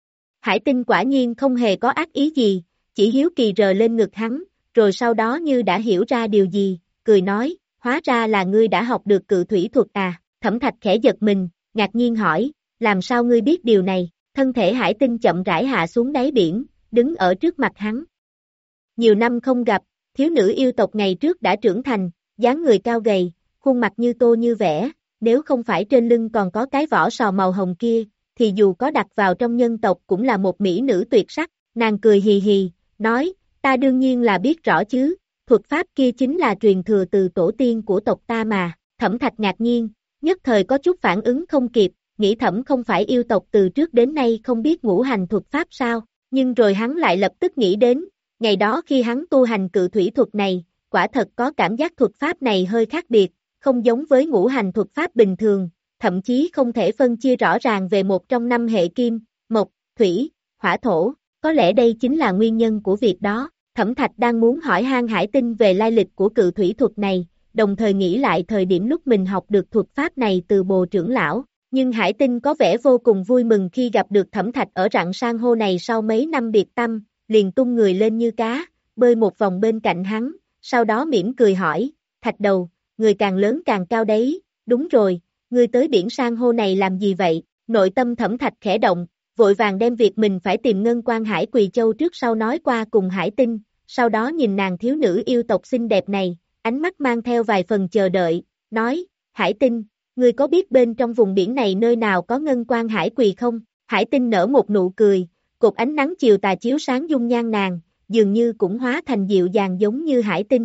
Hải Tinh quả nhiên không hề có ác ý gì, chỉ hiếu kỳ rờ lên ngực hắn, rồi sau đó như đã hiểu ra điều gì, cười nói, hóa ra là ngươi đã học được cự thủy thuật à. Thẩm Thạch khẽ giật mình, ngạc nhiên hỏi, làm sao ngươi biết điều này, thân thể Hải Tinh chậm rãi hạ xuống đáy biển, đứng ở trước mặt hắn. Nhiều năm không gặp, thiếu nữ yêu tộc ngày trước đã trưởng thành, dáng người cao gầy, khuôn mặt như tô như vẽ, nếu không phải trên lưng còn có cái vỏ sò màu hồng kia, thì dù có đặt vào trong nhân tộc cũng là một mỹ nữ tuyệt sắc, nàng cười hì hì, nói, ta đương nhiên là biết rõ chứ, thuật pháp kia chính là truyền thừa từ tổ tiên của tộc ta mà, Thẩm Thạch ngạc nhiên, nhất thời có chút phản ứng không kịp, nghĩ Thẩm không phải yêu tộc từ trước đến nay không biết ngũ hành thuật pháp sao, nhưng rồi hắn lại lập tức nghĩ đến, ngày đó khi hắn tu hành cự thủy thuật này, quả thật có cảm giác thuật pháp này hơi khác biệt, không giống với ngũ hành thuật pháp bình thường, thậm chí không thể phân chia rõ ràng về một trong năm hệ kim, mộc, thủy, hỏa thổ, có lẽ đây chính là nguyên nhân của việc đó. Thẩm Thạch đang muốn hỏi han Hải Tinh về lai lịch của cự thủy thuật này, đồng thời nghĩ lại thời điểm lúc mình học được thuật pháp này từ Bồ trưởng lão, nhưng Hải Tinh có vẻ vô cùng vui mừng khi gặp được Thẩm Thạch ở rặng san hô này sau mấy năm biệt tâm, liền tung người lên như cá, bơi một vòng bên cạnh hắn, sau đó mỉm cười hỏi, Thạch đầu, người càng lớn càng cao đấy, đúng rồi, ngươi tới biển san hô này làm gì vậy? Nội tâm Thẩm Thạch khẽ động, vội vàng đem việc mình phải tìm Ngân Quan Hải Quỳ Châu trước sau nói qua cùng Hải Tinh, sau đó nhìn nàng thiếu nữ yêu tộc xinh đẹp này, ánh mắt mang theo vài phần chờ đợi, nói, Hải Tinh, ngươi có biết bên trong vùng biển này nơi nào có Ngân Quan Hải Quỳ không? Hải Tinh nở một nụ cười, cột ánh nắng chiều tà chiếu sáng dung nhan nàng, dường như cũng hóa thành dịu dàng giống như Hải Tinh.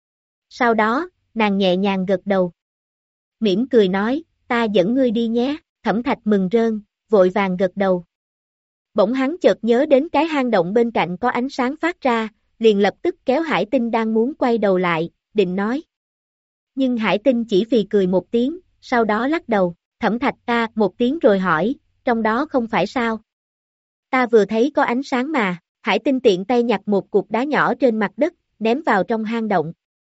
Sau đó, nàng nhẹ nhàng gật đầu. Mỉm cười nói, ta dẫn ngươi đi nhé, Thẩm Thạch mừng rơn, vội vàng gật đầu. Bỗng hắn chợt nhớ đến cái hang động bên cạnh có ánh sáng phát ra, liền lập tức kéo Hải Tinh đang muốn quay đầu lại, định nói. Nhưng Hải Tinh chỉ phì cười một tiếng, sau đó lắc đầu, Thẩm Thạch ta một tiếng rồi hỏi, trong đó không phải sao? Ta vừa thấy có ánh sáng mà, Hải Tinh tiện tay nhặt một cục đá nhỏ trên mặt đất, ném vào trong hang động.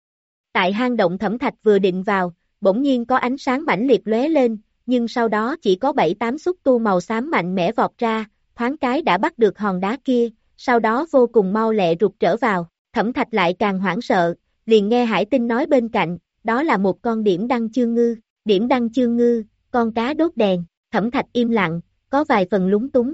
Tại hang động Thẩm Thạch vừa định vào, bỗng nhiên có ánh sáng mãnh liệt lóe lên, nhưng sau đó chỉ có bảy tám xúc tu màu xám mạnh mẽ vọt ra, thoáng cái đã bắt được hòn đá kia, sau đó vô cùng mau lẹ rụt trở vào, Thẩm Thạch lại càng hoảng sợ, liền nghe Hải Tinh nói bên cạnh, đó là một con điểm đăng chương ngư, điểm đăng chương ngư, con cá đốt đèn, Thẩm Thạch im lặng, có vài phần lúng túng.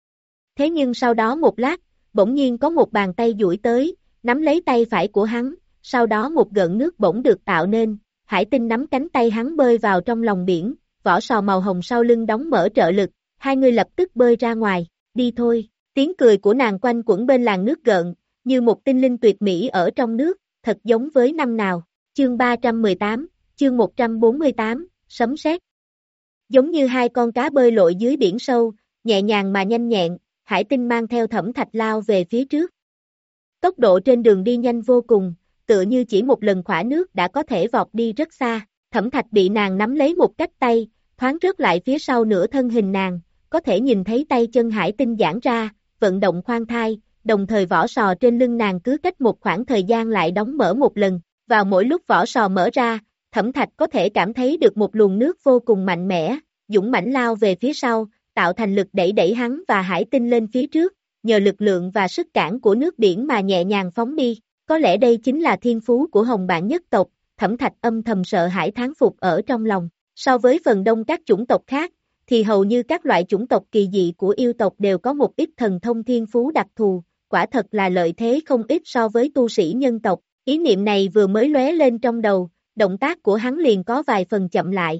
Thế nhưng sau đó một lát, bỗng nhiên có một bàn tay duỗi tới, nắm lấy tay phải của hắn, sau đó một gợn nước bỗng được tạo nên, Hải Tinh nắm cánh tay hắn bơi vào trong lòng biển, vỏ sò màu hồng sau lưng đóng mở trợ lực, hai người lập tức bơi ra ngoài, đi thôi, tiếng cười của nàng quanh quẩn bên làn nước gợn, như một tinh linh tuyệt mỹ ở trong nước, thật giống với năm nào, chương ba trăm mười tám, chương một trăm bốn mươi tám, sấm sét. Giống như hai con cá bơi lội dưới biển sâu, nhẹ nhàng mà nhanh nhẹn, Hải Tinh mang theo Thẩm Thạch lao về phía trước. Tốc độ trên đường đi nhanh vô cùng, tựa như chỉ một lần khỏa nước đã có thể vọt đi rất xa, Thẩm Thạch bị nàng nắm lấy một cách tay, thoáng rớt lại phía sau nửa thân hình nàng, có thể nhìn thấy tay chân Hải Tinh giãn ra, vận động khoan thai, đồng thời vỏ sò trên lưng nàng cứ cách một khoảng thời gian lại đóng mở một lần, vào mỗi lúc vỏ sò mở ra, Thẩm Thạch có thể cảm thấy được một luồng nước vô cùng mạnh mẽ, dũng mãnh lao về phía sau, tạo thành lực đẩy đẩy hắn và Hải Tinh lên phía trước, nhờ lực lượng và sức cản của nước biển mà nhẹ nhàng phóng đi, có lẽ đây chính là thiên phú của Hồng Bản nhất tộc, Thẩm Thạch âm thầm sợ hãi thán phục ở trong lòng, so với phần đông các chủng tộc khác, thì hầu như các loại chủng tộc kỳ dị của yêu tộc đều có một ít thần thông thiên phú đặc thù, quả thật là lợi thế không ít so với tu sĩ nhân tộc, ý niệm này vừa mới lóe lên trong đầu, động tác của hắn liền có vài phần chậm lại.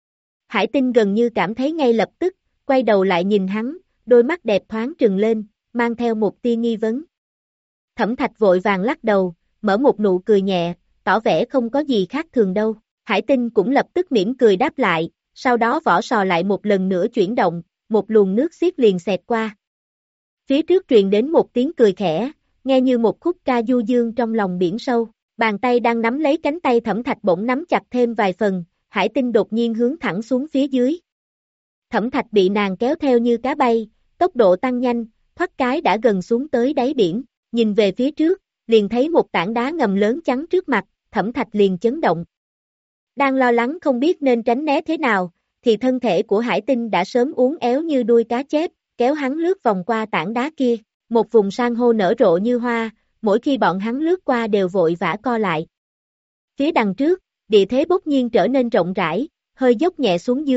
Hải Tinh gần như cảm thấy ngay lập tức, quay đầu lại nhìn hắn, đôi mắt đẹp thoáng trừng lên, mang theo một tia nghi vấn. Thẩm Thạch vội vàng lắc đầu, mở một nụ cười nhẹ, tỏ vẻ không có gì khác thường đâu. Hải Tinh cũng lập tức mỉm cười đáp lại, sau đó vỏ sò lại một lần nữa chuyển động, một luồng nước xiết liền xẹt qua. Phía trước truyền đến một tiếng cười khẽ, nghe như một khúc ca du dương trong lòng biển sâu, bàn tay đang nắm lấy cánh tay Thẩm Thạch bỗng nắm chặt thêm vài phần, Hải Tinh đột nhiên hướng thẳng xuống phía dưới. Thẩm Thạch bị nàng kéo theo như cá bay, tốc độ tăng nhanh, thoát cái đã gần xuống tới đáy biển, nhìn về phía trước, liền thấy một tảng đá ngầm lớn chắn trước mặt, Thẩm Thạch liền chấn động. Đang lo lắng không biết nên tránh né thế nào, thì thân thể của Hải Tinh đã sớm uốn éo như đuôi cá chép, kéo hắn lướt vòng qua tảng đá kia, một vùng san hô nở rộ như hoa, mỗi khi bọn hắn lướt qua đều vội vã co lại. Phía đằng trước, địa thế bỗng nhiên trở nên rộng rãi, hơi dốc nhẹ xuống dưới,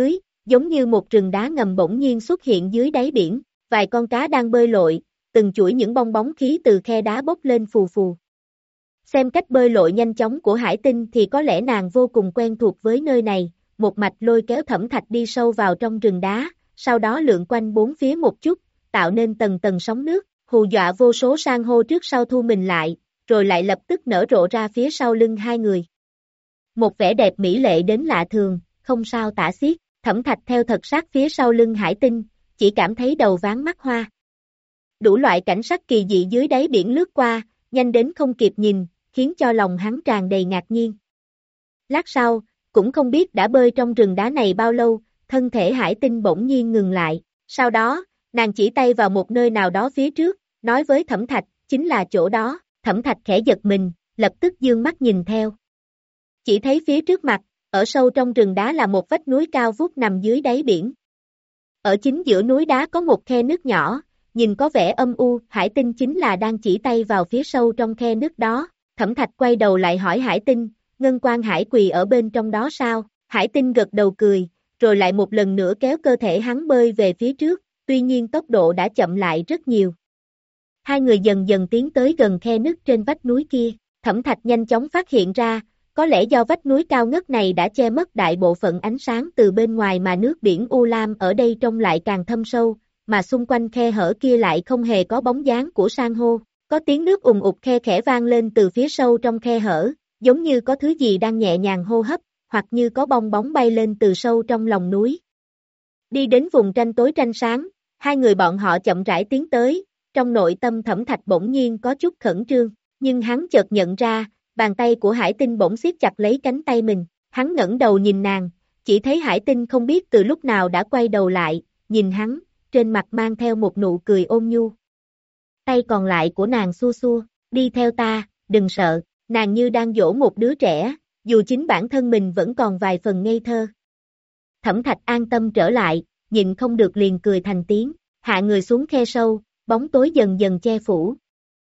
giống như một rừng đá ngầm bỗng nhiên xuất hiện dưới đáy biển, vài con cá đang bơi lội, từng chuỗi những bong bóng khí từ khe đá bốc lên phù phù. Xem cách bơi lội nhanh chóng của Hải Tinh thì có lẽ nàng vô cùng quen thuộc với nơi này, một mạch lôi kéo Thẩm Thạch đi sâu vào trong rừng đá, sau đó lượn quanh bốn phía một chút, tạo nên tầng tầng sóng nước, hù dọa vô số san hô trước sau thu mình lại, rồi lại lập tức nở rộ ra phía sau lưng hai người. Một vẻ đẹp mỹ lệ đến lạ thường, không sao tả xiết, Thẩm Thạch theo thật sát phía sau lưng Hải Tinh, chỉ cảm thấy đầu váng mắt hoa. Đủ loại cảnh sắc kỳ dị dưới đáy biển lướt qua, nhanh đến không kịp nhìn, khiến cho lòng hắn tràn đầy ngạc nhiên. Lát sau, cũng không biết đã bơi trong rừng đá này bao lâu, thân thể Hải Tinh bỗng nhiên ngừng lại, sau đó, nàng chỉ tay vào một nơi nào đó phía trước, nói với Thẩm Thạch, chính là chỗ đó, Thẩm Thạch khẽ giật mình, lập tức dương mắt nhìn theo. Chỉ thấy phía trước mặt, ở sâu trong rừng đá là một vách núi cao vút nằm dưới đáy biển. Ở chính giữa núi đá có một khe nước nhỏ, nhìn có vẻ âm u, Hải Tinh chính là đang chỉ tay vào phía sâu trong khe nước đó. Thẩm Thạch quay đầu lại hỏi Hải Tinh, Ngân Quan Hải quỳ ở bên trong đó sao? Hải Tinh gật đầu cười, rồi lại một lần nữa kéo cơ thể hắn bơi về phía trước, tuy nhiên tốc độ đã chậm lại rất nhiều. Hai người dần dần tiến tới gần khe nước trên vách núi kia, Thẩm Thạch nhanh chóng phát hiện ra, có lẽ do vách núi cao ngất này đã che mất đại bộ phận ánh sáng từ bên ngoài mà nước biển U Lam ở đây trông lại càng thâm sâu, mà xung quanh khe hở kia lại không hề có bóng dáng của san hô. Có tiếng nước ùn ụt khe khẽ vang lên từ phía sâu trong khe hở, giống như có thứ gì đang nhẹ nhàng hô hấp, hoặc như có bong bóng bay lên từ sâu trong lòng núi. Đi đến vùng tranh tối tranh sáng, hai người bọn họ chậm rãi tiến tới, trong nội tâm Thẩm Thạch bỗng nhiên có chút khẩn trương, nhưng hắn chợt nhận ra, bàn tay của Hải Tinh bỗng siết chặt lấy cánh tay mình, hắn ngẩng đầu nhìn nàng, chỉ thấy Hải Tinh không biết từ lúc nào đã quay đầu lại, nhìn hắn, trên mặt mang theo một nụ cười ôn nhu. Tay còn lại của nàng xua xua, đi theo ta, đừng sợ, nàng như đang dỗ một đứa trẻ, dù chính bản thân mình vẫn còn vài phần ngây thơ. Thẩm Thạch an tâm trở lại, nhịn không được liền cười thành tiếng, hạ người xuống khe sâu, bóng tối dần dần che phủ.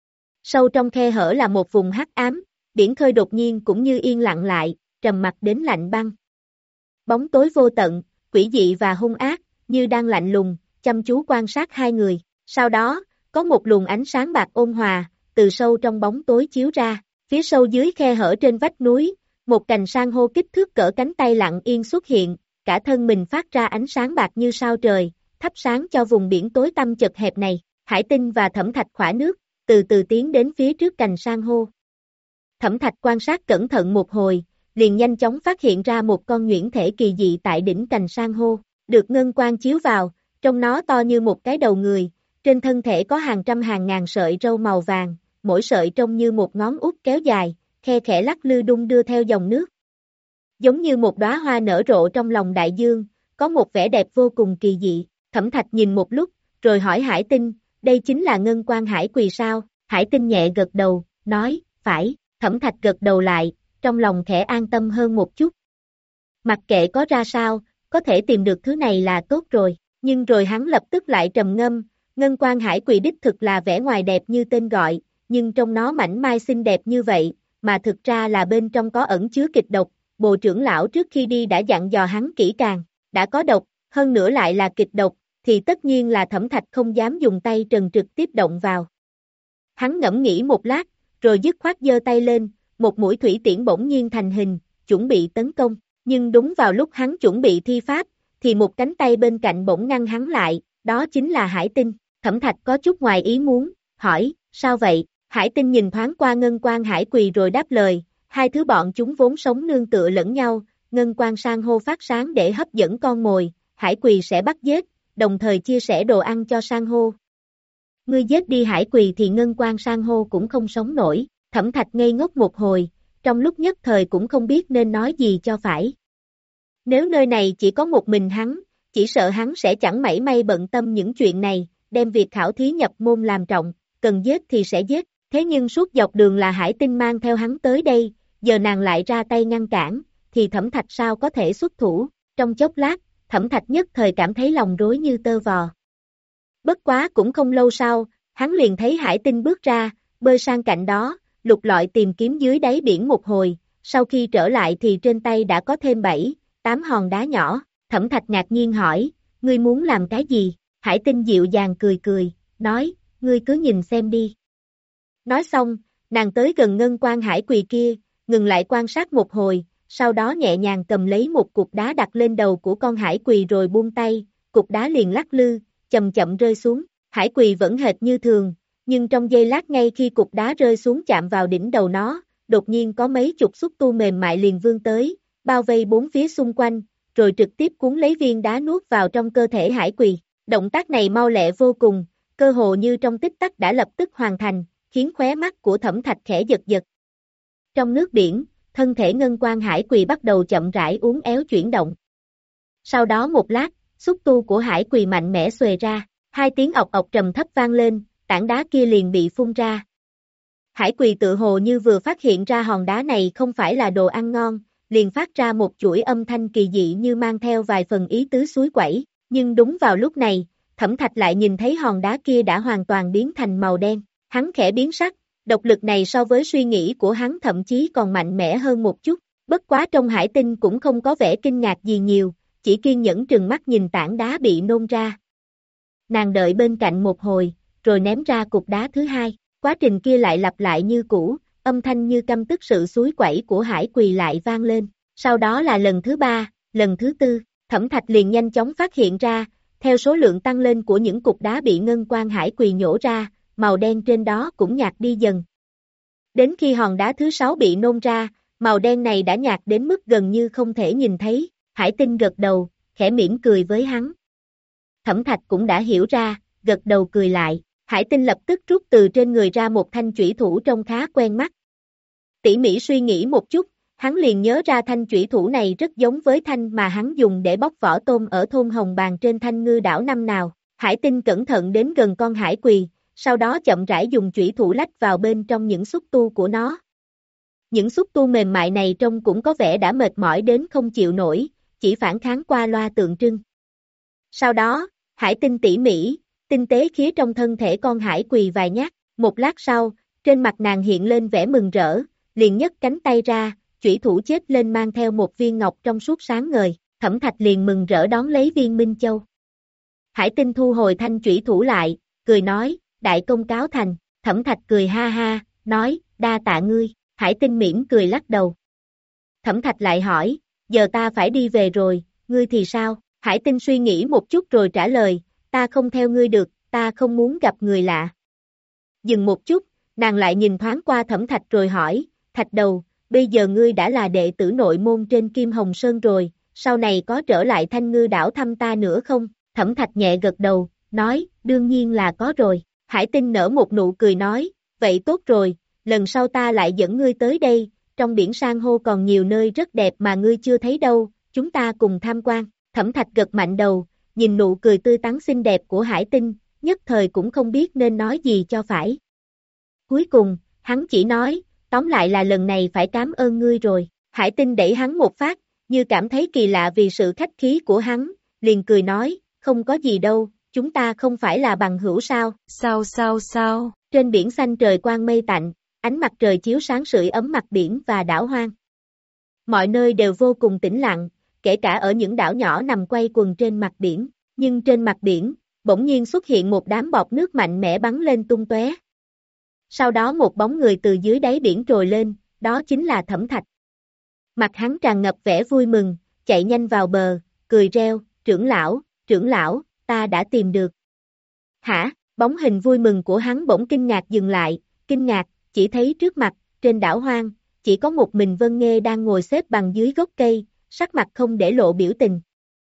Sâu trong khe hở là một vùng hắc ám, biển khơi đột nhiên cũng như yên lặng lại, trầm mặc đến lạnh băng. Bóng tối vô tận, quỷ dị và hung ác, như đang lạnh lùng, chăm chú quan sát hai người, sau đó, có một luồng ánh sáng bạc ôn hòa, từ sâu trong bóng tối chiếu ra, phía sâu dưới khe hở trên vách núi, một cành san hô kích thước cỡ cánh tay lặng yên xuất hiện, cả thân mình phát ra ánh sáng bạc như sao trời, thắp sáng cho vùng biển tối tăm chật hẹp này. Hải Tinh và Thẩm Thạch khỏa nước, từ từ tiến đến phía trước cành san hô. Thẩm Thạch quan sát cẩn thận một hồi, liền nhanh chóng phát hiện ra một con nhuyễn thể kỳ dị tại đỉnh cành san hô, được ngân quang chiếu vào, trông nó to như một cái đầu người, trên thân thể có hàng trăm hàng ngàn sợi râu màu vàng, mỗi sợi trông như một ngón út kéo dài, khe khẽ lắc lư đung đưa theo dòng nước. Giống như một đóa hoa nở rộ trong lòng đại dương, có một vẻ đẹp vô cùng kỳ dị. Thẩm Thạch nhìn một lúc, rồi hỏi Hải Tinh, đây chính là Ngân Quan Hải quỳ sao? Hải Tinh nhẹ gật đầu, nói, phải. Thẩm Thạch gật đầu lại, trong lòng khẽ an tâm hơn một chút. Mặc kệ có ra sao, có thể tìm được thứ này là tốt rồi, nhưng rồi hắn lập tức lại trầm ngâm, Ngân Quan Hải quỳ đích thực là vẻ ngoài đẹp như tên gọi, nhưng trong nó mảnh mai xinh đẹp như vậy, mà thực ra là bên trong có ẩn chứa kịch độc, Bồ trưởng lão trước khi đi đã dặn dò hắn kỹ càng, đã có độc, hơn nữa lại là kịch độc, thì tất nhiên là Thẩm Thạch không dám dùng tay trần trực tiếp động vào. Hắn ngẫm nghĩ một lát, rồi dứt khoát giơ tay lên, một mũi thủy tiễn bỗng nhiên thành hình, chuẩn bị tấn công, nhưng đúng vào lúc hắn chuẩn bị thi pháp, thì một cánh tay bên cạnh bỗng ngăn hắn lại, đó chính là Hải Tinh. Thẩm Thạch có chút ngoài ý muốn, hỏi, sao vậy? Hải Tinh nhìn thoáng qua Ngân Quan Hải quỳ rồi đáp lời, hai thứ bọn chúng vốn sống nương tựa lẫn nhau, Ngân Quan san hô phát sáng để hấp dẫn con mồi, Hải quỳ sẽ bắt giết, đồng thời chia sẻ đồ ăn cho san hô. Ngươi giết đi Hải quỳ thì Ngân Quan san hô cũng không sống nổi. Thẩm Thạch ngây ngốc một hồi, trong lúc nhất thời cũng không biết nên nói gì cho phải. Nếu nơi này chỉ có một mình hắn, chỉ sợ hắn sẽ chẳng mảy may bận tâm những chuyện này, đem việc khảo thí nhập môn làm trọng, cần giết thì sẽ giết, thế nhưng suốt dọc đường là Hải Tinh mang theo hắn tới đây, giờ nàng lại ra tay ngăn cản, thì Thẩm Thạch sao có thể xuất thủ, trong chốc lát, Thẩm Thạch nhất thời cảm thấy lòng rối như tơ vò. Bất quá cũng không lâu sau, hắn liền thấy Hải Tinh bước ra, bơi sang cạnh đó, lục lọi tìm kiếm dưới đáy biển một hồi, sau khi trở lại thì trên tay đã có thêm bảy, tám hòn đá nhỏ, Thẩm Thạch ngạc nhiên hỏi, ngươi muốn làm cái gì? Hải Tinh dịu dàng cười cười, nói, ngươi cứ nhìn xem đi. Nói xong, nàng tới gần ngân quan hải quỳ kia, ngừng lại quan sát một hồi, sau đó nhẹ nhàng cầm lấy một cục đá đặt lên đầu của con hải quỳ rồi buông tay, cục đá liền lắc lư, chậm chậm rơi xuống. Hải quỳ vẫn hệt như thường, nhưng trong giây lát ngay khi cục đá rơi xuống chạm vào đỉnh đầu nó, đột nhiên có mấy chục xúc tu mềm mại liền vươn tới, bao vây bốn phía xung quanh, rồi trực tiếp cuốn lấy viên đá nuốt vào trong cơ thể hải quỳ. Động tác này mau lẹ vô cùng, cơ hồ như trong tích tắc đã lập tức hoàn thành, khiến khóe mắt của Thẩm Thạch khẽ giật giật. Trong nước biển, thân thể ngân quan hải quỳ bắt đầu chậm rãi uốn éo chuyển động. Sau đó một lát, xúc tu của hải quỳ mạnh mẽ xuề ra, hai tiếng ọc ọc trầm thấp vang lên, tảng đá kia liền bị phun ra. Hải quỳ tự hồ như vừa phát hiện ra hòn đá này không phải là đồ ăn ngon, liền phát ra một chuỗi âm thanh kỳ dị như mang theo vài phần ý tứ suối quẩy, nhưng đúng vào lúc này, Thẩm Thạch lại nhìn thấy hòn đá kia đã hoàn toàn biến thành màu đen, hắn khẽ biến sắc, độc lực này so với suy nghĩ của hắn thậm chí còn mạnh mẽ hơn một chút, bất quá trong Hải Tinh cũng không có vẻ kinh ngạc gì nhiều, chỉ kiên nhẫn trừng mắt nhìn tảng đá bị nôn ra. Nàng đợi bên cạnh một hồi, rồi ném ra cục đá thứ hai, quá trình kia lại lặp lại như cũ, âm thanh như căm tức sự suối quẩy của hải quỳ lại vang lên, sau đó là lần thứ ba, lần thứ tư, Thẩm Thạch liền nhanh chóng phát hiện ra, theo số lượng tăng lên của những cục đá bị ngân quan hải quỳ nhổ ra, màu đen trên đó cũng nhạt đi dần. Đến khi hòn đá thứ sáu bị nôn ra, màu đen này đã nhạt đến mức gần như không thể nhìn thấy, Hải Tinh gật đầu, khẽ mỉm cười với hắn. Thẩm Thạch cũng đã hiểu ra, gật đầu cười lại, Hải Tinh lập tức rút từ trên người ra một thanh chủy thủ trông khá quen mắt. Tỉ mỉ suy nghĩ một chút, hắn liền nhớ ra thanh chủy thủ này rất giống với thanh mà hắn dùng để bóc vỏ tôm ở thôn Hồng Bàng trên Thanh Ngư đảo năm nào. Hải Tinh cẩn thận đến gần con hải quỳ, sau đó chậm rãi dùng chủy thủ lách vào bên trong những xúc tu của nó. Những xúc tu mềm mại này trông cũng có vẻ đã mệt mỏi đến không chịu nổi, chỉ phản kháng qua loa tượng trưng. Sau đó, Hải Tinh tỉ mỉ, tinh tế khía trong thân thể con hải quỳ vài nhát, một lát sau, trên mặt nàng hiện lên vẻ mừng rỡ, liền nhấc cánh tay ra, chủy thủ chết lên mang theo một viên ngọc trong suốt sáng ngời, Thẩm Thạch liền mừng rỡ đón lấy viên Minh Châu. Hải Tinh thu hồi thanh chủy thủ lại, cười nói, đại công cáo thành, Thẩm Thạch cười ha ha, nói, đa tạ ngươi, Hải Tinh mỉm cười lắc đầu. Thẩm Thạch lại hỏi, giờ ta phải đi về rồi, ngươi thì sao? Hải Tinh suy nghĩ một chút rồi trả lời, ta không theo ngươi được, ta không muốn gặp người lạ. Dừng một chút, nàng lại nhìn thoáng qua Thẩm Thạch rồi hỏi, Thạch Đầu, bây giờ ngươi đã là đệ tử nội môn trên Kim Hồng Sơn rồi, sau này có trở lại Thanh Ngư đảo thăm ta nữa không? Thẩm Thạch nhẹ gật đầu, nói, đương nhiên là có rồi. Hải Tinh nở một nụ cười nói, vậy tốt rồi, lần sau ta lại dẫn ngươi tới đây, trong biển san hô còn nhiều nơi rất đẹp mà ngươi chưa thấy đâu, chúng ta cùng tham quan. Thẩm Thạch gật mạnh đầu, nhìn nụ cười tươi tắn xinh đẹp của Hải Tinh, nhất thời cũng không biết nên nói gì cho phải. Cuối cùng, hắn chỉ nói, tóm lại là lần này phải cảm ơn ngươi rồi. Hải Tinh đẩy hắn một phát, như cảm thấy kỳ lạ vì sự khách khí của hắn, liền cười nói, không có gì đâu, chúng ta không phải là bằng hữu sao? Sao sao sao? Trên biển xanh trời quang mây tạnh, ánh mặt trời chiếu sáng sưởi ấm mặt biển và đảo hoang. Mọi nơi đều vô cùng tĩnh lặng, kể cả ở những đảo nhỏ nằm quay quần trên mặt biển, nhưng trên mặt biển, bỗng nhiên xuất hiện một đám bọt nước mạnh mẽ bắn lên tung tóe. Sau đó một bóng người từ dưới đáy biển trồi lên, đó chính là Thẩm Thạch. Mặt hắn tràn ngập vẻ vui mừng, chạy nhanh vào bờ, cười reo, trưởng lão, trưởng lão, ta đã tìm được. Hả? Bóng hình vui mừng của hắn bỗng kinh ngạc dừng lại, kinh ngạc, chỉ thấy trước mặt, trên đảo hoang, chỉ có một mình Vân Nghê đang ngồi xếp bằng dưới gốc cây, sắc mặt không để lộ biểu tình.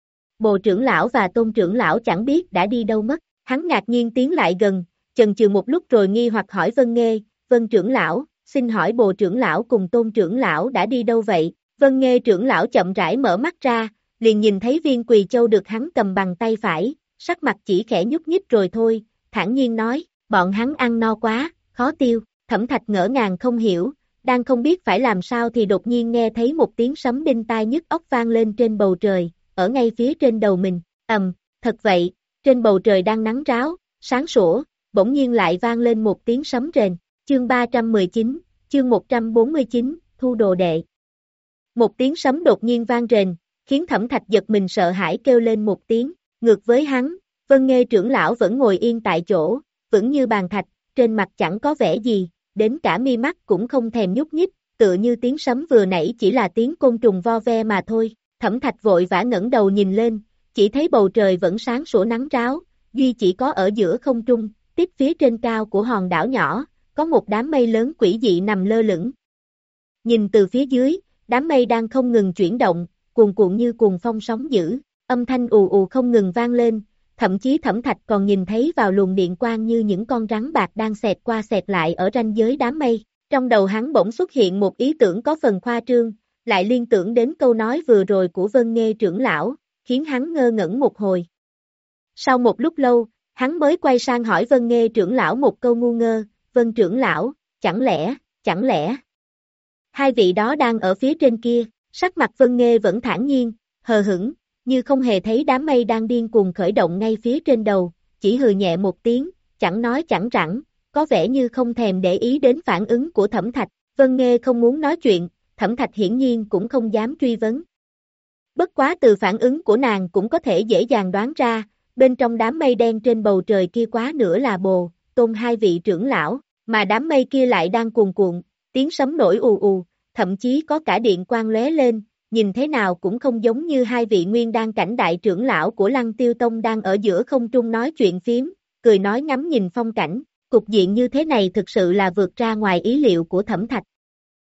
Bồ trưởng lão và Tôn trưởng lão chẳng biết đã đi đâu mất, hắn ngạc nhiên tiến lại gần, chần chừ một lúc rồi nghi hoặc hỏi Vân Nghê, Vân trưởng lão, xin hỏi Bồ trưởng lão cùng Tôn trưởng lão đã đi đâu vậy? Vân Nghê trưởng lão chậm rãi mở mắt ra, liền nhìn thấy viên Quỳ Châu được hắn cầm bằng tay phải, sắc mặt chỉ khẽ nhúc nhích rồi thôi, thản nhiên nói, bọn hắn ăn no quá, khó tiêu. Thẩm Thạch ngỡ ngàng không hiểu, đang không biết phải làm sao thì đột nhiên nghe thấy một tiếng sấm đinh tai nhức óc vang lên trên bầu trời, ở ngay phía trên đầu mình, ầm, thật vậy, trên bầu trời đang nắng ráo, sáng sủa, bỗng nhiên lại vang lên một tiếng sấm rền, chương ba trăm mười chín, chương một trăm bốn mươi chín, thu đồ đệ. Một tiếng sấm đột nhiên vang rền, khiến Thẩm Thạch giật mình sợ hãi kêu lên một tiếng. Ngược với hắn, Vân Nghê trưởng lão vẫn ngồi yên tại chỗ, vững như bàn thạch, trên mặt chẳng có vẻ gì, đến cả mi mắt cũng không thèm nhúc nhích, tựa như tiếng sấm vừa nãy chỉ là tiếng côn trùng vo ve mà thôi. Thẩm Thạch vội vã ngẩng đầu nhìn lên, chỉ thấy bầu trời vẫn sáng sủa nắng ráo, duy chỉ có ở giữa không trung, tiếp phía trên cao của hòn đảo nhỏ, có một đám mây lớn quỷ dị nằm lơ lửng. Nhìn từ phía dưới, đám mây đang không ngừng chuyển động, cuồn cuộn như cuồng phong sóng dữ, âm thanh ù ù không ngừng vang lên, thậm chí Thẩm Thạch còn nhìn thấy vào luồng điện quang như những con rắn bạc đang xẹt qua xẹt lại ở ranh giới đám mây. Trong đầu hắn bỗng xuất hiện một ý tưởng có phần khoa trương, lại liên tưởng đến câu nói vừa rồi của Vân Nghê trưởng lão, khiến hắn ngơ ngẩn một hồi. Sau một lúc lâu, hắn mới quay sang hỏi Vân Nghê trưởng lão một câu ngu ngơ, Vân trưởng lão, chẳng lẽ, chẳng lẽ hai vị đó đang ở phía trên kia? Sắc mặt Vân Nghê vẫn thản nhiên, hờ hững, như không hề thấy đám mây đang điên cuồng khởi động ngay phía trên đầu, chỉ hừ nhẹ một tiếng, chẳng nói chẳng rằng, có vẻ như không thèm để ý đến phản ứng của Thẩm Thạch. Vân Nghê không muốn nói chuyện, Thẩm Thạch hiển nhiên cũng không dám truy vấn. Bất quá từ phản ứng của nàng cũng có thể dễ dàng đoán ra, bên trong đám mây đen trên bầu trời kia quá nữa là Bồ, Tôn hai vị trưởng lão, mà đám mây kia lại đang cuồn cuộn, tiếng sấm nổi ù ù, thậm chí có cả điện quang lóe lên, nhìn thế nào cũng không giống như hai vị nguyên đan cảnh đại trưởng lão của Lăng Tiêu Tông đang ở giữa không trung nói chuyện phiếm, cười nói ngắm nhìn phong cảnh. Cục diện như thế này thực sự là vượt ra ngoài ý liệu của Thẩm Thạch.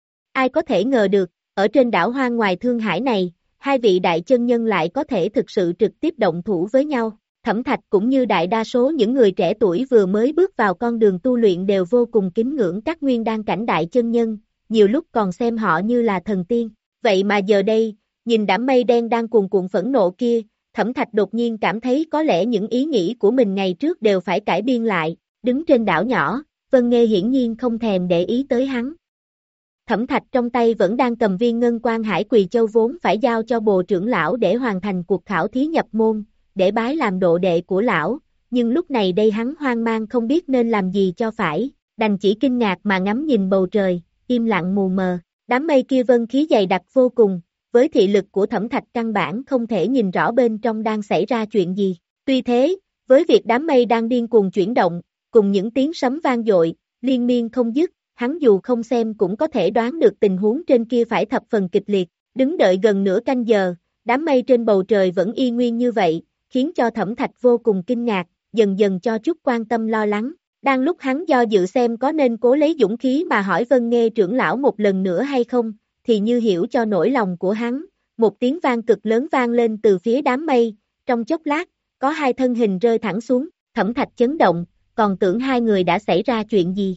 Ai có thể ngờ được, ở trên đảo hoang ngoài Thương Hải này, hai vị đại chân nhân lại có thể thực sự trực tiếp động thủ với nhau. Thẩm Thạch cũng như đại đa số những người trẻ tuổi vừa mới bước vào con đường tu luyện đều vô cùng kính ngưỡng các nguyên đan cảnh đại chân nhân, nhiều lúc còn xem họ như là thần tiên. Vậy mà giờ đây, nhìn đám mây đen đang cuồn cuộn phẫn nộ kia, Thẩm Thạch đột nhiên cảm thấy có lẽ những ý nghĩ của mình ngày trước đều phải cải biên lại. Đứng trên đảo nhỏ, Vân Nghê hiển nhiên không thèm để ý tới hắn. Thẩm Thạch trong tay vẫn đang cầm viên ngân quan hải quỳ châu vốn phải giao cho Bồ trưởng lão để hoàn thành cuộc khảo thí nhập môn, để bái làm độ đệ của lão, nhưng lúc này đây hắn hoang mang không biết nên làm gì cho phải, đành chỉ kinh ngạc mà ngắm nhìn bầu trời, im lặng mù mờ, đám mây kia vân khí dày đặc vô cùng, với thị lực của Thẩm Thạch căn bản không thể nhìn rõ bên trong đang xảy ra chuyện gì. Tuy thế, với việc đám mây đang điên cuồng chuyển động, cùng những tiếng sấm vang dội, liên miên không dứt, hắn dù không xem cũng có thể đoán được tình huống trên kia phải thập phần kịch liệt. Đứng đợi gần nửa canh giờ, đám mây trên bầu trời vẫn y nguyên như vậy, khiến cho Thẩm Thạch vô cùng kinh ngạc, dần dần cho chút quan tâm lo lắng. Đang lúc hắn do dự xem có nên cố lấy dũng khí mà hỏi Vân Nghê trưởng lão một lần nữa hay không, thì như hiểu cho nỗi lòng của hắn, một tiếng vang cực lớn vang lên từ phía đám mây, trong chốc lát, có hai thân hình rơi thẳng xuống, Thẩm Thạch chấn động, còn tưởng hai người đã xảy ra chuyện gì.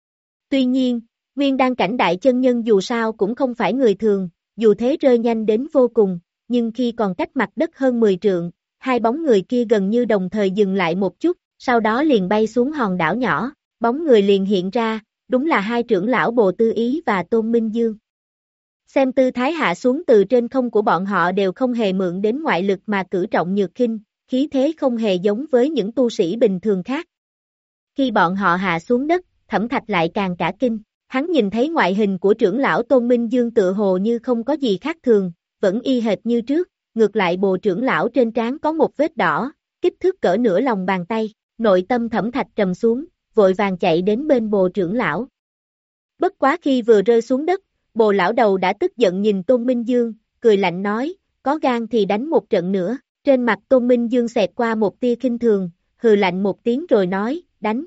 Tuy nhiên, nguyên đan cảnh đại chân nhân dù sao cũng không phải người thường, dù thế rơi nhanh đến vô cùng, nhưng khi còn cách mặt đất hơn mười trượng, hai bóng người kia gần như đồng thời dừng lại một chút, sau đó liền bay xuống hòn đảo nhỏ, bóng người liền hiện ra, đúng là hai trưởng lão Bồ Tư Ý và Tôn Minh Dương. Xem tư thái hạ xuống từ trên không của bọn họ đều không hề mượn đến ngoại lực mà cử trọng nhược khinh, khí thế không hề giống với những tu sĩ bình thường khác. Khi bọn họ hạ xuống đất, Thẩm Thạch lại càng cả kinh, hắn nhìn thấy ngoại hình của trưởng lão Tôn Minh Dương tựa hồ như không có gì khác thường, vẫn y hệt như trước, ngược lại Bồ trưởng lão trên trán có một vết đỏ, kích thước cỡ nửa lòng bàn tay, nội tâm Thẩm Thạch trầm xuống, vội vàng chạy đến bên Bồ trưởng lão. Bất quá khi vừa rơi xuống đất, Bồ lão đầu đã tức giận nhìn Tôn Minh Dương, cười lạnh nói, có gan thì đánh một trận nữa, trên mặt Tôn Minh Dương xẹt qua một tia khinh thường, hừ lạnh một tiếng rồi nói, đánh.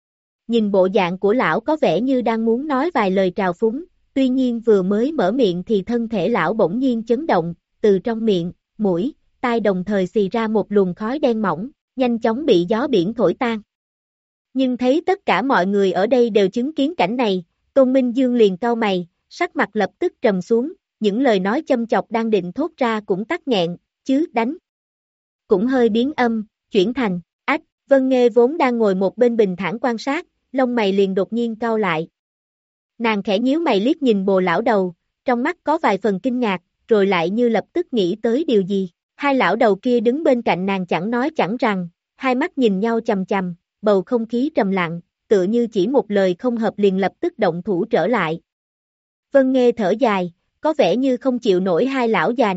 Nhìn bộ dạng của lão có vẻ như đang muốn nói vài lời trào phúng, tuy nhiên vừa mới mở miệng thì thân thể lão bỗng nhiên chấn động, từ trong miệng, mũi, tai đồng thời xì ra một luồng khói đen mỏng, nhanh chóng bị gió biển thổi tan. Nhưng thấy tất cả mọi người ở đây đều chứng kiến cảnh này, Tôn Minh Dương liền cau mày, sắc mặt lập tức trầm xuống, những lời nói châm chọc đang định thốt ra cũng tắc nghẹn, chứ đánh. Cũng hơi biến âm, chuyển thành, ách, Vân Nghê vốn đang ngồi một bên bình thản quan sát, lông mày liền đột nhiên cau lại. Nàng khẽ nhíu mày liếc nhìn Bồ lão đầu, trong mắt có vài phần kinh ngạc, rồi lại như lập tức nghĩ tới điều gì. Hai lão đầu kia đứng bên cạnh nàng chẳng nói chẳng rằng, hai mắt nhìn nhau chằm chằm, bầu không khí trầm lặng, tựa như chỉ một lời không hợp liền lập tức động thủ trở lại. Vân Nghê thở dài, có vẻ như không chịu nổi hai lão già này,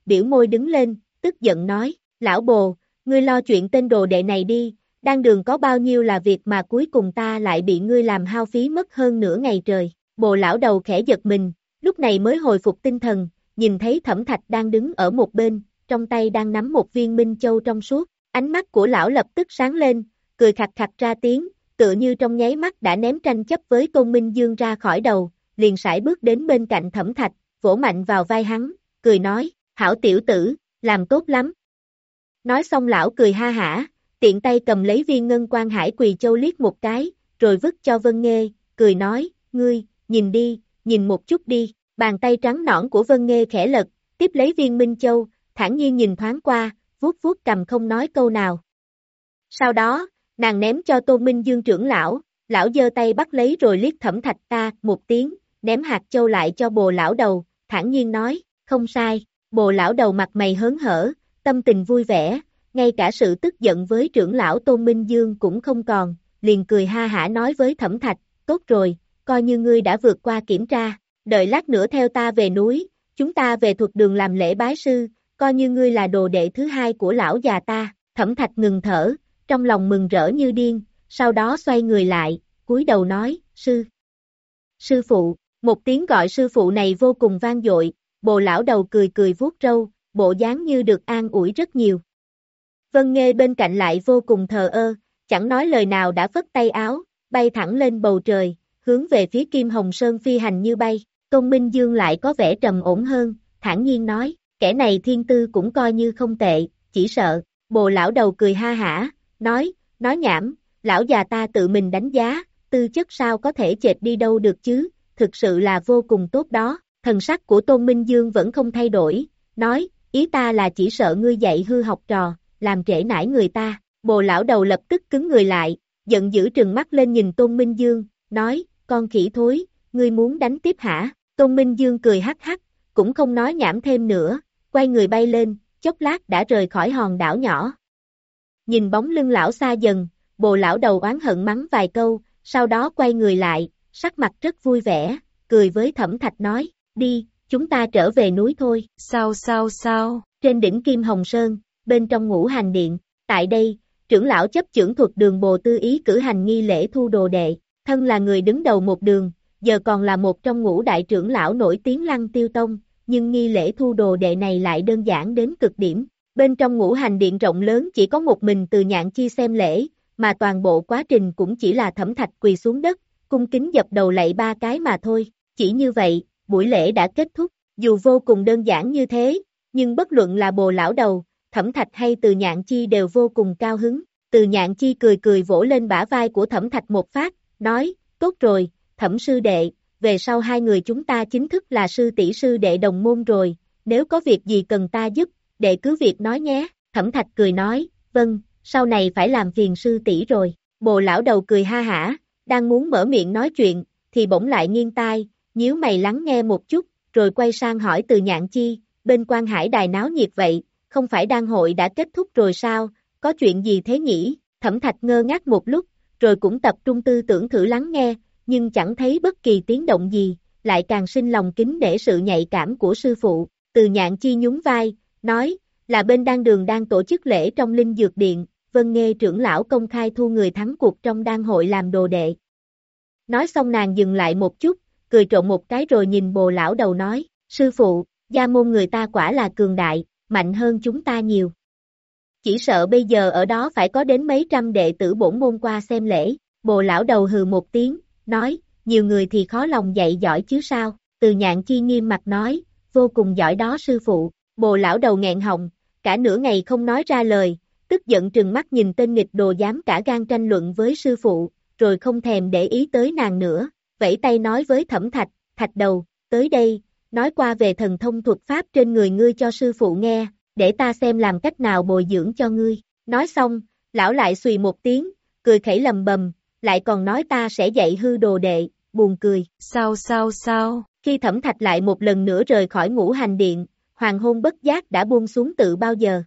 biểu môi đứng lên, tức giận nói, lão bồ, ngươi lo chuyện tên đồ đệ này đi, đan đường có bao nhiêu là việc mà cuối cùng ta lại bị ngươi làm hao phí mất hơn nửa ngày trời. Bồ lão đầu khẽ giật mình, lúc này mới hồi phục tinh thần, nhìn thấy Thẩm Thạch đang đứng ở một bên, trong tay đang nắm một viên minh châu trong suốt, ánh mắt của lão lập tức sáng lên, cười khặt khặt ra tiếng, tựa như trong nháy mắt đã ném tranh chấp với Tôn Minh Dương ra khỏi đầu, liền sải bước đến bên cạnh Thẩm Thạch, vỗ mạnh vào vai hắn, cười nói, hảo tiểu tử, làm tốt lắm. Nói xong lão cười ha hả, tiện tay cầm lấy viên ngân quan hải quỳ châu liếc một cái, rồi vứt cho Vân Nghê, cười nói, ngươi, nhìn đi, nhìn một chút đi, bàn tay trắng nõn của Vân Nghê khẽ lật, tiếp lấy viên minh châu, thản nhiên nhìn thoáng qua, vuốt vuốt cầm không nói câu nào. Sau đó, nàng ném cho Tôn Minh Dương trưởng lão, lão giơ tay bắt lấy rồi liếc Thẩm Thạch ta, một tiếng, ném hạt châu lại cho bồ lão đầu, thản nhiên nói, không sai, bồ lão đầu mặt mày hớn hở, tâm tình vui vẻ, ngay cả sự tức giận với trưởng lão Tôn Minh Dương cũng không còn, liền cười ha hả nói với Thẩm Thạch, tốt rồi, coi như ngươi đã vượt qua kiểm tra, đợi lát nữa theo ta về núi, chúng ta về thuật đường làm lễ bái sư, coi như ngươi là đồ đệ thứ hai của lão già ta. Thẩm Thạch ngừng thở, trong lòng mừng rỡ như điên, sau đó xoay người lại, cúi đầu nói, sư, sư phụ, một tiếng gọi sư phụ này vô cùng vang dội, bồ lão đầu cười cười vuốt râu, bộ dáng như được an ủi rất nhiều. Vân Nghê bên cạnh lại vô cùng thờ ơ, chẳng nói lời nào đã phất tay áo, bay thẳng lên bầu trời, hướng về phía Kim Hồng Sơn phi hành như bay. Tôn Minh Dương lại có vẻ trầm ổn hơn, thản nhiên nói, kẻ này thiên tư cũng coi như không tệ, chỉ sợ. Bồ lão đầu cười ha hả, nói, nói nhảm, lão già ta tự mình đánh giá, tư chất sao có thể chệch đi đâu được chứ, thực sự là vô cùng tốt đó. Thần sắc của Tôn Minh Dương vẫn không thay đổi, nói, ý ta là chỉ sợ ngươi dạy hư học trò, làm trễ nải người ta. Bồ lão đầu lập tức cứng người lại, giận dữ trừng mắt lên nhìn Tôn Minh Dương, nói, con khỉ thối, ngươi muốn đánh tiếp hả? Tôn Minh Dương cười hắc hắc, cũng không nói nhảm thêm nữa, quay người bay lên, chốc lát đã rời khỏi hòn đảo nhỏ. Nhìn bóng lưng lão xa dần, bồ lão đầu oán hận mắng vài câu, sau đó quay người lại, sắc mặt rất vui vẻ, cười với Thẩm Thạch nói, đi, chúng ta trở về núi thôi. Sao sao sao? Trên đỉnh Kim Hồng Sơn, bên trong Ngũ Hành Điện, tại đây, trưởng lão chấp chưởng thuật đường Bồ Tư Ý cử hành nghi lễ thu đồ đệ, thân là người đứng đầu một đường, giờ còn là một trong ngũ đại trưởng lão nổi tiếng Lăng Tiêu Tông, nhưng nghi lễ thu đồ đệ này lại đơn giản đến cực điểm. Bên trong Ngũ Hành Điện rộng lớn chỉ có một mình Từ Nhạn Chi xem lễ, mà toàn bộ quá trình cũng chỉ là Thẩm Thạch quỳ xuống đất, cung kính dập đầu lạy ba cái mà thôi. Chỉ như vậy, buổi lễ đã kết thúc, dù vô cùng đơn giản như thế, nhưng bất luận là bồ lão đầu, Thẩm Thạch hay Từ Nhạn Chi đều vô cùng cao hứng. Từ Nhạn Chi cười cười vỗ lên bả vai của Thẩm Thạch một phát, nói, tốt rồi, Thẩm sư đệ, về sau hai người chúng ta chính thức là sư tỷ sư đệ đồng môn rồi, nếu có việc gì cần ta giúp, đệ cứ việc nói nhé. Thẩm Thạch cười nói, vâng, sau này phải làm phiền sư tỷ rồi. Bồ lão đầu cười ha hả, đang muốn mở miệng nói chuyện, thì bỗng lại nghiêng tai, nhíu mày lắng nghe một chút, rồi quay sang hỏi Từ Nhạn Chi, bên Quan Hải Đài náo nhiệt vậy, không phải đan hội đã kết thúc rồi sao, có chuyện gì thế nhỉ? Thẩm Thạch ngơ ngác một lúc, rồi cũng tập trung tư tưởng thử lắng nghe, nhưng chẳng thấy bất kỳ tiếng động gì, lại càng sinh lòng kính nể sự nhạy cảm của sư phụ. Từ Nhạn Chi nhún vai, nói, là bên đan đường đang tổ chức lễ trong Linh Dược Điện, Vân Nghê trưởng lão công khai thu người thắng cuộc trong đan hội làm đồ đệ. Nói xong nàng dừng lại một chút, cười trộn một cái rồi nhìn bồ lão đầu nói, sư phụ, gia môn người ta quả là cường đại, mạnh hơn chúng ta nhiều. Chỉ sợ bây giờ ở đó phải có đến mấy trăm đệ tử bổn môn qua xem lễ. Bồ lão đầu hừ một tiếng, nói, nhiều người thì khó lòng dạy giỏi chứ sao. Từ Nhạn Chi nghiêm mặt nói, vô cùng giỏi đó sư phụ. Bồ lão đầu nghẹn họng, cả nửa ngày không nói ra lời, tức giận trừng mắt nhìn tên nghịch đồ dám cả gan tranh luận với sư phụ, rồi không thèm để ý tới nàng nữa, vẫy tay nói với Thẩm Thạch, Thạch đầu, tới đây, nói qua về thần thông thuật pháp trên người ngươi cho sư phụ nghe, để ta xem làm cách nào bồi dưỡng cho ngươi. Nói xong, lão lại xùy một tiếng, cười khẩy lầm bầm, lại còn nói ta sẽ dạy hư đồ đệ, buồn cười. Sao sao sao? Khi Thẩm Thạch lại một lần nữa rời khỏi Ngũ Hành Điện, hoàng hôn bất giác đã buông xuống tự bao giờ.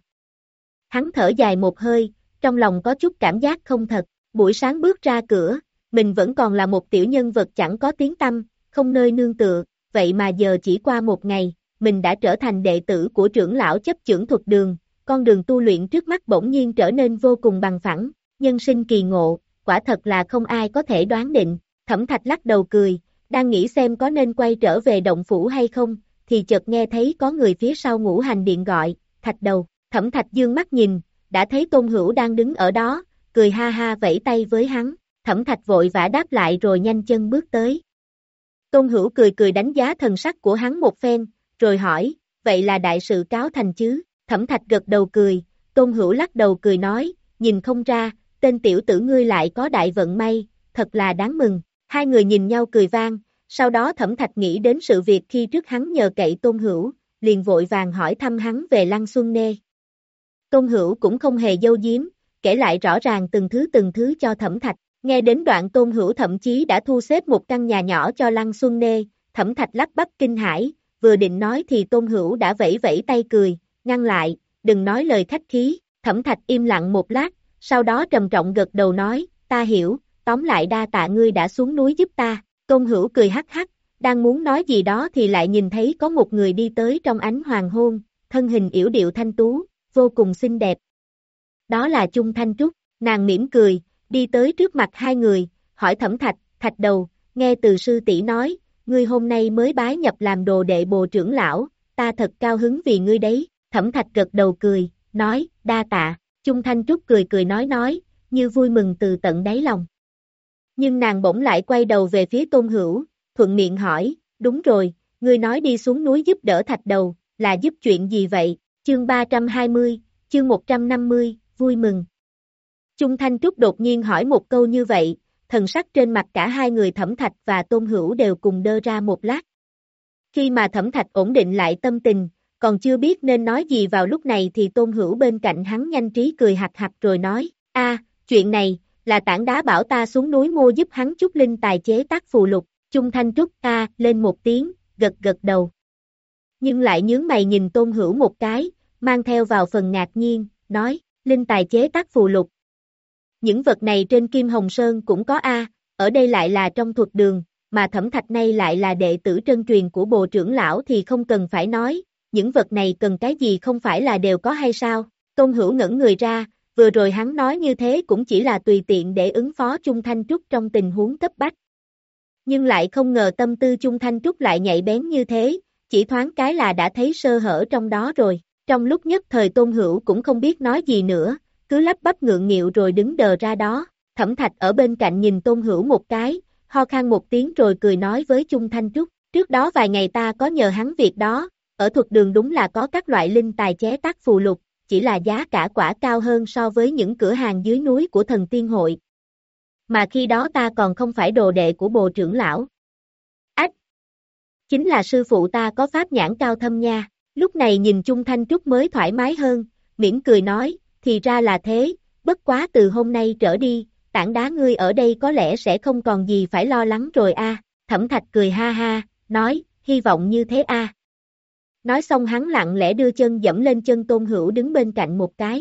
Hắn thở dài một hơi, trong lòng có chút cảm giác không thật, buổi sáng bước ra cửa, mình vẫn còn là một tiểu nhân vật chẳng có tiếng tăm, không nơi nương tựa, vậy mà giờ chỉ qua một ngày, mình đã trở thành đệ tử của trưởng lão chấp chưởng thuật đường, con đường tu luyện trước mắt bỗng nhiên trở nên vô cùng bằng phẳng, nhân sinh kỳ ngộ, quả thật là không ai có thể đoán định. Thẩm Thạch lắc đầu cười, đang nghĩ xem có nên quay trở về động phủ hay không, thì chợt nghe thấy có người phía sau Ngũ Hành Điện gọi, Thạch Đầu. Thẩm Thạch dương mắt nhìn, đã thấy Tôn Hữu đang đứng ở đó, cười ha ha vẫy tay với hắn. Thẩm Thạch vội vã đáp lại rồi nhanh chân bước tới. Tôn Hữu cười cười đánh giá thần sắc của hắn một phen, rồi hỏi, vậy là đại sự cáo thành chứ? Thẩm Thạch gật đầu cười, Tôn Hữu lắc đầu cười nói, nhìn không ra, tên tiểu tử ngươi lại có đại vận may, thật là đáng mừng. Hai người nhìn nhau cười vang, sau đó Thẩm Thạch nghĩ đến sự việc khi trước hắn nhờ cậy Tôn Hữu, liền vội vàng hỏi thăm hắn về Lăng Xuân Nê. Tôn Hữu cũng không hề giấu giếm, kể lại rõ ràng từng thứ từng thứ cho Thẩm Thạch. Nghe đến đoạn Tôn Hữu thậm chí đã thu xếp một căn nhà nhỏ cho Lăng Xuân Nê, Thẩm Thạch lắp bắp kinh hãi, vừa định nói thì Tôn Hữu đã vẫy vẫy tay cười, ngăn lại, đừng nói lời khách khí. Thẩm Thạch im lặng một lát, sau đó trầm trọng gật đầu nói, ta hiểu, tóm lại đa tạ ngươi đã xuống núi giúp ta. Tôn Hữu cười hắc hắc, đang muốn nói gì đó thì lại nhìn thấy có một người đi tới trong ánh hoàng hôn, thân hình yểu điệu thanh tú, vô cùng xinh đẹp. Đó là Chung Thanh Trúc, nàng mỉm cười, đi tới trước mặt hai người, hỏi Thẩm Thạch, Thạch Đầu, nghe từ sư tỷ nói, ngươi hôm nay mới bái nhập làm đồ đệ Bồ trưởng lão, ta thật cao hứng vì ngươi đấy. Thẩm Thạch gật đầu cười, nói, đa tạ. Chung Thanh Trúc cười cười nói nói, như vui mừng từ tận đáy lòng. Nhưng nàng bỗng lại quay đầu về phía Tôn Hữu, thuận miệng hỏi, đúng rồi, ngươi nói đi xuống núi giúp đỡ Thạch Đầu, là giúp chuyện gì vậy? Chương ba trăm hai mươi, chương một trăm năm mươi, vui mừng. Chung Thanh Trúc đột nhiên hỏi một câu như vậy, thần sắc trên mặt cả hai người Thẩm Thạch và Tôn Hữu đều cùng đơ ra một lát. Khi mà Thẩm Thạch ổn định lại tâm tình, còn chưa biết nên nói gì vào lúc này thì Tôn Hữu bên cạnh hắn nhanh trí cười hạc hạc rồi nói, a, chuyện này, là tảng đá bảo ta xuống núi mua giúp hắn chút linh tài chế tác phù lục. Chung Thanh Trúc a lên một tiếng, gật gật đầu. Nhưng lại nhướng mày nhìn Tôn Hữu một cái, mang theo vào phần ngạc nhiên, nói, linh tài chế tác phù lục. Những vật này trên Kim Hồng Sơn cũng có a, ở đây lại là trong thuật đường, mà Thẩm Thạch nay lại là đệ tử trân truyền của Bồ trưởng lão thì không cần phải nói, những vật này cần cái gì không phải là đều có hay sao? Tôn Hữu ngẩn người ra, vừa rồi hắn nói như thế cũng chỉ là tùy tiện để ứng phó Chung Thanh Trúc trong tình huống cấp bách. Nhưng lại không ngờ tâm tư Chung Thanh Trúc lại nhạy bén như thế, chỉ thoáng cái là đã thấy sơ hở trong đó rồi. Trong lúc nhất thời Tôn Hữu cũng không biết nói gì nữa, cứ lắp bắp ngượng nghịu rồi đứng đờ ra đó. Thẩm Thạch ở bên cạnh nhìn Tôn Hữu một cái, ho khan một tiếng rồi cười nói với Chung Thanh Trúc, trước đó vài ngày ta có nhờ hắn việc đó, ở thuật đường đúng là có các loại linh tài chế tác phù lục, chỉ là giá cả quả cao hơn so với những cửa hàng dưới núi của Thần Tiên Hội. Mà khi đó ta còn không phải đồ đệ của Bồ trưởng lão. Ách! Chính là sư phụ ta có pháp nhãn cao thâm nha. Lúc này nhìn Chung Thanh Trúc mới thoải mái hơn, mỉm cười nói, thì ra là thế, bất quá từ hôm nay trở đi, tảng đá ngươi ở đây có lẽ sẽ không còn gì phải lo lắng rồi a. Thẩm Thạch cười ha ha, nói, hy vọng như thế a. Nói xong hắn lặng lẽ đưa chân dẫm lên chân Tôn Hữu đứng bên cạnh một cái.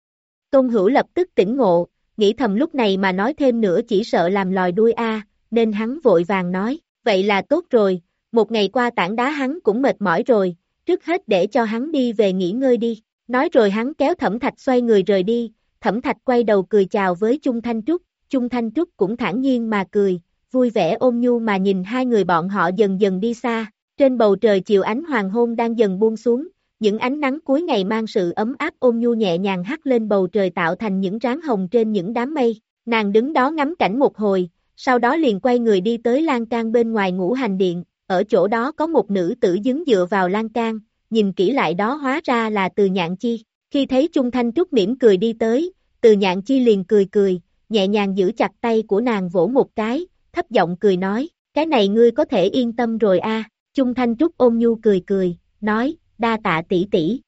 Tôn Hữu lập tức tỉnh ngộ, nghĩ thầm lúc này mà nói thêm nữa chỉ sợ làm lòi đuôi a, nên hắn vội vàng nói, vậy là tốt rồi, một ngày qua tảng đá hắn cũng mệt mỏi rồi, trước hết để cho hắn đi về nghỉ ngơi đi. Nói rồi hắn kéo Thẩm Thạch xoay người rời đi, Thẩm Thạch quay đầu cười chào với Chung Thanh Trúc, Chung Thanh Trúc cũng thản nhiên mà cười, vui vẻ ôn nhu mà nhìn hai người bọn họ dần dần đi xa. Trên bầu trời chiều ánh hoàng hôn đang dần buông xuống, những ánh nắng cuối ngày mang sự ấm áp ôn nhu nhẹ nhàng hắt lên bầu trời tạo thành những ráng hồng trên những đám mây. Nàng đứng đó ngắm cảnh một hồi, sau đó liền quay người đi tới lan can bên ngoài Ngũ Hành Điện, ở chỗ đó có một nữ tử đứng dựa vào lan can, nhìn kỹ lại đó hóa ra là Từ Nhạn Chi. Khi thấy Chung Thanh Trúc mỉm cười đi tới, Từ Nhạn Chi liền cười cười, nhẹ nhàng giữ chặt tay của nàng vỗ một cái, thấp giọng cười nói, cái này ngươi có thể yên tâm rồi a. Chung Thanh Trúc ôn nhu cười cười, nói, đa tạ tỷ tỷ.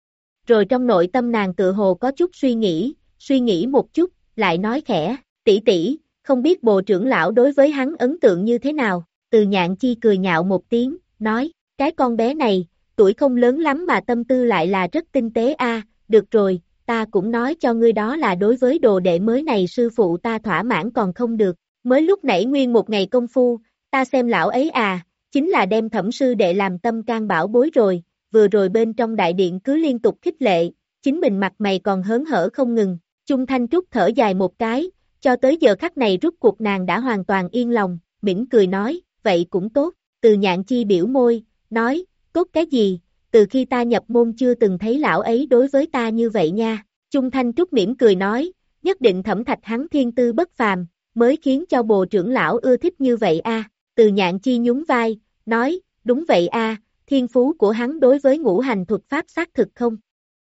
Rồi trong nội tâm nàng tự hồ có chút suy nghĩ, suy nghĩ một chút, lại nói khẽ, tỷ tỷ, không biết Bồ trưởng lão đối với hắn ấn tượng như thế nào. Từ Nhạn Chi cười nhạo một tiếng, nói, cái con bé này, tuổi không lớn lắm mà tâm tư lại là rất tinh tế a. Được rồi, ta cũng nói cho ngươi đó là đối với đồ đệ mới này sư phụ ta thỏa mãn còn không được, mới lúc nãy nguyên một ngày công phu, ta xem lão ấy à, chính là đem Thẩm sư đệ làm tâm can bảo bối rồi, vừa rồi bên trong đại điện cứ liên tục khích lệ, chính mình mặt mày còn hớn hở không ngừng. Chung Thanh Trúc thở dài một cái, cho tới giờ khắc này rút cuộc nàng đã hoàn toàn yên lòng, mỉm cười nói, vậy cũng tốt. Từ Nhạn Chi biểu môi, nói, tốt cái gì, từ khi ta nhập môn chưa từng thấy lão ấy đối với ta như vậy nha. Chung Thanh Trúc mỉm cười nói, nhất định Thẩm Thạch hắn thiên tư bất phàm, mới khiến cho bồ trưởng lão ưa thích như vậy a. Từ Nhạn Chi nhún vai, nói, đúng vậy a, thiên phú của hắn đối với ngũ hành thuật pháp xác thực không?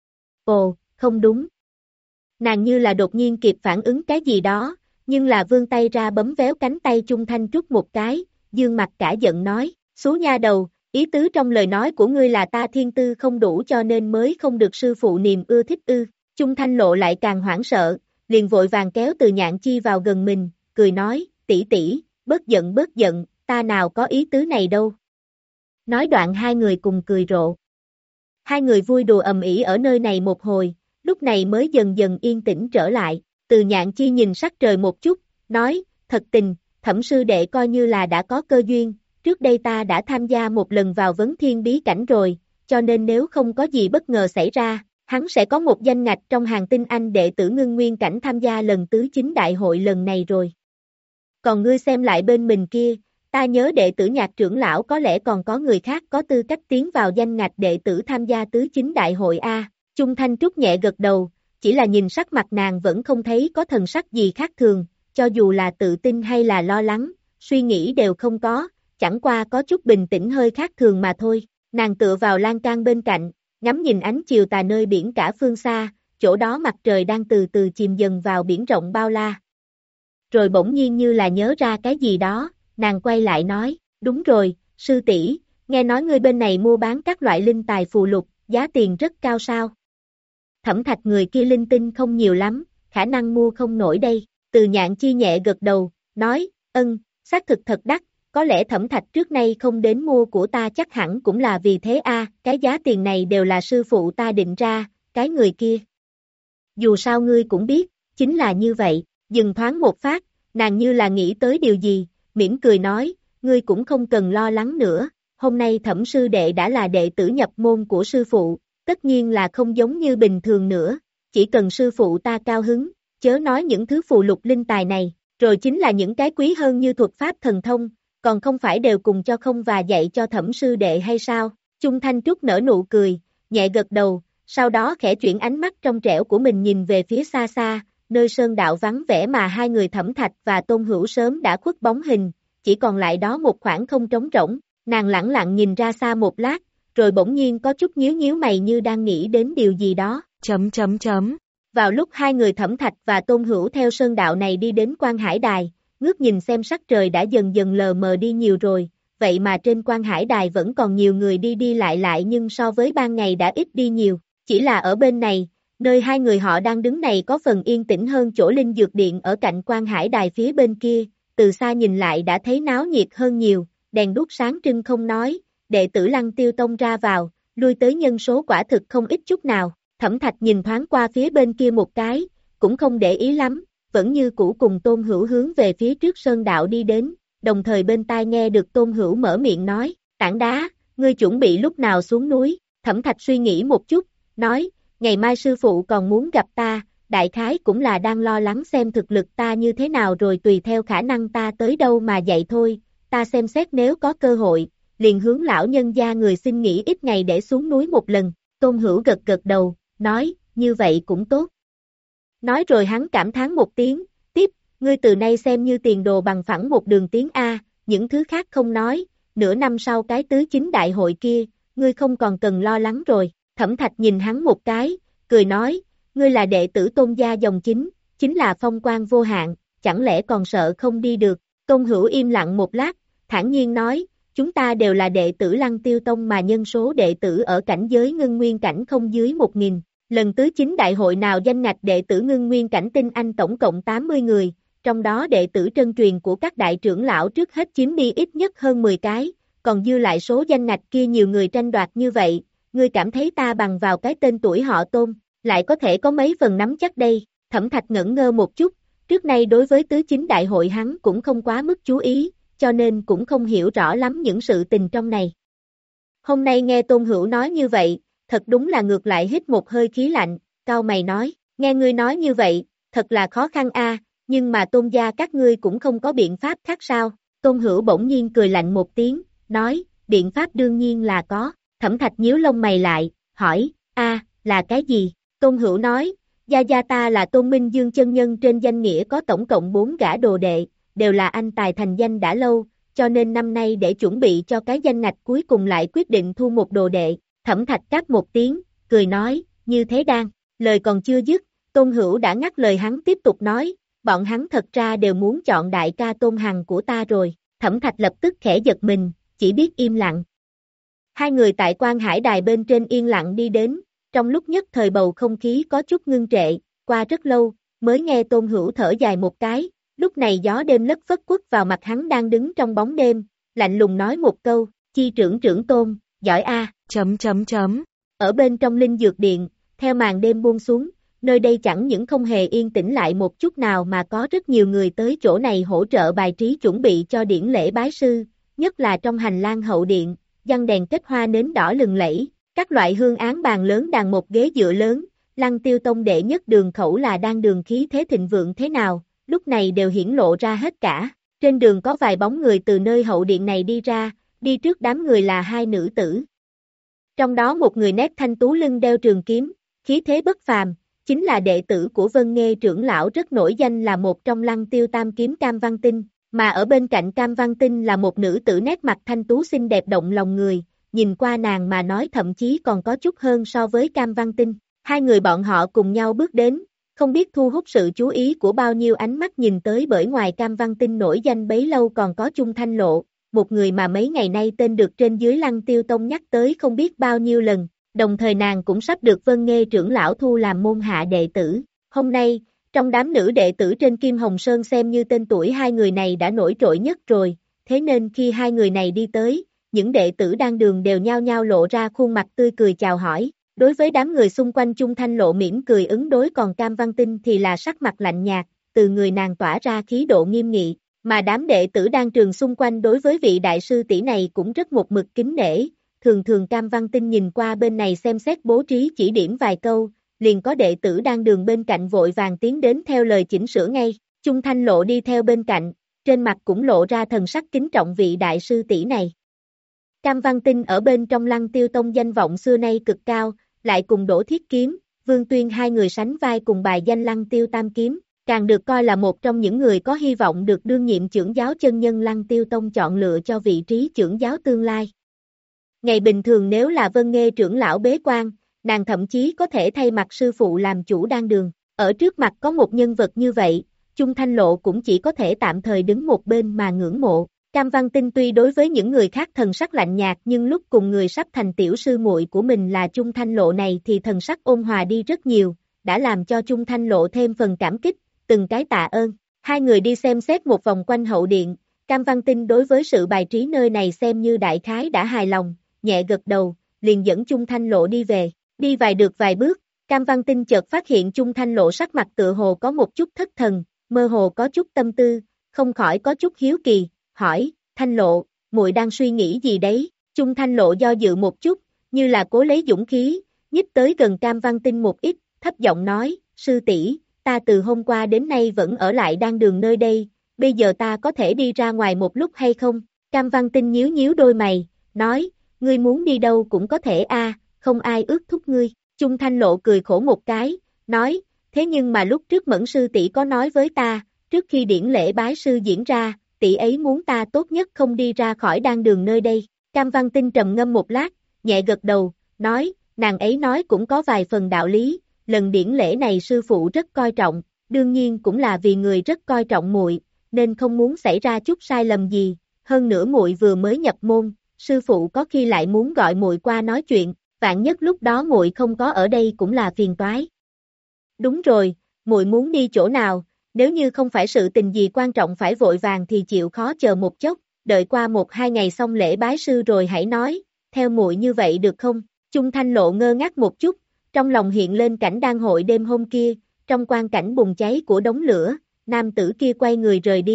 Ồ, không đúng. Nàng như là đột nhiên kịp phản ứng cái gì đó, nhưng là vươn tay ra bấm véo cánh tay Chung Thanh Trúc một cái, dương mặt cả giận nói, xú nha đầu, ý tứ trong lời nói của ngươi là ta thiên tư không đủ cho nên mới không được sư phụ niềm ưa thích ư. Chung Thanh Lộ lại càng hoảng sợ, liền vội vàng kéo Từ Nhạn Chi vào gần mình, cười nói, tỷ tỷ, bớt giận bớt giận, ta nào có ý tứ này đâu. Nói đoạn hai người cùng cười rộ. Hai người vui đùa ầm ĩ ở nơi này một hồi, lúc này mới dần dần yên tĩnh trở lại. Từ Nhạn Chi nhìn sắc trời một chút, nói, thật tình, Thẩm sư đệ coi như là đã có cơ duyên, trước đây ta đã tham gia một lần vào vấn thiên bí cảnh rồi, cho nên nếu không có gì bất ngờ xảy ra, hắn sẽ có một danh ngạch trong hàng tinh anh đệ tử ngưng nguyên cảnh tham gia lần tứ chính đại hội lần này rồi. Còn ngươi xem lại bên mình kia, ta nhớ đệ tử Nhạc trưởng lão có lẽ còn có người khác có tư cách tiến vào danh ngạch đệ tử tham gia tứ chính đại hội a. Chung Thanh Trúc nhẹ gật đầu, chỉ là nhìn sắc mặt nàng vẫn không thấy có thần sắc gì khác thường, cho dù là tự tin hay là lo lắng, suy nghĩ đều không có, chẳng qua có chút bình tĩnh hơi khác thường mà thôi. Nàng tựa vào lan can bên cạnh, ngắm nhìn ánh chiều tà nơi biển cả phương xa, chỗ đó mặt trời đang từ từ chìm dần vào biển rộng bao la. Rồi bỗng nhiên như là nhớ ra cái gì đó, nàng quay lại nói, đúng rồi, sư tỷ, nghe nói ngươi bên này mua bán các loại linh tài phù lục, giá tiền rất cao sao? Thẩm Thạch người kia linh tinh không nhiều lắm, khả năng mua không nổi đây. Từ Nhạn Chi nhẹ gật đầu, nói, ân, xác thực thật đắt, có lẽ Thẩm Thạch trước nay không đến mua của ta chắc hẳn cũng là vì thế a, cái giá tiền này đều là sư phụ ta định ra, cái người kia. Dù sao ngươi cũng biết, chính là như vậy, dừng thoáng một phát, nàng như là nghĩ tới điều gì, mỉm cười nói, ngươi cũng không cần lo lắng nữa, hôm nay Thẩm sư đệ đã là đệ tử nhập môn của sư phụ, tất nhiên là không giống như bình thường nữa, chỉ cần sư phụ ta cao hứng, chớ nói những thứ phù lục linh tài này, rồi chính là những cái quý hơn như thuật pháp thần thông, còn không phải đều cùng cho không và dạy cho Thẩm sư đệ hay sao? Chung Thanh Trúc nở nụ cười, nhẹ gật đầu, sau đó khẽ chuyển ánh mắt trong trẻo của mình nhìn về phía xa xa, nơi sơn đạo vắng vẻ mà hai người Thẩm Thạch và Tôn Hữu sớm đã khuất bóng hình, chỉ còn lại đó một khoảng không trống rỗng, nàng lẳng lặng nhìn ra xa một lát, rồi bỗng nhiên có chút nhíu nhíu mày như đang nghĩ đến điều gì đó. Chấm chấm chấm. Vào lúc hai người Thẩm Thạch và Tôn Hữu theo sơn đạo này đi đến Quan Hải Đài, ngước nhìn xem sắc trời đã dần dần lờ mờ đi nhiều rồi, vậy mà trên Quan Hải Đài vẫn còn nhiều người đi đi lại lại nhưng so với ban ngày đã ít đi nhiều, chỉ là ở bên này, nơi hai người họ đang đứng này có phần yên tĩnh hơn chỗ Linh Dược Điện ở cạnh Quan Hải Đài phía bên kia, từ xa nhìn lại đã thấy náo nhiệt hơn nhiều, đèn đuốc sáng trưng không nói, đệ tử Lăng Tiêu Tông ra vào, lui tới nhân số quả thực không ít chút nào. Thẩm Thạch nhìn thoáng qua phía bên kia một cái, cũng không để ý lắm, vẫn như cũ cùng Tôn Hữu hướng về phía trước sơn đạo đi đến, đồng thời bên tai nghe được Tôn Hữu mở miệng nói, tảng đá, ngươi chuẩn bị lúc nào xuống núi? Thẩm Thạch suy nghĩ một chút, nói, ngày mai sư phụ còn muốn gặp ta, đại khái cũng là đang lo lắng xem thực lực ta như thế nào rồi tùy theo khả năng ta tới đâu mà dạy thôi, ta xem xét nếu có cơ hội, liền hướng lão nhân gia người xin nghỉ ít ngày để xuống núi một lần. Tôn Hữu gật gật đầu, nói, như vậy cũng tốt. Nói rồi hắn cảm thán một tiếng, tiếp, ngươi từ nay xem như tiền đồ bằng phẳng một đường tiến A, những thứ khác không nói, nửa năm sau cái tứ chính đại hội kia, ngươi không còn cần lo lắng rồi. Thẩm Thạch nhìn hắn một cái, cười nói, ngươi là đệ tử Tôn gia dòng chính, chính là phong quang vô hạn, chẳng lẽ còn sợ không đi được? Tôn Hữu im lặng một lát, thản nhiên nói, chúng ta đều là đệ tử Lăng Tiêu Tông mà nhân số đệ tử ở cảnh giới ngưng nguyên cảnh không dưới một nghìn. Lần tứ chính đại hội nào danh ngạch đệ tử ngưng nguyên cảnh tinh anh tổng cộng tám mươi người, trong đó đệ tử trân truyền của các đại trưởng lão trước hết chiếm đi ít nhất hơn mười cái, còn dư lại số danh ngạch kia nhiều người tranh đoạt như vậy, ngươi cảm thấy ta bằng vào cái tên tuổi họ Tôn, lại có thể có mấy phần nắm chắc đây? Thẩm Thạch ngẩn ngơ một chút, trước nay đối với tứ chính đại hội hắn cũng không quá mức chú ý, cho nên cũng không hiểu rõ lắm những sự tình trong này. Hôm nay nghe Tôn Hữu nói như vậy, thật đúng là ngược lại hít một hơi khí lạnh, cau mày nói, nghe ngươi nói như vậy, thật là khó khăn a, nhưng mà Tôn gia các ngươi cũng không có biện pháp khác sao? Tôn Hữu bỗng nhiên cười lạnh một tiếng, nói, biện pháp đương nhiên là có. Thẩm Thạch nhíu lông mày lại, hỏi, a, là cái gì? Tôn Hữu nói, gia gia ta là Tôn Minh Dương chân nhân, trên danh nghĩa có tổng cộng bốn gã đồ đệ, đều là anh tài thành danh đã lâu, cho nên năm nay để chuẩn bị cho cái danh ngạch cuối cùng lại quyết định thu một đồ đệ. Thẩm Thạch cáp một tiếng, cười nói, như thế đang, lời còn chưa dứt, Tôn Hữu đã ngắt lời hắn tiếp tục nói, bọn hắn thật ra đều muốn chọn đại ca Tôn Hằng của ta rồi. Thẩm Thạch lập tức khẽ giật mình, chỉ biết im lặng. Hai người tại Quan Hải Đài bên trên yên lặng đi đến, trong lúc nhất thời bầu không khí có chút ngưng trệ, qua rất lâu, mới nghe Tôn Hữu thở dài một cái, lúc này gió đêm lất phất quất vào mặt hắn đang đứng trong bóng đêm, lạnh lùng nói một câu, chi trưởng trưởng Tôn, giỏi a, chấm chấm chấm. Ở bên trong linh dược điện, theo màn đêm buông xuống, nơi đây chẳng những không hề yên tĩnh lại một chút nào mà có rất nhiều người tới chỗ này hỗ trợ bài trí chuẩn bị cho điển lễ bái sư, nhất là trong hành lang hậu điện, giăng đèn kết hoa nến đỏ lừng lẫy, các loại hương án bàn lớn đàn một ghế dựa lớn, Lăng Tiêu Tông đệ nhất đường khẩu là đang đường khí thế thịnh vượng thế nào, lúc này đều hiển lộ ra hết cả. Trên đường có vài bóng người từ nơi hậu điện này đi ra, đi trước đám người là hai nữ tử. Trong đó một người nét thanh tú lưng đeo trường kiếm, khí thế bất phàm, chính là đệ tử của Vân Nghê trưởng lão rất nổi danh là một trong Lăng Tiêu Tam kiếm Cam Văn Tinh, mà ở bên cạnh Cam Văn Tinh là một nữ tử nét mặt thanh tú xinh đẹp động lòng người, nhìn qua nàng mà nói thậm chí còn có chút hơn so với Cam Văn Tinh. Hai người bọn họ cùng nhau bước đến, không biết thu hút sự chú ý của bao nhiêu ánh mắt nhìn tới, bởi ngoài Cam Văn Tinh nổi danh bấy lâu còn có Chung Thanh Lộ, một người mà mấy ngày nay tên được trên dưới Lăng Tiêu Tông nhắc tới không biết bao nhiêu lần, đồng thời nàng cũng sắp được Vân Nghê trưởng lão thu làm môn hạ đệ tử. Hôm nay, trong đám nữ đệ tử trên Kim Hồng Sơn xem như tên tuổi hai người này đã nổi trội nhất rồi, thế nên khi hai người này đi tới, những đệ tử đang đường đều nhao nhao lộ ra khuôn mặt tươi cười chào hỏi. Đối với đám người xung quanh, Chung Thanh Lộ mỉm cười ứng đối, còn Cam Văn Tinh thì là sắc mặt lạnh nhạt, từ người nàng tỏa ra khí độ nghiêm nghị, mà đám đệ tử đang trường xung quanh đối với vị đại sư tỷ này cũng rất một mực kính nể. Thường thường Cam Văn Tinh nhìn qua bên này xem xét bố trí chỉ điểm vài câu, liền có đệ tử đang đường bên cạnh vội vàng tiến đến theo lời chỉnh sửa ngay. Chung Thanh Lộ đi theo bên cạnh, trên mặt cũng lộ ra thần sắc kính trọng vị đại sư tỷ này. Cam Văn Tinh ở bên trong Lăng Tiêu Tông danh vọng xưa nay cực cao, lại cùng Đỗ Thiết Kiếm, Vương Tuyên hai người sánh vai cùng bài danh Lăng Tiêu Tam Kiếm, càng được coi là một trong những người có hy vọng được đương nhiệm trưởng giáo chân nhân Lăng Tiêu Tông chọn lựa cho vị trí trưởng giáo tương lai. Ngày bình thường nếu là Vân Nghê trưởng lão bế quan, nàng thậm chí có thể thay mặt sư phụ làm chủ đan đường. Ở trước mặt có một nhân vật như vậy, Chung Thanh Lộ cũng chỉ có thể tạm thời đứng một bên mà ngưỡng mộ. Cam Văn Tinh tuy đối với những người khác thần sắc lạnh nhạt, nhưng lúc cùng người sắp thành tiểu sư muội của mình là Chung Thanh Lộ này thì thần sắc ôn hòa đi rất nhiều, đã làm cho Chung Thanh Lộ thêm phần cảm kích, từng cái tạ ơn. Hai người đi xem xét một vòng quanh hậu điện, Cam Văn Tinh đối với sự bài trí nơi này xem như đại khái đã hài lòng, nhẹ gật đầu, liền dẫn Chung Thanh Lộ đi về. Đi vài được vài bước, Cam Văn Tinh chợt phát hiện Chung Thanh Lộ sắc mặt tựa hồ có một chút thất thần, mơ hồ có chút tâm tư, không khỏi có chút hiếu kỳ, hỏi, Thanh Lộ, muội đang suy nghĩ gì đấy? Chung Thanh Lộ do dự một chút, như là cố lấy dũng khí, nhích tới gần Cam Văn Tinh một ít, thấp giọng nói, sư tỷ, ta từ hôm qua đến nay vẫn ở lại đan đường nơi đây, bây giờ ta có thể đi ra ngoài một lúc hay không? Cam Văn Tinh nhíu nhíu đôi mày, nói, ngươi muốn đi đâu cũng có thể a, không ai ước thúc ngươi. Chung Thanh Lộ cười khổ một cái, nói, thế nhưng mà lúc trước Mẫn sư tỷ có nói với ta, trước khi điển lễ bái sư diễn ra, tỷ ấy muốn ta tốt nhất không đi ra khỏi đan đường nơi đây. Cam Văn Tinh trầm ngâm một lát, nhẹ gật đầu, nói, nàng ấy nói cũng có vài phần đạo lý, lần điển lễ này sư phụ rất coi trọng, đương nhiên cũng là vì người rất coi trọng muội, nên không muốn xảy ra chút sai lầm gì, hơn nữa muội vừa mới nhập môn, sư phụ có khi lại muốn gọi muội qua nói chuyện, vạn nhất lúc đó muội không có ở đây cũng là phiền toái. Đúng rồi, muội muốn đi chỗ nào? Nếu như không phải sự tình gì quan trọng phải vội vàng thì chịu khó chờ một chốc, đợi qua một hai ngày xong lễ bái sư rồi hãy nói, theo muội như vậy được không? Chung Thanh Lộ ngơ ngác một chút, trong lòng hiện lên cảnh đan hội đêm hôm kia, trong quang cảnh bùng cháy của đống lửa, nam tử kia quay người rời đi,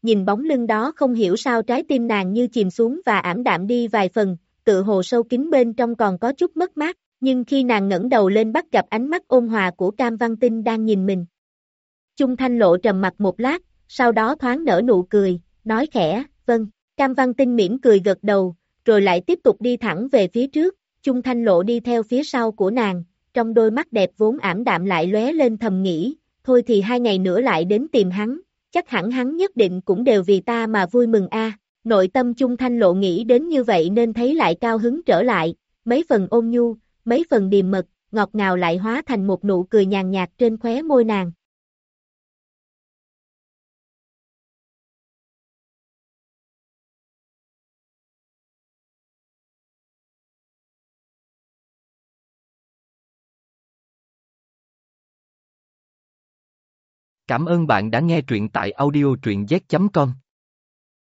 nhìn bóng lưng đó không hiểu sao trái tim nàng như chìm xuống và ảm đạm đi vài phần, tự hồ sâu kín bên trong còn có chút mất mát, nhưng khi nàng ngẩng đầu lên bắt gặp ánh mắt ôn hòa của Cam Văn Tinh đang nhìn mình. Chung Thanh Lộ trầm mặt một lát, sau đó thoáng nở nụ cười, nói khẽ, vâng, Cam Văn Tinh mỉm cười gật đầu, rồi lại tiếp tục đi thẳng về phía trước, Chung Thanh Lộ đi theo phía sau của nàng, trong đôi mắt đẹp vốn ảm đạm lại lóe lên thầm nghĩ, thôi thì hai ngày nữa lại đến tìm hắn, chắc hẳn hắn nhất định cũng đều vì ta mà vui mừng a. Nội tâm Chung Thanh Lộ nghĩ đến như vậy nên thấy lại cao hứng trở lại, mấy phần ôn nhu, mấy phần điềm mật, ngọt ngào lại hóa thành một nụ cười nhàn nhạt trên khóe môi nàng. Cảm ơn bạn đã nghe truyện tại audio truyện z chấm com.